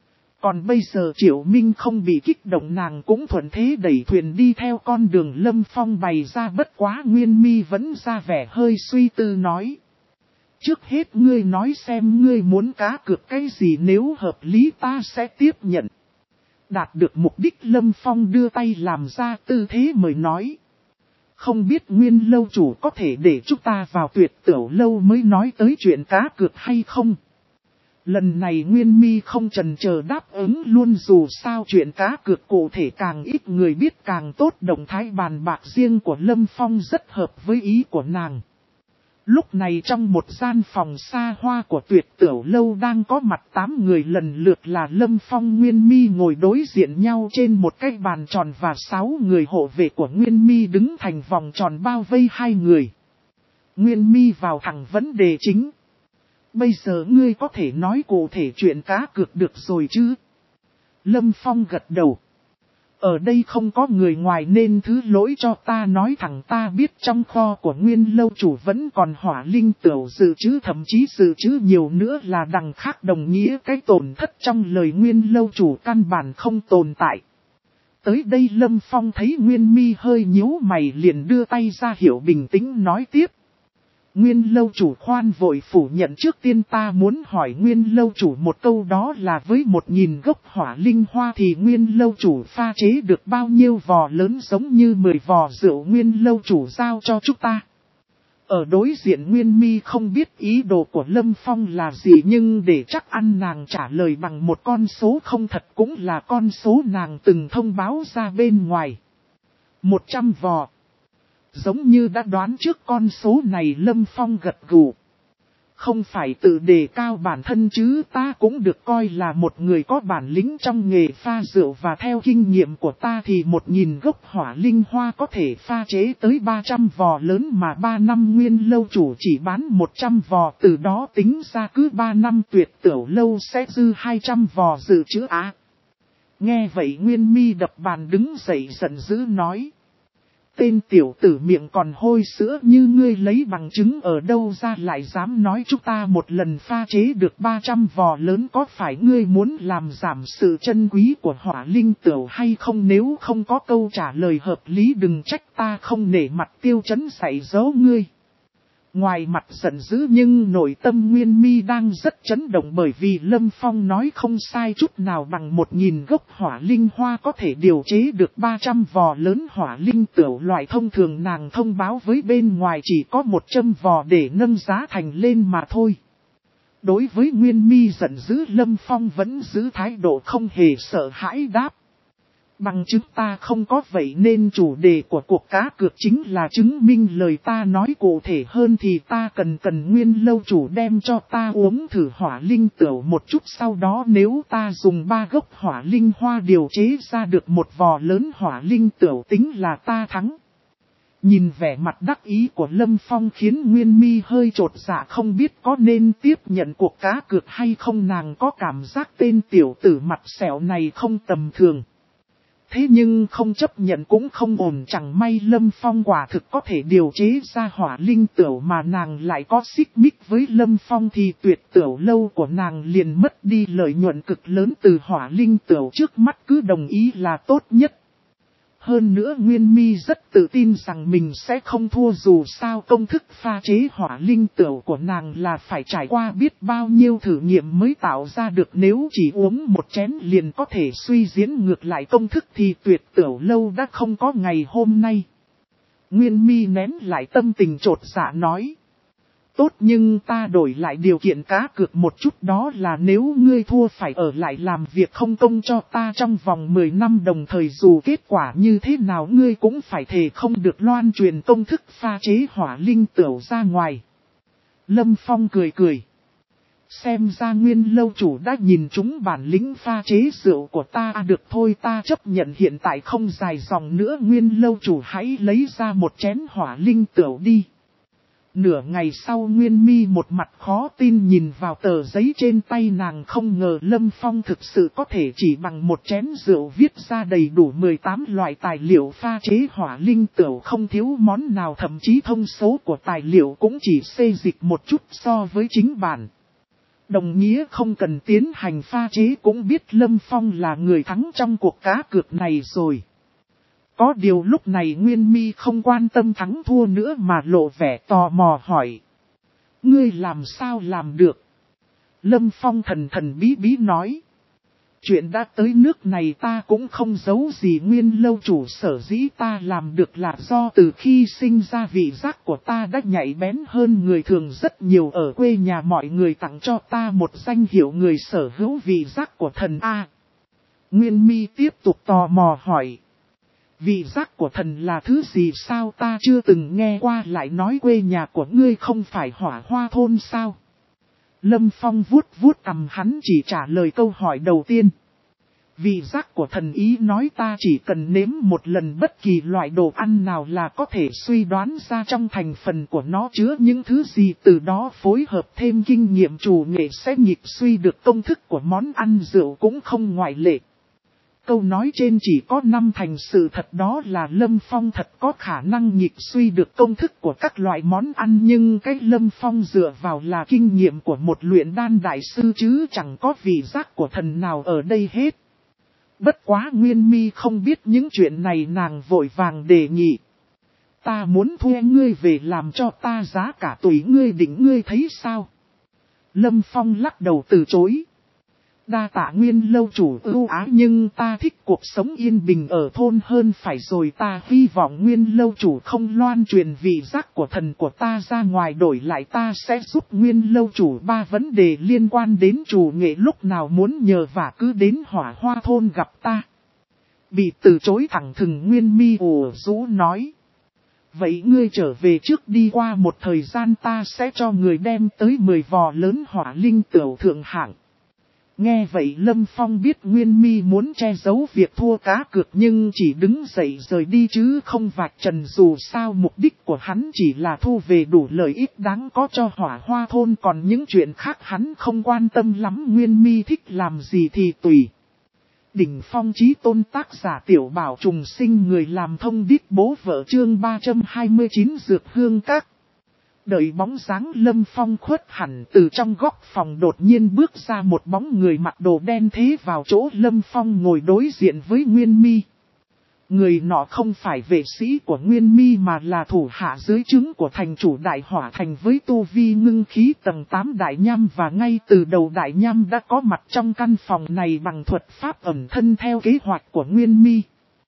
Còn bây giờ Triệu Minh không bị kích động, nàng cũng thuận thế đẩy thuyền đi theo con đường Lâm Phong bày ra. Bất quá Nguyên Mi vẫn ra vẻ hơi suy tư nói. Trước hết ngươi nói xem ngươi muốn cá cược cái gì, nếu hợp lý ta sẽ tiếp nhận. Đạt được mục đích, Lâm Phong đưa tay làm ra tư thế mời nói. Không biết Nguyên lâu chủ có thể để chúng ta vào Tuyệt Tửu lâu mới nói tới chuyện cá cược hay không? Lần này Nguyên Mi không chần chờ đáp ứng luôn, dù sao chuyện cá cược cụ thể càng ít người biết càng tốt. Động thái bàn bạc riêng của Lâm Phong rất hợp với ý của nàng. Lúc này trong một gian phòng xa hoa của Tuyệt Tửu lâu đang có mặt tám người, lần lượt là Lâm Phong, Nguyên Mi ngồi đối diện nhau trên một cái bàn tròn, và sáu người hộ vệ của Nguyên Mi đứng thành vòng tròn bao vây hai người. Nguyên Mi vào thẳng vấn đề chính. Bây giờ ngươi có thể nói cụ thể chuyện cá cược được rồi chứ? Lâm Phong gật đầu. Ở đây không có người ngoài nên thứ lỗi cho ta nói thẳng, ta biết trong kho của Nguyên lâu chủ vẫn còn hỏa linh tửu dự trữ, thậm chí dự trữ nhiều nữa là đằng khác, đồng nghĩa cái tổn thất trong lời Nguyên lâu chủ căn bản không tồn tại. Tới đây Lâm Phong thấy Nguyên Mi hơi nhíu mày, liền đưa tay ra hiệu bình tĩnh nói tiếp. Nguyên lâu chủ khoan vội phủ nhận, trước tiên ta muốn hỏi Nguyên lâu chủ một câu, đó là với một nghìn gốc hỏa linh hoa thì Nguyên lâu chủ pha chế được bao nhiêu vò lớn, giống như mười vò rượu Nguyên lâu chủ giao cho chúng ta? Ở đối diện Nguyên Mi không biết ý đồ của Lâm Phong là gì, nhưng để chắc ăn nàng trả lời bằng một con số không thật, cũng là con số nàng từng thông báo ra bên ngoài. một trăm vò. Giống như đã đoán trước con số này, Lâm Phong gật gù. Không phải tự đề cao bản thân chứ, ta cũng được coi là một người có bản lĩnh trong nghề pha rượu, và theo kinh nghiệm của ta thì một nghìn gốc hỏa linh hoa có thể pha chế tới ba trăm vò lớn, mà ba năm Nguyên lâu chủ chỉ bán một trăm vò, từ đó tính ra cứ ba năm Tuyệt Tửu lâu sẽ dư hai trăm vò dự trữ á. Nghe vậy Nguyên Mi đập bàn đứng dậy giận dữ nói. Tên tiểu tử miệng còn hôi sữa như ngươi lấy bằng chứng ở đâu ra lại dám nói chúng ta một lần pha chế được ba trăm vò lớn, có phải ngươi muốn làm giảm sự chân quý của hỏa linh tửu hay không? Nếu không có câu trả lời hợp lý đừng trách ta không nể mặt Tiêu Chấn dạy dỗ ngươi. Ngoài mặt giận dữ nhưng nội tâm Nguyên Mi đang rất chấn động, bởi vì Lâm Phong nói không sai chút nào, bằng một nghìn gốc hỏa linh hoa có thể điều chế được ba trăm vò lớn hỏa linh tửu. Loại thông thường nàng thông báo với bên ngoài chỉ có một trăm vò để nâng giá thành lên mà thôi. Đối với Nguyên Mi giận dữ, Lâm Phong vẫn giữ thái độ không hề sợ hãi đáp. Bằng chứng ta không có, vậy nên chủ đề của cuộc cá cược chính là chứng minh lời ta nói. Cụ thể hơn thì ta cần cần Nguyên lâu chủ đem cho ta uống thử hỏa linh tửu một chút, sau đó nếu ta dùng ba gốc hỏa linh hoa điều chế ra được một vò lớn hỏa linh tửu tính là ta thắng. Nhìn vẻ mặt đắc ý của Lâm Phong khiến Nguyên Mi hơi trột dạ, không biết có nên tiếp nhận cuộc cá cược hay không. Nàng có cảm giác tên tiểu tử mặt sẹo này không tầm thường. Thế nhưng không chấp nhận cũng không ổn, chẳng may Lâm Phong quả thực có thể điều chế ra hỏa linh tửu mà nàng lại có xích mích với Lâm Phong thì tuyệt tửu lâu của nàng liền mất đi lợi nhuận cực lớn từ hỏa linh tửu trước mắt, cứ đồng ý là tốt nhất. Hơn nữa Nguyên Mi rất tự tin rằng mình sẽ không thua, dù sao công thức pha chế hỏa linh tửu của nàng là phải trải qua biết bao nhiêu thử nghiệm mới tạo ra được. Nếu chỉ uống một chén liền có thể suy diễn ngược lại công thức thì tuyệt tửu lâu đã không có ngày hôm nay. Nguyên Mi nén lại tâm tình trột dạ nói. Tốt, nhưng ta đổi lại điều kiện cá cược một chút, đó là nếu ngươi thua phải ở lại làm việc không công cho ta trong vòng mười năm, đồng thời dù kết quả như thế nào ngươi cũng phải thề không được loan truyền công thức pha chế hỏa linh tửu ra ngoài. Lâm Phong cười cười. Xem ra Nguyên lâu chủ đã nhìn trúng bản lĩnh pha chế rượu của ta. À, được thôi, ta chấp nhận, hiện tại không dài dòng nữa, Nguyên lâu chủ hãy lấy ra một chén hỏa linh tửu đi. Nửa ngày sau Nguyên Mi một mặt khó tin nhìn vào tờ giấy trên tay nàng, không ngờ Lâm Phong thực sự có thể chỉ bằng một chén rượu viết ra đầy đủ mười tám loại tài liệu pha chế hỏa linh tửu, không thiếu món nào, thậm chí thông số của tài liệu cũng chỉ xê dịch một chút so với chính bản. Đồng nghĩa không cần tiến hành pha chế cũng biết Lâm Phong là người thắng trong cuộc cá cược này rồi. Có điều lúc này Nguyên Mi không quan tâm thắng thua nữa mà lộ vẻ tò mò hỏi. Ngươi làm sao làm được? Lâm Phong thần thần bí bí nói. Chuyện đã tới nước này ta cũng không giấu gì Nguyên lâu chủ, sở dĩ ta làm được là do từ khi sinh ra vị giác của ta đã nhạy bén hơn người thường rất nhiều. Ở quê nhà mọi người tặng cho ta một danh hiệu người sở hữu vị giác của thần A. Nguyên Mi tiếp tục tò mò hỏi. Vị giác của thần là thứ gì sao, ta chưa từng nghe qua, lại nói quê nhà của ngươi không phải Hỏa Hoa thôn sao? Lâm Phong vuốt vuốt cằm, hắn chỉ trả lời câu hỏi đầu tiên. Vị giác của thần ý nói ta chỉ cần nếm một lần bất kỳ loại đồ ăn nào là có thể suy đoán ra trong thành phần của nó chứa những thứ gì, từ đó phối hợp thêm kinh nghiệm chủ nghệ sẽ nhịp suy được công thức của món ăn, rượu cũng không ngoại lệ. Câu nói trên chỉ có năm thành sự thật, đó là Lâm Phong thật có khả năng nhịp suy được công thức của các loại món ăn, nhưng cái Lâm Phong dựa vào là kinh nghiệm của một luyện đan đại sư chứ chẳng có vị giác của thần nào ở đây hết. Bất quá Nguyên Mi không biết những chuyện này, nàng vội vàng đề nghị. Ta muốn thuê ngươi về làm cho ta, giá cả tùy ngươi định, ngươi thấy sao? Lâm Phong lắc đầu từ chối. Đa tạ Nguyên lâu chủ ưu ái, nhưng ta thích cuộc sống yên bình ở thôn hơn phải rồi. Ta hy vọng Nguyên lâu chủ không loan truyền vị giác của thần của ta ra ngoài, đổi lại ta sẽ giúp Nguyên lâu chủ ba vấn đề liên quan đến chủ nghệ, lúc nào muốn nhờ vả cứ đến Hỏa Hoa thôn gặp ta. Bị từ chối thẳng thừng, Nguyên Mi ủ rũ nói. Vậy ngươi trở về trước đi, qua một thời gian ta sẽ cho người đem tới mười vò lớn hỏa linh tửu thượng hạng. Nghe vậy Lâm Phong biết Nguyên Mi muốn che giấu việc thua cá cược, nhưng chỉ đứng dậy rời đi chứ không vạch trần, dù sao mục đích của hắn chỉ là thu về đủ lợi ích đáng có cho Hỏa Hoa thôn, còn những chuyện khác hắn không quan tâm lắm. Nguyên Mi thích làm gì thì tùy. Đỉnh phong chí tôn, tác giả Tiểu Bảo Trùng Sinh, người làm thông điệp bố vợ, chương ba trăm hai mươi chín Dược Hương Các. Đợi bóng dáng Lâm Phong khuất hẳn, từ trong góc phòng đột nhiên bước ra một bóng người mặc đồ đen thế vào chỗ Lâm Phong ngồi đối diện với Nguyên Mi. Người nọ không phải vệ sĩ của Nguyên Mi mà là thủ hạ dưới trướng của thành chủ Đại Hỏa Thành với tu vi ngưng khí tầng tám Đại Nham, và ngay từ đầu Đại Nham đã có mặt trong căn phòng này bằng thuật pháp ẩn thân theo kế hoạch của Nguyên Mi.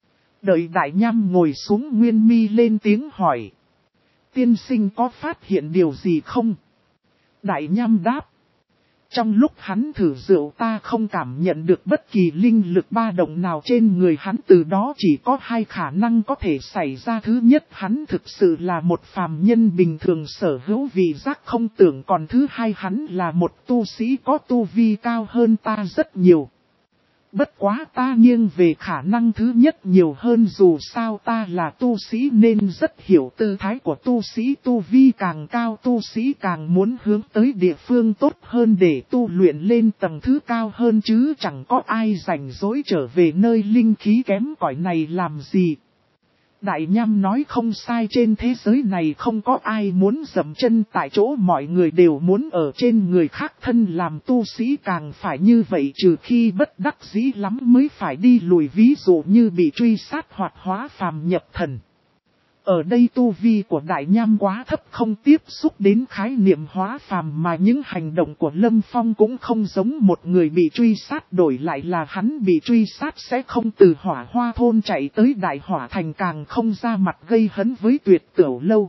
Đợi Đại Nham ngồi xuống, Nguyên Mi lên tiếng hỏi. Tiên sinh có phát hiện điều gì không? Đại Nham đáp. Trong lúc hắn thử rượu ta không cảm nhận được bất kỳ linh lực ba động nào trên người hắn, từ đó chỉ có hai khả năng có thể xảy ra. Thứ nhất, hắn thực sự là một phàm nhân bình thường sở hữu vị giác không tưởng, còn thứ hai, hắn là một tu sĩ có tu vi cao hơn ta rất nhiều. Bất quá ta nghiêng về khả năng thứ nhất nhiều hơn, dù sao ta là tu sĩ nên rất hiểu tư thái của tu sĩ. Tu vi càng cao tu sĩ càng muốn hướng tới địa phương tốt hơn để tu luyện lên tầng thứ cao hơn, chứ chẳng có ai rảnh rỗi trở về nơi linh khí kém cỏi này làm gì. Đại Nham nói không sai, trên thế giới này không có ai muốn dậm chân tại chỗ, mọi người đều muốn ở trên người khác. Thân làm tu sĩ càng phải như vậy, trừ khi bất đắc dĩ lắm mới phải đi lùi, ví dụ như bị truy sát hoặc hóa phàm nhập thần. Ở đây tu vi của Đại Nham quá thấp, không tiếp xúc đến khái niệm hóa phàm, mà những hành động của Lâm Phong cũng không giống một người bị truy sát. Đổi lại là hắn bị truy sát sẽ không từ Hỏa Hoa thôn chạy tới Đại Hỏa thành, càng không ra mặt gây hấn với Tuyệt Tửu lâu.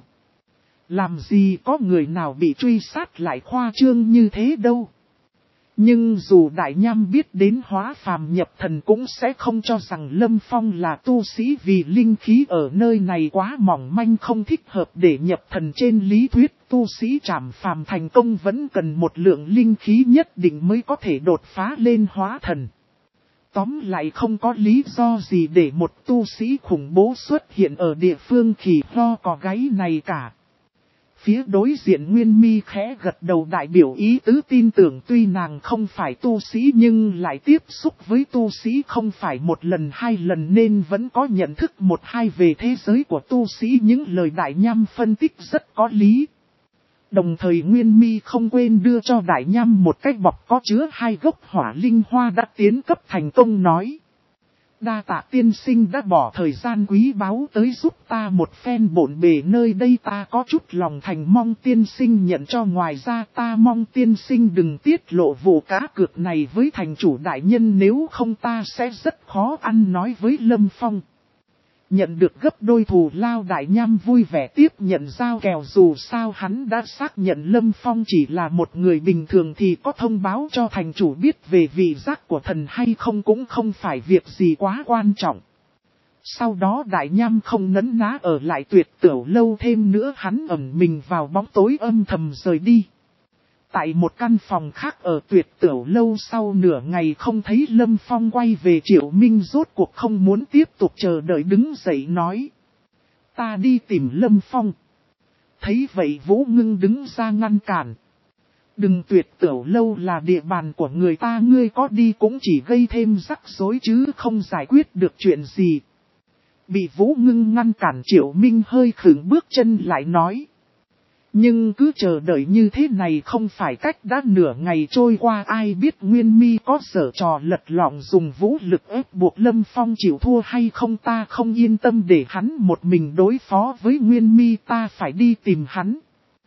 Làm gì có người nào bị truy sát lại khoa trương như thế đâu. Nhưng dù Đại Nham biết đến hóa phàm nhập thần cũng sẽ không cho rằng Lâm Phong là tu sĩ, vì linh khí ở nơi này quá mỏng manh không thích hợp để nhập thần. Trên lý thuyết, tu sĩ trảm phàm thành công vẫn cần một lượng linh khí nhất định mới có thể đột phá lên hóa thần. Tóm lại không có lý do gì để một tu sĩ khủng bố xuất hiện ở địa phương khỉ ho cò gáy này cả. Phía đối diện Nguyên Mi khẽ gật đầu đại biểu ý tứ tin tưởng, tuy nàng không phải tu sĩ nhưng lại tiếp xúc với tu sĩ không phải một lần hai lần nên vẫn có nhận thức một hai về thế giới của tu sĩ. Những lời Đại Nham phân tích rất có lý. Đồng thời Nguyên Mi không quên đưa cho Đại Nham một cái bọc có chứa hai gốc hỏa linh hoa đã tiến cấp thành công, nói: đa tạ tiên sinh đã bỏ thời gian quý báu tới giúp ta một phen bộn bề nơi đây, ta có chút lòng thành, mong tiên sinh nhận cho. Ngoài ra ta mong tiên sinh đừng tiết lộ vụ cá cược này với thành chủ đại nhân, nếu không ta sẽ rất khó ăn nói với Lâm Phong. Nhận được gấp đôi thù lao, Đại Nham vui vẻ tiếp nhận giao kèo, dù sao hắn đã xác nhận Lâm Phong chỉ là một người bình thường, thì có thông báo cho thành chủ biết về vị giác của thần hay không cũng không phải việc gì quá quan trọng. Sau đó Đại Nham không nấn ná ở lại Tuyệt Tửu lâu thêm nữa, hắn ẩn mình vào bóng tối âm thầm rời đi. Tại một căn phòng khác ở Tuyệt Tửu lâu, sau nửa ngày không thấy Lâm Phong quay về, Triệu Minh rốt cuộc không muốn tiếp tục chờ đợi, đứng dậy nói: ta đi tìm Lâm Phong. Thấy vậy Vũ Ngưng đứng ra ngăn cản: đừng, Tuyệt Tửu lâu là địa bàn của người ta, ngươi có đi cũng chỉ gây thêm rắc rối chứ không giải quyết được chuyện gì. Bị Vũ Ngưng ngăn cản, Triệu Minh hơi khựng bước chân lại nói: nhưng cứ chờ đợi như thế này không phải cách, đã nửa ngày trôi qua ai biết Nguyên Mi có giở trò lật lọng dùng vũ lực ép buộc Lâm Phong chịu thua hay không. Ta không yên tâm để hắn một mình đối phó với Nguyên Mi, ta phải đi tìm hắn.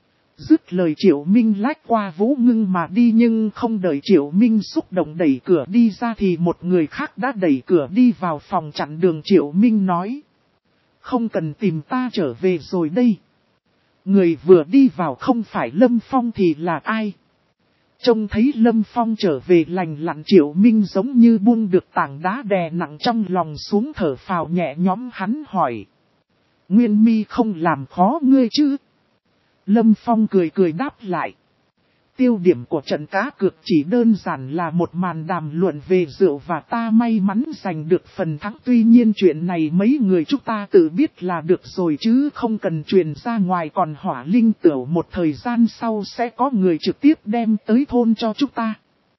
Dứt lời Triệu Minh lách qua Vũ Ngưng mà đi, nhưng không đợi Triệu Minh xúc động đẩy cửa đi ra thì một người khác đã đẩy cửa đi vào phòng chặn đường. Triệu Minh nói: không cần tìm, ta trở về rồi đây. Người vừa đi vào không phải Lâm Phong thì là ai? Trông thấy Lâm Phong trở về lành lặn, Triệu Minh giống như buông được tảng đá đè nặng trong lòng xuống, thở phào nhẹ nhõm. Hắn hỏi: Nguyên Mi không làm khó ngươi chứ? Lâm Phong cười cười đáp lại: tiêu điểm của trận cá cược chỉ đơn giản là một màn đàm luận về rượu và ta may mắn giành được phần thắng. Tuy nhiên chuyện này mấy người chúng ta tự biết là được rồi chứ không cần truyền ra ngoài. Còn hỏa linh tửu một thời gian sau sẽ có người trực tiếp đem tới thôn cho chúng ta.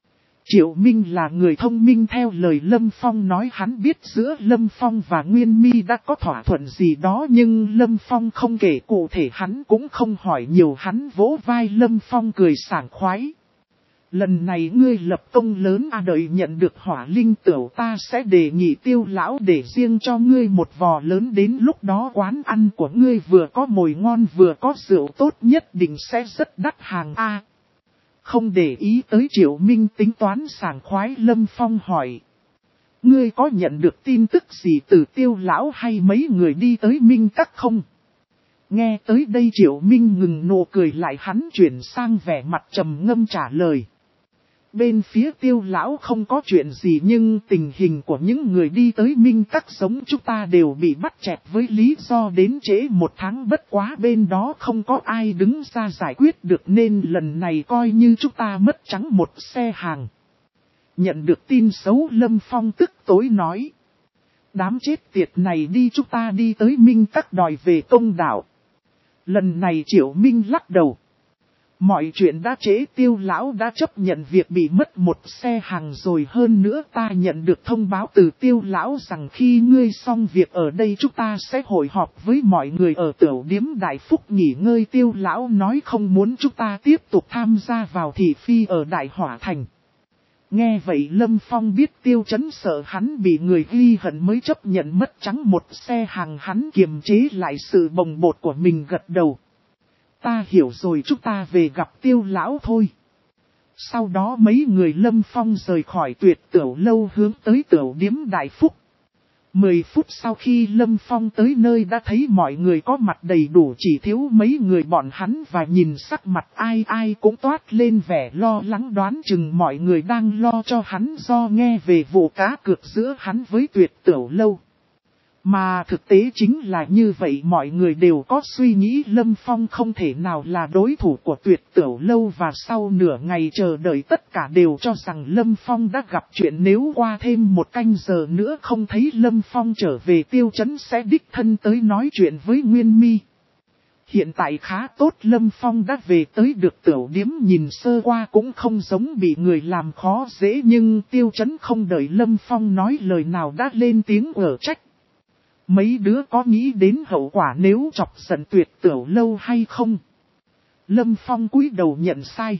Triệu Minh là người thông minh, theo lời Lâm Phong nói hắn biết giữa Lâm Phong và Nguyên Mi đã có thỏa thuận gì đó, nhưng Lâm Phong không kể cụ thể, hắn cũng không hỏi nhiều. Hắn vỗ vai Lâm Phong cười sảng khoái: lần này ngươi lập công lớn à, đợi nhận được hỏa linh tửu ta sẽ đề nghị Tiêu lão để riêng cho ngươi một vò lớn, đến lúc đó quán ăn của ngươi vừa có mồi ngon vừa có rượu tốt, nhất định sẽ rất đắt hàng a. À, không để ý tới Triệu Minh tính toán sảng khoái, Lâm Phong hỏi: ngươi có nhận được tin tức gì từ Tiêu lão hay mấy người đi tới Minh Các không? Nghe tới đây Triệu Minh ngừng nụ cười lại, hắn chuyển sang vẻ mặt trầm ngâm trả lời: Bên phía Tiêu lão không có chuyện gì, nhưng tình hình của những người đi tới Minh Các giống chúng ta đều bị bắt chẹt với lý do đến trễ một tháng, bất quá bên đó không có ai đứng ra giải quyết được nên lần này coi như chúng ta mất trắng một xe hàng. Nhận được tin xấu, Lâm Phong tức tối nói. Đám chết tiệt này đi, chúng ta đi tới Minh Các đòi về công đạo. Lần này Triệu Minh lắc đầu. Mọi chuyện đã trễ, Tiêu lão đã chấp nhận việc bị mất một xe hàng rồi, hơn nữa ta nhận được thông báo từ Tiêu lão rằng khi ngươi xong việc ở đây chúng ta sẽ hội họp với mọi người ở tiểu điếm Đại Phúc nghỉ ngơi. Tiêu lão nói không muốn chúng ta tiếp tục tham gia vào thị phi ở Đại Hỏa Thành. Nghe vậy Lâm Phong biết Tiêu Chấn sợ hắn bị người ghi hận mới chấp nhận mất trắng một xe hàng, hắn kiềm chế lại sự bồng bột của mình, gật đầu. Ta hiểu rồi, chúng ta về gặp Tiêu lão thôi. Sau đó mấy người Lâm Phong rời khỏi Tuyệt Tiểu lâu hướng tới tiểu điếm Đại Phúc. Mười phút sau khi Lâm Phong tới nơi đã thấy mọi người có mặt đầy đủ, chỉ thiếu mấy người bọn hắn, và nhìn sắc mặt ai ai cũng toát lên vẻ lo lắng, đoán chừng mọi người đang lo cho hắn do nghe về vụ cá cược giữa hắn với Tuyệt Tiểu lâu. Mà thực tế chính là như vậy, mọi người đều có suy nghĩ Lâm Phong không thể nào là đối thủ của Tuyệt Tiểu lâu, và sau nửa ngày chờ đợi tất cả đều cho rằng Lâm Phong đã gặp chuyện, nếu qua thêm một canh giờ nữa không thấy Lâm Phong trở về, Tiêu Chấn sẽ đích thân tới nói chuyện với Nguyên Mi. Hiện tại khá tốt, Lâm Phong đã về tới được tiểu điếm, nhìn sơ qua cũng không giống bị người làm khó dễ, nhưng Tiêu Chấn không đợi Lâm Phong nói lời nào đã lên tiếng ở trách. Mấy đứa có nghĩ đến hậu quả nếu chọc giận Tuyệt Tiểu lâu hay không? Lâm Phong cúi đầu nhận sai.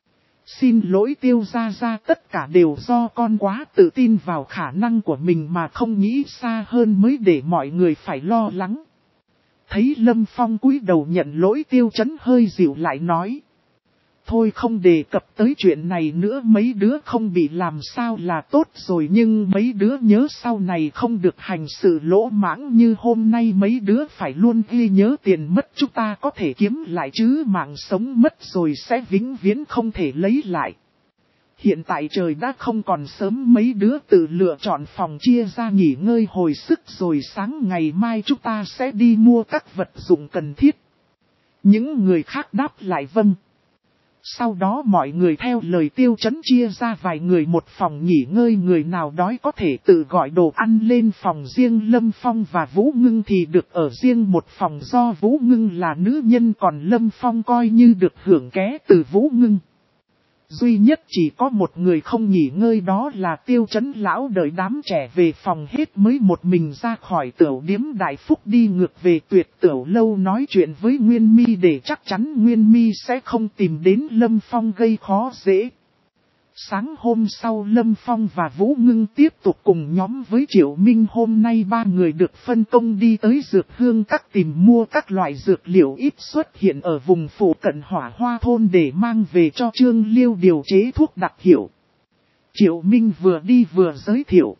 Xin lỗi Tiêu gia gia, tất cả đều do con quá tự tin vào khả năng của mình mà không nghĩ xa hơn mới để mọi người phải lo lắng. Thấy Lâm Phong cúi đầu nhận lỗi, Tiêu Chấn hơi dịu lại nói. Thôi không đề cập tới chuyện này nữa, mấy đứa không bị làm sao là tốt rồi, nhưng mấy đứa nhớ sau này không được hành sự lỗ mãng như hôm nay, mấy đứa phải luôn ghi nhớ tiền mất chúng ta có thể kiếm lại chứ mạng sống mất rồi sẽ vĩnh viễn không thể lấy lại. Hiện tại trời đã không còn sớm, mấy đứa tự lựa chọn phòng chia ra nghỉ ngơi hồi sức rồi sáng ngày mai chúng ta sẽ đi mua các vật dụng cần thiết. Những người khác đáp lại vâng. Sau đó mọi người theo lời Tiêu Chấn chia ra vài người một phòng nghỉ ngơi, người nào đói có thể tự gọi đồ ăn lên phòng riêng. Lâm Phong và Vũ Ngưng thì được ở riêng một phòng, do Vũ Ngưng là nữ nhân, còn Lâm Phong coi như được hưởng ké từ Vũ Ngưng. Duy nhất chỉ có một người không nghỉ ngơi, đó là Tiêu Chấn lão đợi đám trẻ về phòng hết mới một mình ra khỏi tiểu điếm Đại Phúc đi ngược về Tuyệt Tiểu lâu nói chuyện với Nguyên Mi để chắc chắn Nguyên Mi sẽ không tìm đến Lâm Phong gây khó dễ. Sáng hôm sau Lâm Phong và Vũ Ngưng tiếp tục cùng nhóm với Triệu Minh, hôm nay ba người được phân công đi tới Dược Hương Các tìm mua các loại dược liệu ít xuất hiện ở vùng phụ cận Hỏa Hoa thôn để mang về cho Trương Liêu điều chế thuốc đặc hiệu. Triệu Minh vừa đi vừa giới thiệu.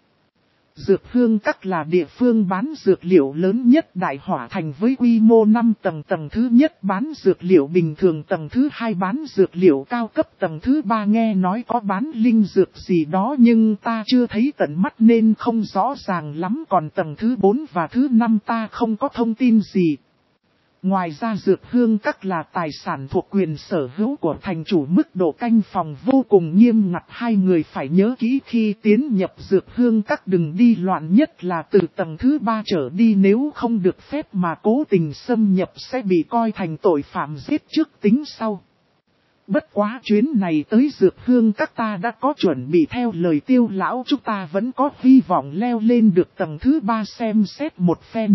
Dược Hương Các là địa phương bán dược liệu lớn nhất Đại Hỏa Thành với quy mô năm tầng, tầng thứ nhất bán dược liệu bình thường, tầng thứ hai bán dược liệu cao cấp, tầng thứ ba nghe nói có bán linh dược gì đó nhưng ta chưa thấy tận mắt nên không rõ ràng lắm, còn tầng thứ bốn và thứ năm ta không có thông tin gì. Ngoài ra Dược Hương Các là tài sản thuộc quyền sở hữu của thành chủ, mức độ canh phòng vô cùng nghiêm ngặt, hai người phải nhớ kỹ khi tiến nhập Dược Hương Các đừng đi loạn, nhất là từ tầng thứ ba trở đi, nếu không được phép mà cố tình xâm nhập sẽ bị coi thành tội phạm giết trước tính sau. Bất quá chuyến này tới Dược Hương Các ta đã có chuẩn bị, theo lời Tiêu lão chúng ta vẫn có hy vọng leo lên được tầng thứ ba xem xét một phen.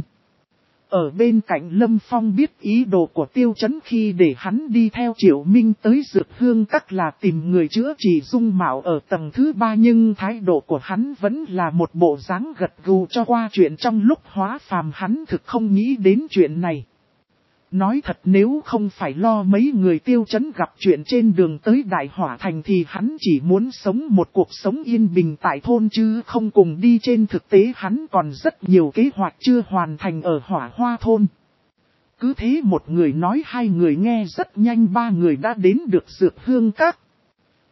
Ở bên cạnh Lâm Phong biết ý đồ của Tiêu Chấn khi để hắn đi theo Triệu Minh tới Dược Hương Các là tìm người chữa trị dung mạo ở tầng thứ ba, nhưng thái độ của hắn vẫn là một bộ dáng gật gù cho qua chuyện trong lúc hóa phàm, hắn thực không nghĩ đến chuyện này. Nói thật nếu không phải lo mấy người Tiêu Chấn gặp chuyện trên đường tới Đại Hỏa Thành thì hắn chỉ muốn sống một cuộc sống yên bình tại thôn chứ không cùng đi, trên thực tế hắn còn rất nhiều kế hoạch chưa hoàn thành ở Hỏa Hoa thôn. Cứ thế một người nói hai người nghe, rất nhanh ba người đã đến được Dược Hương Các.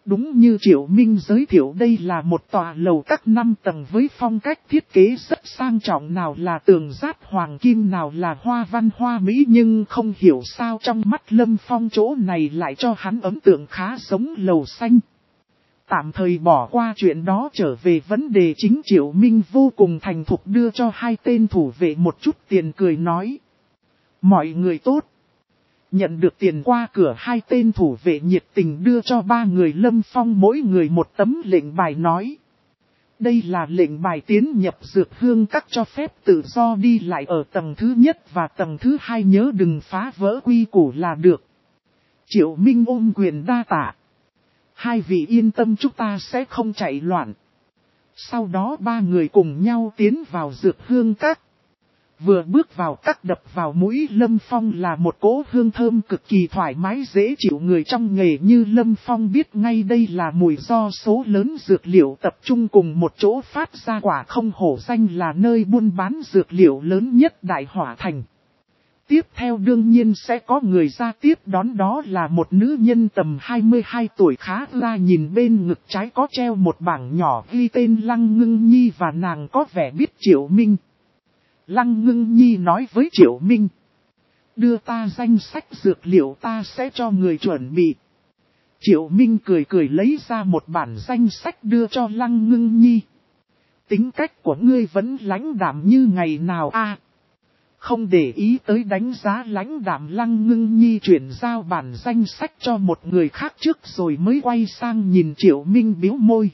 Đúng như Triệu Minh giới thiệu, đây là một tòa lầu các năm tầng với phong cách thiết kế rất sang trọng, nào là tường giáp hoàng kim, nào là hoa văn hoa mỹ, nhưng không hiểu sao trong mắt Lâm Phong chỗ này lại cho hắn ấn tượng khá giống lầu xanh. Tạm thời bỏ qua chuyện đó, trở về vấn đề chính, Triệu Minh vô cùng thành thục đưa cho hai tên thủ vệ một chút tiền, cười nói: mọi người tốt. Nhận được tiền qua cửa, hai tên thủ vệ nhiệt tình đưa cho ba người Lâm Phong mỗi người một tấm lệnh bài, nói: đây là lệnh bài tiến nhập Dược Hương Các, cho phép tự do đi lại ở tầng thứ nhất và tầng thứ hai, nhớ đừng phá vỡ quy củ là được. Triệu Minh ôm quyền đa tạ. Hai vị yên tâm, chúng ta sẽ không chạy loạn. Sau đó ba người cùng nhau tiến vào Dược Hương Các. Vừa bước vào các, đập vào mũi Lâm Phong là một cỗ hương thơm cực kỳ thoải mái dễ chịu. Người trong nghề như Lâm Phong biết ngay đây là mùi do số lớn dược liệu tập trung cùng một chỗ phát ra, quả không hổ danh là nơi buôn bán dược liệu lớn nhất Đại Hỏa Thành. Tiếp theo đương nhiên sẽ có người ra tiếp đón, đó là một nữ nhân tầm hai mươi hai tuổi khá la, nhìn bên ngực trái có treo một bảng nhỏ ghi tên Lăng Ngưng Nhi, và nàng có vẻ biết Triệu Minh. Lăng Ngưng Nhi nói với Triệu Minh: đưa ta danh sách dược liệu, ta sẽ cho người chuẩn bị. Triệu Minh cười cười lấy ra một bản danh sách đưa cho Lăng Ngưng Nhi. Tính cách của ngươi vẫn lãnh đạm như ngày nào a? À, không để ý tới đánh giá lãnh đạm, Lăng Ngưng Nhi chuyển giao bản danh sách cho một người khác trước rồi mới quay sang nhìn Triệu Minh bĩu môi.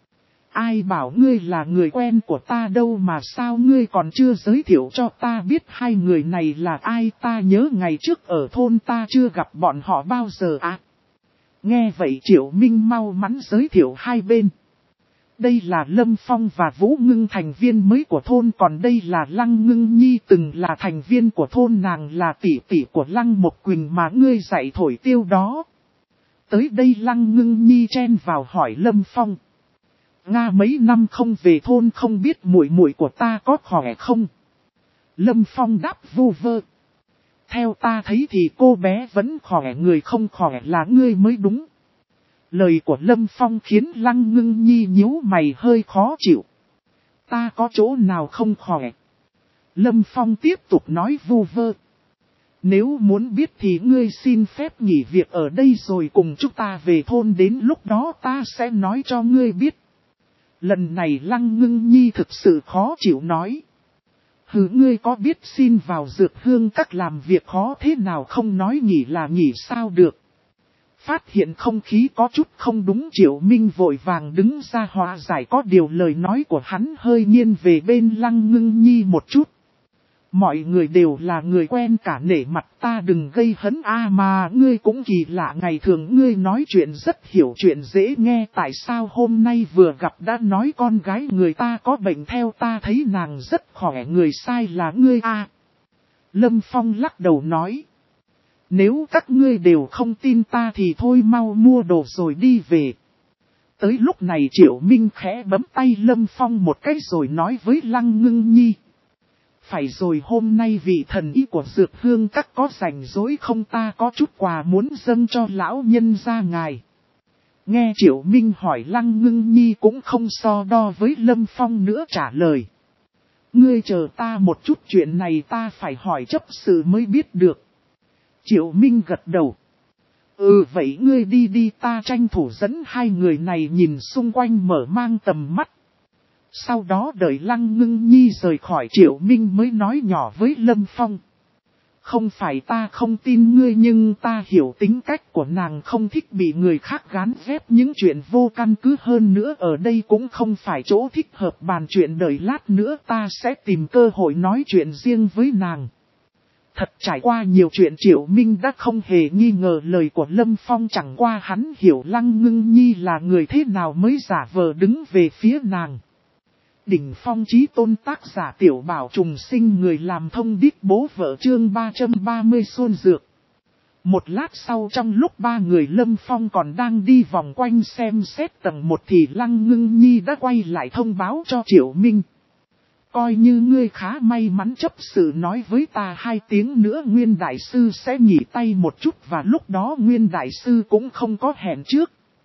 Ai bảo ngươi là người quen của ta đâu mà sao ngươi còn chưa giới thiệu cho ta biết hai người này là ai, ta nhớ ngày trước ở thôn ta chưa gặp bọn họ bao giờ à. Nghe vậy Triệu Minh mau mắn giới thiệu hai bên. Đây là Lâm Phong và Vũ Ngưng, thành viên mới của thôn, còn đây là Lăng Ngưng Nhi, từng là thành viên của thôn, nàng là tỷ tỷ của Lăng Mộc Quỳnh mà ngươi dạy thổi tiêu đó. Tới đây Lăng Ngưng Nhi chen vào hỏi Lâm Phong: Nga mấy năm không về thôn, không biết muội muội của ta có khỏe không? Lâm Phong đáp vu vơ: theo ta thấy thì cô bé vẫn khỏe, người không khỏe là ngươi mới đúng. Lời của Lâm Phong khiến Lăng Ngưng Nhi nhíu mày hơi khó chịu. Ta có chỗ nào không khỏe? Lâm Phong tiếp tục nói vu vơ: nếu muốn biết thì ngươi xin phép nghỉ việc ở đây rồi cùng chúng ta về thôn, đến lúc đó ta sẽ nói cho ngươi biết. Lần này Lăng Ngưng Nhi thực sự khó chịu nói: hừ, ngươi có biết xin vào Dược Hương Các làm việc khó thế nào không, nói nghỉ là nghỉ sao được. Phát hiện không khí có chút không đúng, Triệu Minh vội vàng đứng ra hòa giải, có điều lời nói của hắn hơi nghiêng về bên Lăng Ngưng Nhi một chút. Mọi người đều là người quen cả, nể mặt ta đừng gây hấn a, mà ngươi cũng kỳ lạ, ngày thường ngươi nói chuyện rất hiểu chuyện dễ nghe, tại sao hôm nay vừa gặp đã nói con gái người ta có bệnh, theo ta thấy nàng rất khỏe, người sai là ngươi a. Lâm Phong lắc đầu nói: nếu các ngươi đều không tin ta thì thôi mau mua đồ rồi đi về. Tới lúc này Triệu Minh khẽ bấm tay Lâm Phong một cái rồi nói với Lăng Ngưng Nhi: phải rồi, hôm nay vị thần y của Dược Hương Các có rảnh rỗi không, ta có chút quà muốn dâng cho lão nhân gia ngài. Nghe Triệu Minh hỏi, Lăng Ngưng Nhi cũng không so đo với Lâm Phong nữa, trả lời: ngươi chờ ta một chút, chuyện này ta phải hỏi chấp sự mới biết được. Triệu Minh gật đầu: ừ vậy ngươi đi đi, ta tranh thủ dẫn hai người này nhìn xung quanh mở mang tầm mắt. Sau đó đợi Lăng Ngưng Nhi rời khỏi, Triệu Minh mới nói nhỏ với Lâm Phong: không phải ta không tin ngươi, nhưng ta hiểu tính cách của nàng, không thích bị người khác gán ghép những chuyện vô căn cứ, hơn nữa ở đây cũng không phải chỗ thích hợp bàn chuyện, đợi lát nữa ta sẽ tìm cơ hội nói chuyện riêng với nàng. Thật trải qua nhiều chuyện, Triệu Minh đã không hề nghi ngờ lời của Lâm Phong, chẳng qua hắn hiểu Lăng Ngưng Nhi là người thế nào mới giả vờ đứng về phía nàng. Đỉnh phong chí tôn, tác giả Tiểu Bảo Trùng Sinh, người làm thông điệp bố vợ, chương ba trăm ba mươi xuân dược. Một lát sau, trong lúc ba người Lâm Phong còn đang đi vòng quanh xem xét tầng một thì Lăng Ngưng Nhi đã quay lại thông báo cho Triệu Minh: coi như ngươi khá may mắn, chấp sự nói với ta hai tiếng nữa Nguyên Đại Sư sẽ nghỉ tay một chút, và lúc đó Nguyên Đại Sư cũng không có hẹn trước.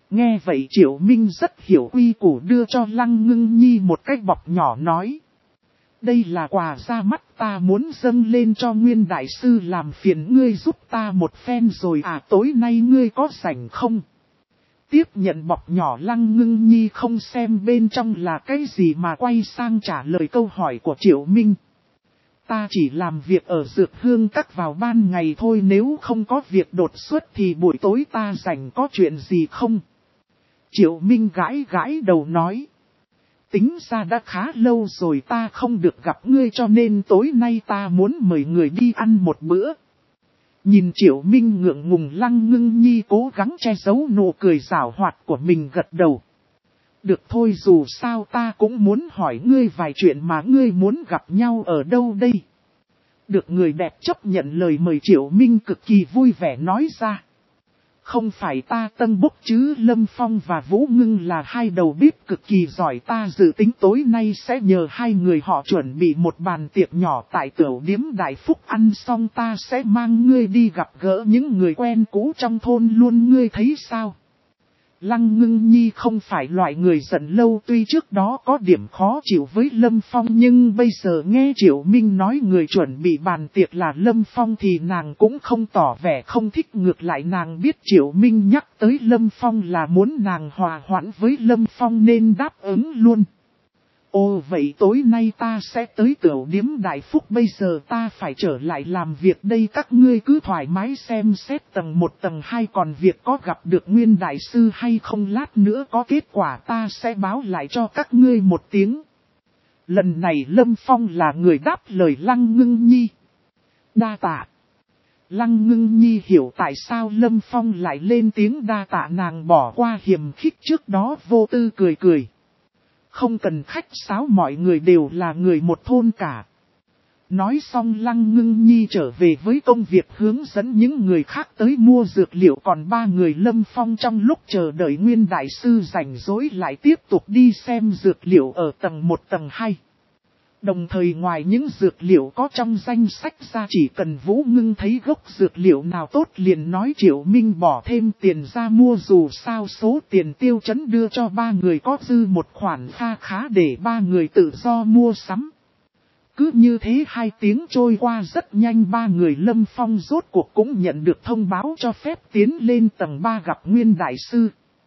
Nghe vậy Triệu Minh rất hiểu quy củ, đưa cho Lăng Ngưng Nhi một cái bọc nhỏ nói. Đây là quà ra mắt ta muốn dâng lên cho Nguyên Đại Sư, làm phiền ngươi giúp ta một phen rồi à, tối nay ngươi có rảnh không? Tiếp nhận bọc nhỏ, Lăng Ngưng Nhi không xem bên trong là cái gì mà quay sang trả lời câu hỏi của Triệu Minh. Ta chỉ làm việc ở Dược Hương Các vào ban ngày thôi, nếu không có việc đột xuất thì buổi tối ta rảnh, có chuyện gì không? Triệu Minh gãi gãi đầu nói. Tính ra đã khá lâu rồi ta không được gặp ngươi, cho nên tối nay ta muốn mời người đi ăn một bữa. Nhìn Triệu Minh ngượng ngùng, Lăng Ngưng Nhi cố gắng che giấu nụ cười giảo hoạt của mình, gật đầu. Được thôi, dù sao ta cũng muốn hỏi ngươi vài chuyện mà, ngươi muốn gặp nhau ở đâu đây? Được người đẹp chấp nhận lời mời, Triệu Minh cực kỳ vui vẻ nói ra. Không phải ta Tân Bốc chứ, Lâm Phong và Vũ Ngưng là hai đầu bếp cực kỳ giỏi, ta dự tính tối nay sẽ nhờ hai người họ chuẩn bị một bàn tiệc nhỏ tại tiểu điếm Đại Phúc, ăn xong ta sẽ mang ngươi đi gặp gỡ những người quen cũ trong thôn luôn, ngươi thấy sao? Lăng Ngưng Nhi không phải loại người giận lâu, tuy trước đó có điểm khó chịu với Lâm Phong, nhưng bây giờ nghe Triệu Minh nói người chuẩn bị bàn tiệc là Lâm Phong thì nàng cũng không tỏ vẻ không thích, ngược lại nàng biết Triệu Minh nhắc tới Lâm Phong là muốn nàng hòa hoãn với Lâm Phong nên đáp ứng luôn. Ồ vậy tối nay ta sẽ tới tiểu điếm Đại Phúc, bây giờ ta phải trở lại làm việc đây, các ngươi cứ thoải mái xem xét tầng một tầng hai, còn việc có gặp được Nguyên Đại Sư hay không lát nữa có kết quả ta sẽ báo lại cho các ngươi một tiếng. Lần này Lâm Phong là người đáp lời Lăng Ngưng Nhi. Đa tạ. Lăng Ngưng Nhi hiểu tại sao Lâm Phong lại lên tiếng đa tạ, nàng bỏ qua hiềm khích trước đó, vô tư cười cười. Không cần khách sáo, mọi người đều là người một thôn cả. Nói xong Lăng Ngưng Nhi trở về với công việc hướng dẫn những người khác tới mua dược liệu, còn ba người Lâm Phong trong lúc chờ đợi Nguyên Đại Sư rảnh rỗi lại tiếp tục đi xem dược liệu ở tầng một tầng hai. Đồng thời ngoài những dược liệu có trong danh sách ra, chỉ cần Vũ Ngưng thấy gốc dược liệu nào tốt liền nói Triệu Minh bỏ thêm tiền ra mua, dù sao số tiền tiêu chấn đưa cho ba người có dư một khoản kha khá để ba người tự do mua sắm. Cứ như thế hai tiếng trôi qua rất nhanh, ba người Lâm Phong rốt cuộc cũng nhận được thông báo cho phép tiến lên tầng ba gặp Nguyên Đại Sư.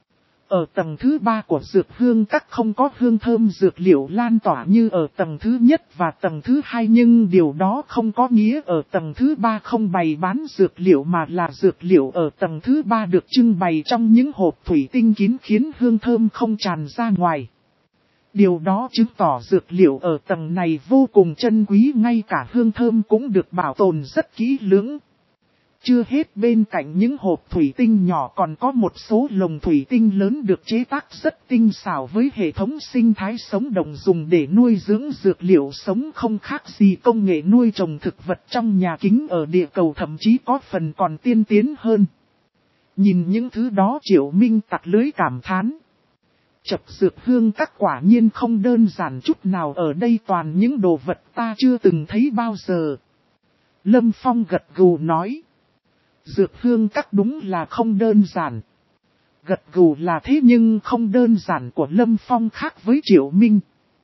Ở tầng thứ ba của Dược Hương Các không có hương thơm dược liệu lan tỏa như ở tầng thứ nhất và tầng thứ hai, nhưng điều đó không có nghĩa ở tầng thứ ba không bày bán dược liệu, mà là dược liệu ở tầng thứ ba được trưng bày trong những hộp thủy tinh kín khiến hương thơm không tràn ra ngoài. Điều đó chứng tỏ dược liệu ở tầng này vô cùng chân quý, ngay cả hương thơm cũng được bảo tồn rất kỹ lưỡng. Chưa hết, bên cạnh những hộp thủy tinh nhỏ còn có một số lồng thủy tinh lớn được chế tác rất tinh xảo với hệ thống sinh thái sống động dùng để nuôi dưỡng dược liệu sống, không khác gì công nghệ nuôi trồng thực vật trong nhà kính ở địa cầu, thậm chí có phần còn tiên tiến hơn. Nhìn những thứ đó Triệu Minh tặc lưới cảm thán. Chập Dược Hương Các quả nhiên không đơn giản chút nào, ở đây toàn những đồ vật ta chưa từng thấy bao giờ. Lâm Phong gật gù nói. Dược Hương Các đúng là không đơn giản. Gật gù là thế nhưng không đơn giản của Lâm Phong khác với Triệu Minh.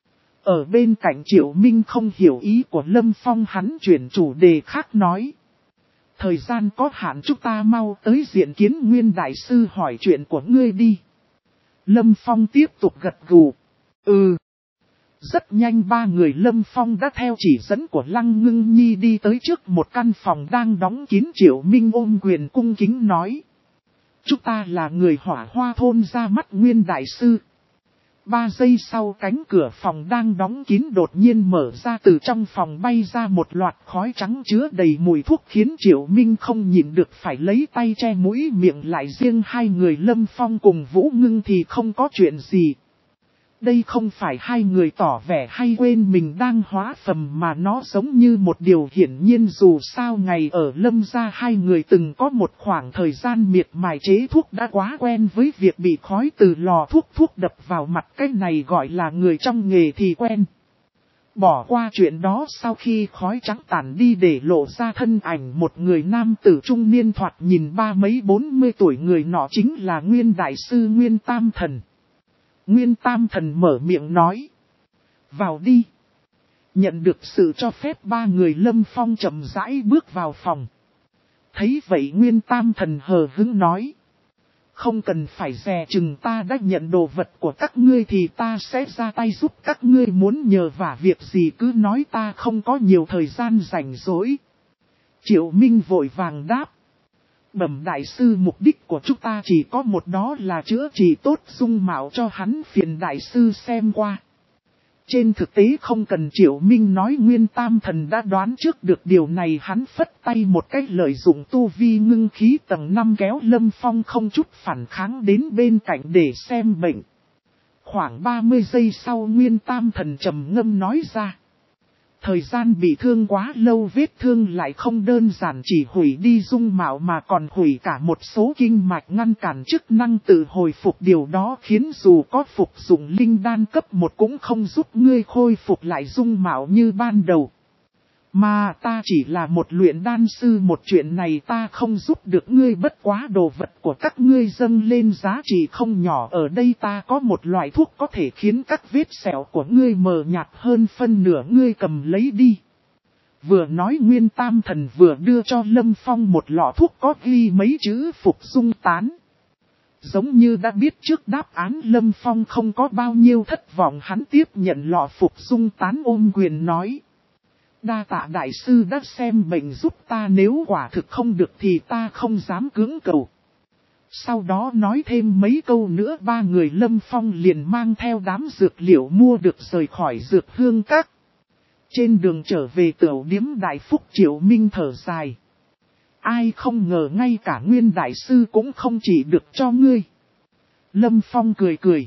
Ở bên cạnh Triệu Minh không hiểu ý của Lâm Phong, hắn chuyển chủ đề khác nói. Thời gian có hạn, chúng ta mau tới diện kiến Nguyên Đại Sư hỏi chuyện của ngươi đi. Lâm Phong tiếp tục gật gù. Ừ. Rất nhanh ba người Lâm Phong đã theo chỉ dẫn của Lăng Ngưng Nhi đi tới trước một căn phòng đang đóng kín. Triệu Minh ôm quyền cung kính nói. Chúng ta là người Hỏa Hoa thôn ra mắt Nguyên Đại Sư. Ba giây sau cánh cửa phòng đang đóng kín đột nhiên mở ra, từ trong phòng bay ra một loạt khói trắng chứa đầy mùi thuốc khiến Triệu Minh không nhịn được phải lấy tay che mũi miệng lại, riêng hai người Lâm Phong cùng Vũ Ngưng thì không có chuyện gì. Đây không phải hai người tỏ vẻ hay quên mình đang hóa phàm, mà nó giống như một điều hiển nhiên, dù sao ngày ở Lâm gia hai người từng có một khoảng thời gian miệt mài chế thuốc, đã quá quen với việc bị khói từ lò thuốc thuốc đập vào mặt, cái này gọi là người trong nghề thì quen. Bỏ qua chuyện đó, sau khi khói trắng tàn đi để lộ ra thân ảnh một người nam tử trung niên thoạt nhìn ba mấy bốn mươi tuổi, người nọ chính là Nguyên Đại Sư Nguyên Tam Thần. Nguyên Tam Thần mở miệng nói. Vào đi. Nhận được sự cho phép, ba người Lâm Phong chậm rãi bước vào phòng. Thấy vậy Nguyên Tam Thần hờ hững nói. Không cần phải dè chừng, ta đã nhận đồ vật của các ngươi thì ta sẽ ra tay giúp các ngươi, muốn nhờ vả việc gì cứ nói, ta không có nhiều thời gian rảnh rỗi. Triệu Minh vội vàng đáp. Bẩm đại sư, mục đích của chúng ta chỉ có một, đó là chữa trị tốt dung mạo cho hắn, phiền đại sư xem qua. Trên thực tế không cần Triệu Minh nói, Nguyên Tam Thần đã đoán trước được điều này, hắn phất tay một cách lợi dụng tu vi ngưng khí tầng năm kéo Lâm Phong không chút phản kháng đến bên cạnh để xem bệnh. Khoảng ba mươi giây sau Nguyên Tam Thần trầm ngâm nói ra. Thời gian bị thương quá lâu, vết thương lại không đơn giản chỉ hủy đi dung mạo mà còn hủy cả một số kinh mạch, ngăn cản chức năng tự hồi phục. Điều đó khiến dù có phục dụng linh đan cấp một cũng không giúp ngươi khôi phục lại dung mạo như ban đầu. Mà ta chỉ là một luyện đan sư, một chuyện này ta không giúp được ngươi, bất quá đồ vật của các ngươi dâng lên giá trị không nhỏ. Ở đây ta có một loại thuốc có thể khiến các vết sẹo của ngươi mờ nhạt hơn phân nửa, ngươi cầm lấy đi. Vừa nói Nguyên Tam Thần vừa đưa cho Lâm Phong một lọ thuốc có ghi mấy chữ phục dung tán. Giống như đã biết trước đáp án, Lâm Phong không có bao nhiêu thất vọng, hắn tiếp nhận lọ phục dung tán ôm quyền nói. Đa tạ đại sư đã xem bệnh giúp ta, nếu quả thực không được thì ta không dám cưỡng cầu. Sau đó nói thêm mấy câu nữa, ba người Lâm Phong liền mang theo đám dược liệu mua được rời khỏi Dược Hương Các. Trên đường trở về tửu điếm Đại Phúc, Triệu Minh thở dài. Ai không ngờ ngay cả Nguyên Đại Sư cũng không chỉ được cho ngươi. Lâm Phong cười cười.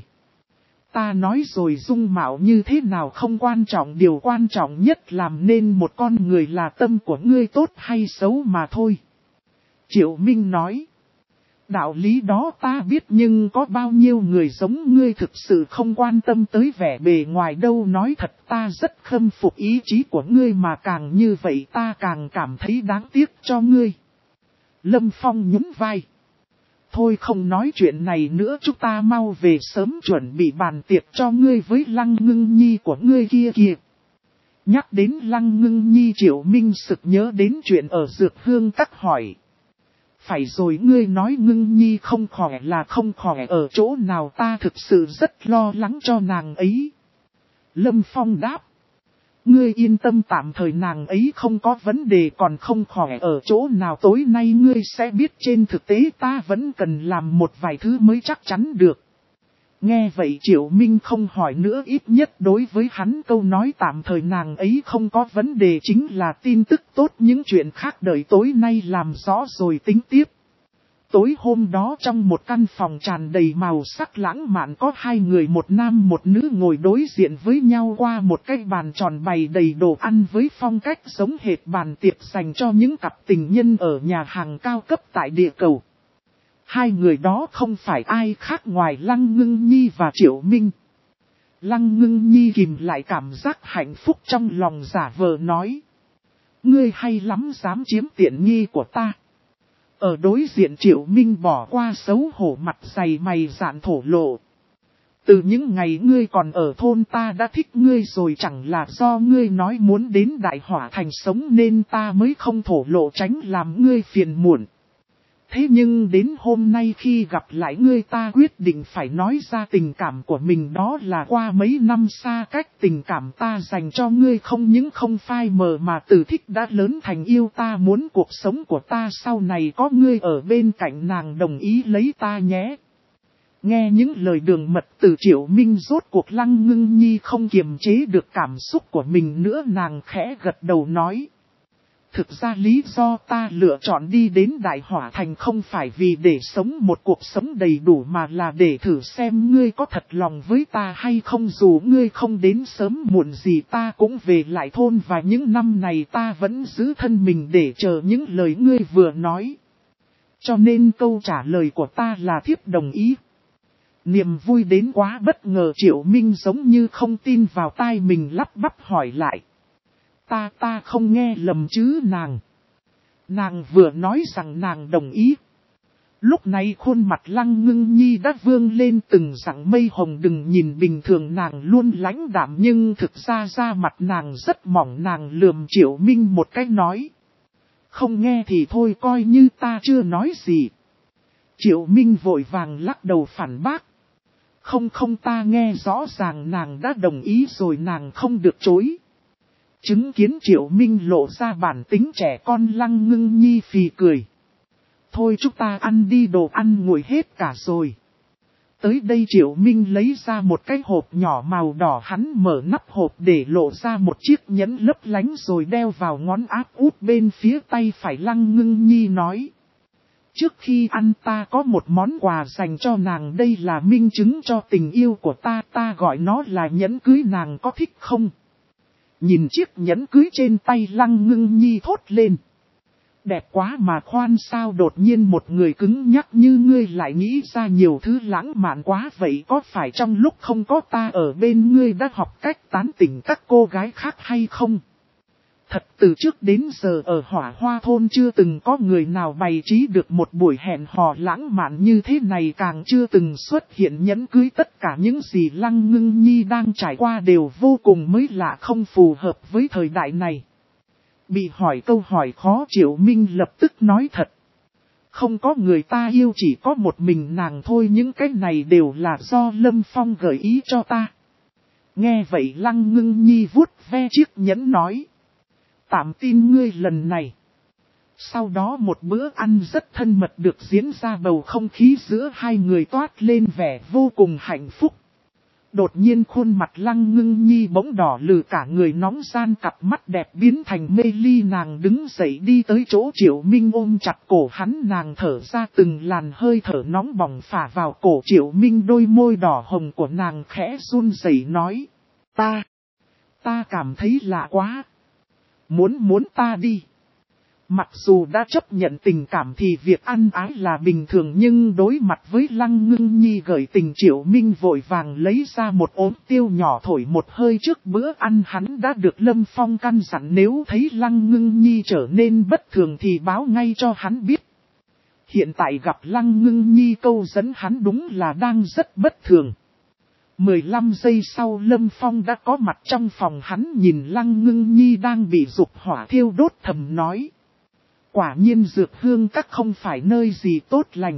Ta nói rồi, dung mạo như thế nào không quan trọng, điều quan trọng nhất làm nên một con người là tâm của ngươi tốt hay xấu mà thôi. Triệu Minh nói. Đạo lý đó ta biết, nhưng có bao nhiêu người giống ngươi thực sự không quan tâm tới vẻ bề ngoài đâu. Nói thật, ta rất khâm phục ý chí của ngươi, mà càng như vậy ta càng cảm thấy đáng tiếc cho ngươi. Lâm Phong nhún vai. Thôi không nói chuyện này nữa, chúng ta mau về sớm chuẩn bị bàn tiệc cho ngươi với Lăng Ngưng Nhi của ngươi kia kìa. Nhắc đến Lăng Ngưng Nhi, Triệu Minh sực nhớ đến chuyện ở Dược Hương Các hỏi. Phải rồi, ngươi nói Ngưng Nhi không khỏe là không khỏe ở chỗ nào, ta thực sự rất lo lắng cho nàng ấy. Lâm Phong đáp. Ngươi yên tâm, tạm thời nàng ấy không có vấn đề, còn không khỏe ở chỗ nào tối nay ngươi sẽ biết. Trên thực tế ta vẫn cần làm một vài thứ mới chắc chắn được. Nghe vậy Triệu Minh không hỏi nữa, ít nhất đối với hắn câu nói tạm thời nàng ấy không có vấn đề chính là tin tức tốt, những chuyện khác đợi tối nay làm rõ rồi tính tiếp. Tối hôm đó trong một căn phòng tràn đầy màu sắc lãng mạn, có hai người, một nam một nữ ngồi đối diện với nhau qua một cái bàn tròn bày đầy đồ ăn với phong cách giống hệt bàn tiệc dành cho những cặp tình nhân ở nhà hàng cao cấp tại địa cầu. Hai người đó không phải ai khác ngoài Lăng Ngưng Nhi và Triệu Minh. Lăng Ngưng Nhi kìm lại cảm giác hạnh phúc trong lòng, giả vờ nói. Ngươi hay lắm, dám chiếm tiện nghi của ta. Ở đối diện Triệu Minh bỏ qua xấu hổ, mặt dày mày dạn thổ lộ. Từ những ngày ngươi còn ở thôn ta đã thích ngươi rồi, chẳng là do ngươi nói muốn đến Đại Hỏa Thành sống nên ta mới không thổ lộ, tránh làm ngươi phiền muộn. Thế nhưng đến hôm nay khi gặp lại ngươi, ta quyết định phải nói ra tình cảm của mình, đó là qua mấy năm xa cách, tình cảm ta dành cho ngươi không những không phai mờ mà từ thích đã lớn thành yêu. Ta muốn cuộc sống của ta sau này có ngươi ở bên cạnh, nàng đồng ý lấy ta nhé. Nghe những lời đường mật từ Triệu Minh, rốt cuộc Lăng Ngưng Nhi không kiềm chế được cảm xúc của mình nữa, nàng khẽ gật đầu nói. Thực ra lý do ta lựa chọn đi đến Đại Hỏa Thành không phải vì để sống một cuộc sống đầy đủ, mà là để thử xem ngươi có thật lòng với ta hay không. Dù ngươi không đến sớm muộn gì ta cũng về lại thôn, và những năm này ta vẫn giữ thân mình để chờ những lời ngươi vừa nói. Cho nên câu trả lời của ta là thiếp đồng ý. Niềm vui đến quá bất ngờ, Triệu Minh giống như không tin vào tai mình, lắp bắp hỏi lại. Ta ta không nghe lầm chứ nàng. Nàng vừa nói rằng nàng đồng ý. Lúc này khuôn mặt Lăng Ngưng Nhi đã vương lên từng dặn mây hồng, đừng nhìn bình thường nàng luôn lãnh đạm nhưng thực ra da mặt nàng rất mỏng. Nàng lườm Triệu Minh một cái nói. Không nghe thì thôi, coi như ta chưa nói gì. Triệu Minh vội vàng lắc đầu phản bác. Không không, ta nghe rõ ràng nàng đã đồng ý rồi, nàng không được chối. Chứng kiến Triệu Minh lộ ra bản tính trẻ con, Lăng Ngưng Nhi phì cười. Thôi chúng ta ăn đi, đồ ăn nguội hết cả rồi. Tới đây Triệu Minh lấy ra một cái hộp nhỏ màu đỏ, hắn mở nắp hộp để lộ ra một chiếc nhẫn lấp lánh rồi đeo vào ngón áp út bên phía tay phải. Lăng Ngưng Nhi nói. Trước khi ăn ta có một món quà dành cho nàng, đây là minh chứng cho tình yêu của ta, ta gọi nó là nhẫn cưới, nàng có thích không? Nhìn chiếc nhẫn cưới trên tay, Lăng Ngưng Nhi thốt lên. Đẹp quá mà, khoan, sao đột nhiên một người cứng nhắc như ngươi lại nghĩ ra nhiều thứ lãng mạn quá vậy? Có phải trong lúc không có ta ở bên ngươi đã học cách tán tỉnh các cô gái khác hay không? Thật từ trước đến giờ ở Hỏa Hoa Thôn chưa từng có người nào bày trí được một buổi hẹn hò lãng mạn như thế này, càng chưa từng xuất hiện nhẫn cưới. Tất cả những gì Lăng Ngưng Nhi đang trải qua đều vô cùng mới lạ, không phù hợp với thời đại này. Bị hỏi câu hỏi khó, Triệu Minh lập tức nói thật. Không có người ta yêu, chỉ có một mình nàng thôi, những cái này đều là do Lâm Phong gợi ý cho ta. Nghe vậy Lăng Ngưng Nhi vuốt ve chiếc nhẫn nói. Tạm tin ngươi lần này. Sau đó một bữa ăn rất thân mật được diễn ra, bầu không khí giữa hai người toát lên vẻ vô cùng hạnh phúc. Đột nhiên khuôn mặt Lăng Ngưng Nhi bỗng đỏ lừ, cả người nóng gian, cặp mắt đẹp biến thành mê ly. Nàng đứng dậy đi tới chỗ Triệu Minh, ôm chặt cổ hắn, nàng thở ra từng làn hơi thở nóng bỏng phả vào cổ Triệu Minh. Đôi môi đỏ hồng của nàng khẽ run rẩy nói. Ta, ta cảm thấy lạ quá. Muốn muốn ta đi. Mặc dù đã chấp nhận tình cảm thì việc ăn ái là bình thường, nhưng đối mặt với Lăng Ngưng Nhi gợi tình, Triệu Minh vội vàng lấy ra một ốm tiêu nhỏ thổi một hơi. Trước bữa ăn hắn đã được Lâm Phong căn dặn nếu thấy Lăng Ngưng Nhi trở nên bất thường thì báo ngay cho hắn biết. Hiện tại gặp Lăng Ngưng Nhi câu dẫn hắn đúng là đang rất bất thường. mười lăm giây sau Lâm Phong đã có mặt trong phòng, hắn nhìn Lăng Ngưng Nhi đang bị dục hỏa thiêu đốt thầm nói. Quả nhiên dược hương các không phải nơi gì tốt lành.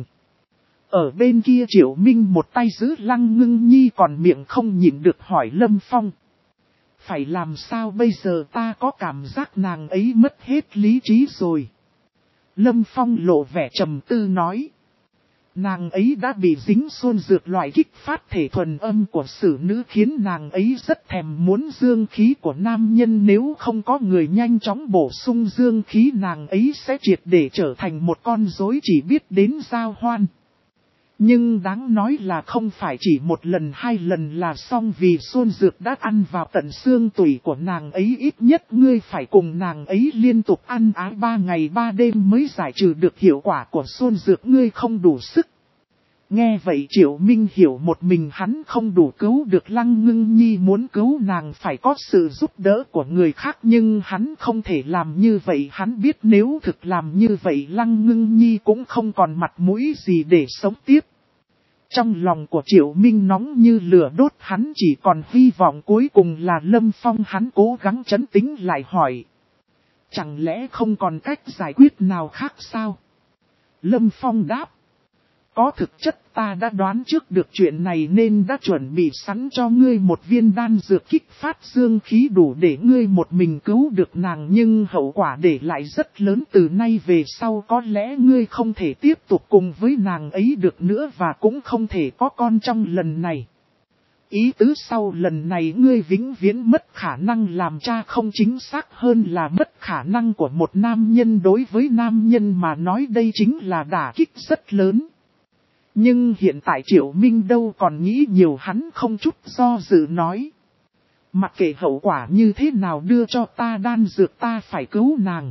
Ở bên kia Triệu Minh một tay giữ Lăng Ngưng Nhi, còn miệng không nhịn được hỏi Lâm Phong. Phải làm sao bây giờ, ta có cảm giác nàng ấy mất hết lý trí rồi. Lâm Phong lộ vẻ trầm tư nói. Nàng ấy đã bị dính xuân dược loại kích phát thể thuần âm của sử nữ, khiến nàng ấy rất thèm muốn dương khí của nam nhân. Nếu không có người nhanh chóng bổ sung dương khí, nàng ấy sẽ triệt để trở thành một con rối chỉ biết đến giao hoan. Nhưng đáng nói là không phải chỉ một lần hai lần là xong, vì xuân dược đã ăn vào tận xương tủy của nàng ấy. Ít nhất ngươi phải cùng nàng ấy liên tục ăn ái ba ngày ba đêm mới giải trừ được hiệu quả của xuân dược, ngươi không đủ sức. Nghe vậy Triệu Minh hiểu một mình hắn không đủ cứu được Lăng Ngưng Nhi, muốn cứu nàng phải có sự giúp đỡ của người khác, nhưng hắn không thể làm như vậy. Hắn biết nếu thực làm như vậy Lăng Ngưng Nhi cũng không còn mặt mũi gì để sống tiếp. Trong lòng của Triệu Minh nóng như lửa đốt, hắn chỉ còn hy vọng cuối cùng là Lâm Phong. Hắn cố gắng trấn tĩnh lại hỏi. Chẳng lẽ không còn cách giải quyết nào khác sao? Lâm Phong đáp. Có, thực chất ta đã đoán trước được chuyện này nên đã chuẩn bị sẵn cho ngươi một viên đan dược kích phát dương khí đủ để ngươi một mình cứu được nàng, nhưng hậu quả để lại rất lớn. Từ nay về sau có lẽ ngươi không thể tiếp tục cùng với nàng ấy được nữa và cũng không thể có con trong lần này. Ý tứ sau lần này ngươi vĩnh viễn mất khả năng làm cha, không, chính xác hơn là mất khả năng của một nam nhân. Đối với nam nhân mà nói đây chính là đả kích rất lớn. Nhưng hiện tại Triệu Minh đâu còn nghĩ nhiều, hắn không chút do dự nói. Mặc kệ hậu quả như thế nào, đưa cho ta đan dược, ta phải cứu nàng.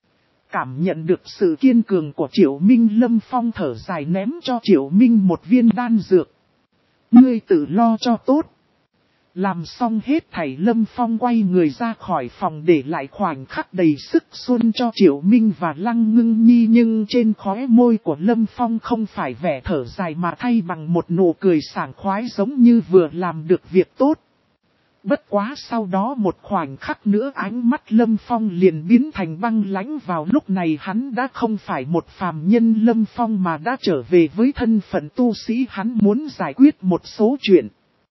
Cảm nhận được sự kiên cường của Triệu Minh, Lâm Phong thở dài ném cho Triệu Minh một viên đan dược. Ngươi tự lo cho tốt. Làm xong hết thảy Lâm Phong quay người ra khỏi phòng để lại khoảnh khắc đầy sức xuân cho Triệu Minh và Lăng Ngưng Nhi. Nhưng trên khóe môi của Lâm Phong không phải vẻ thở dài mà thay bằng một nụ cười sảng khoái giống như vừa làm được việc tốt. Bất quá sau đó một khoảnh khắc nữa ánh mắt Lâm Phong liền biến thành băng lãnh. Vào lúc này hắn đã không phải một phàm nhân Lâm Phong mà đã trở về với thân phận tu sĩ. Hắn muốn giải quyết một số chuyện.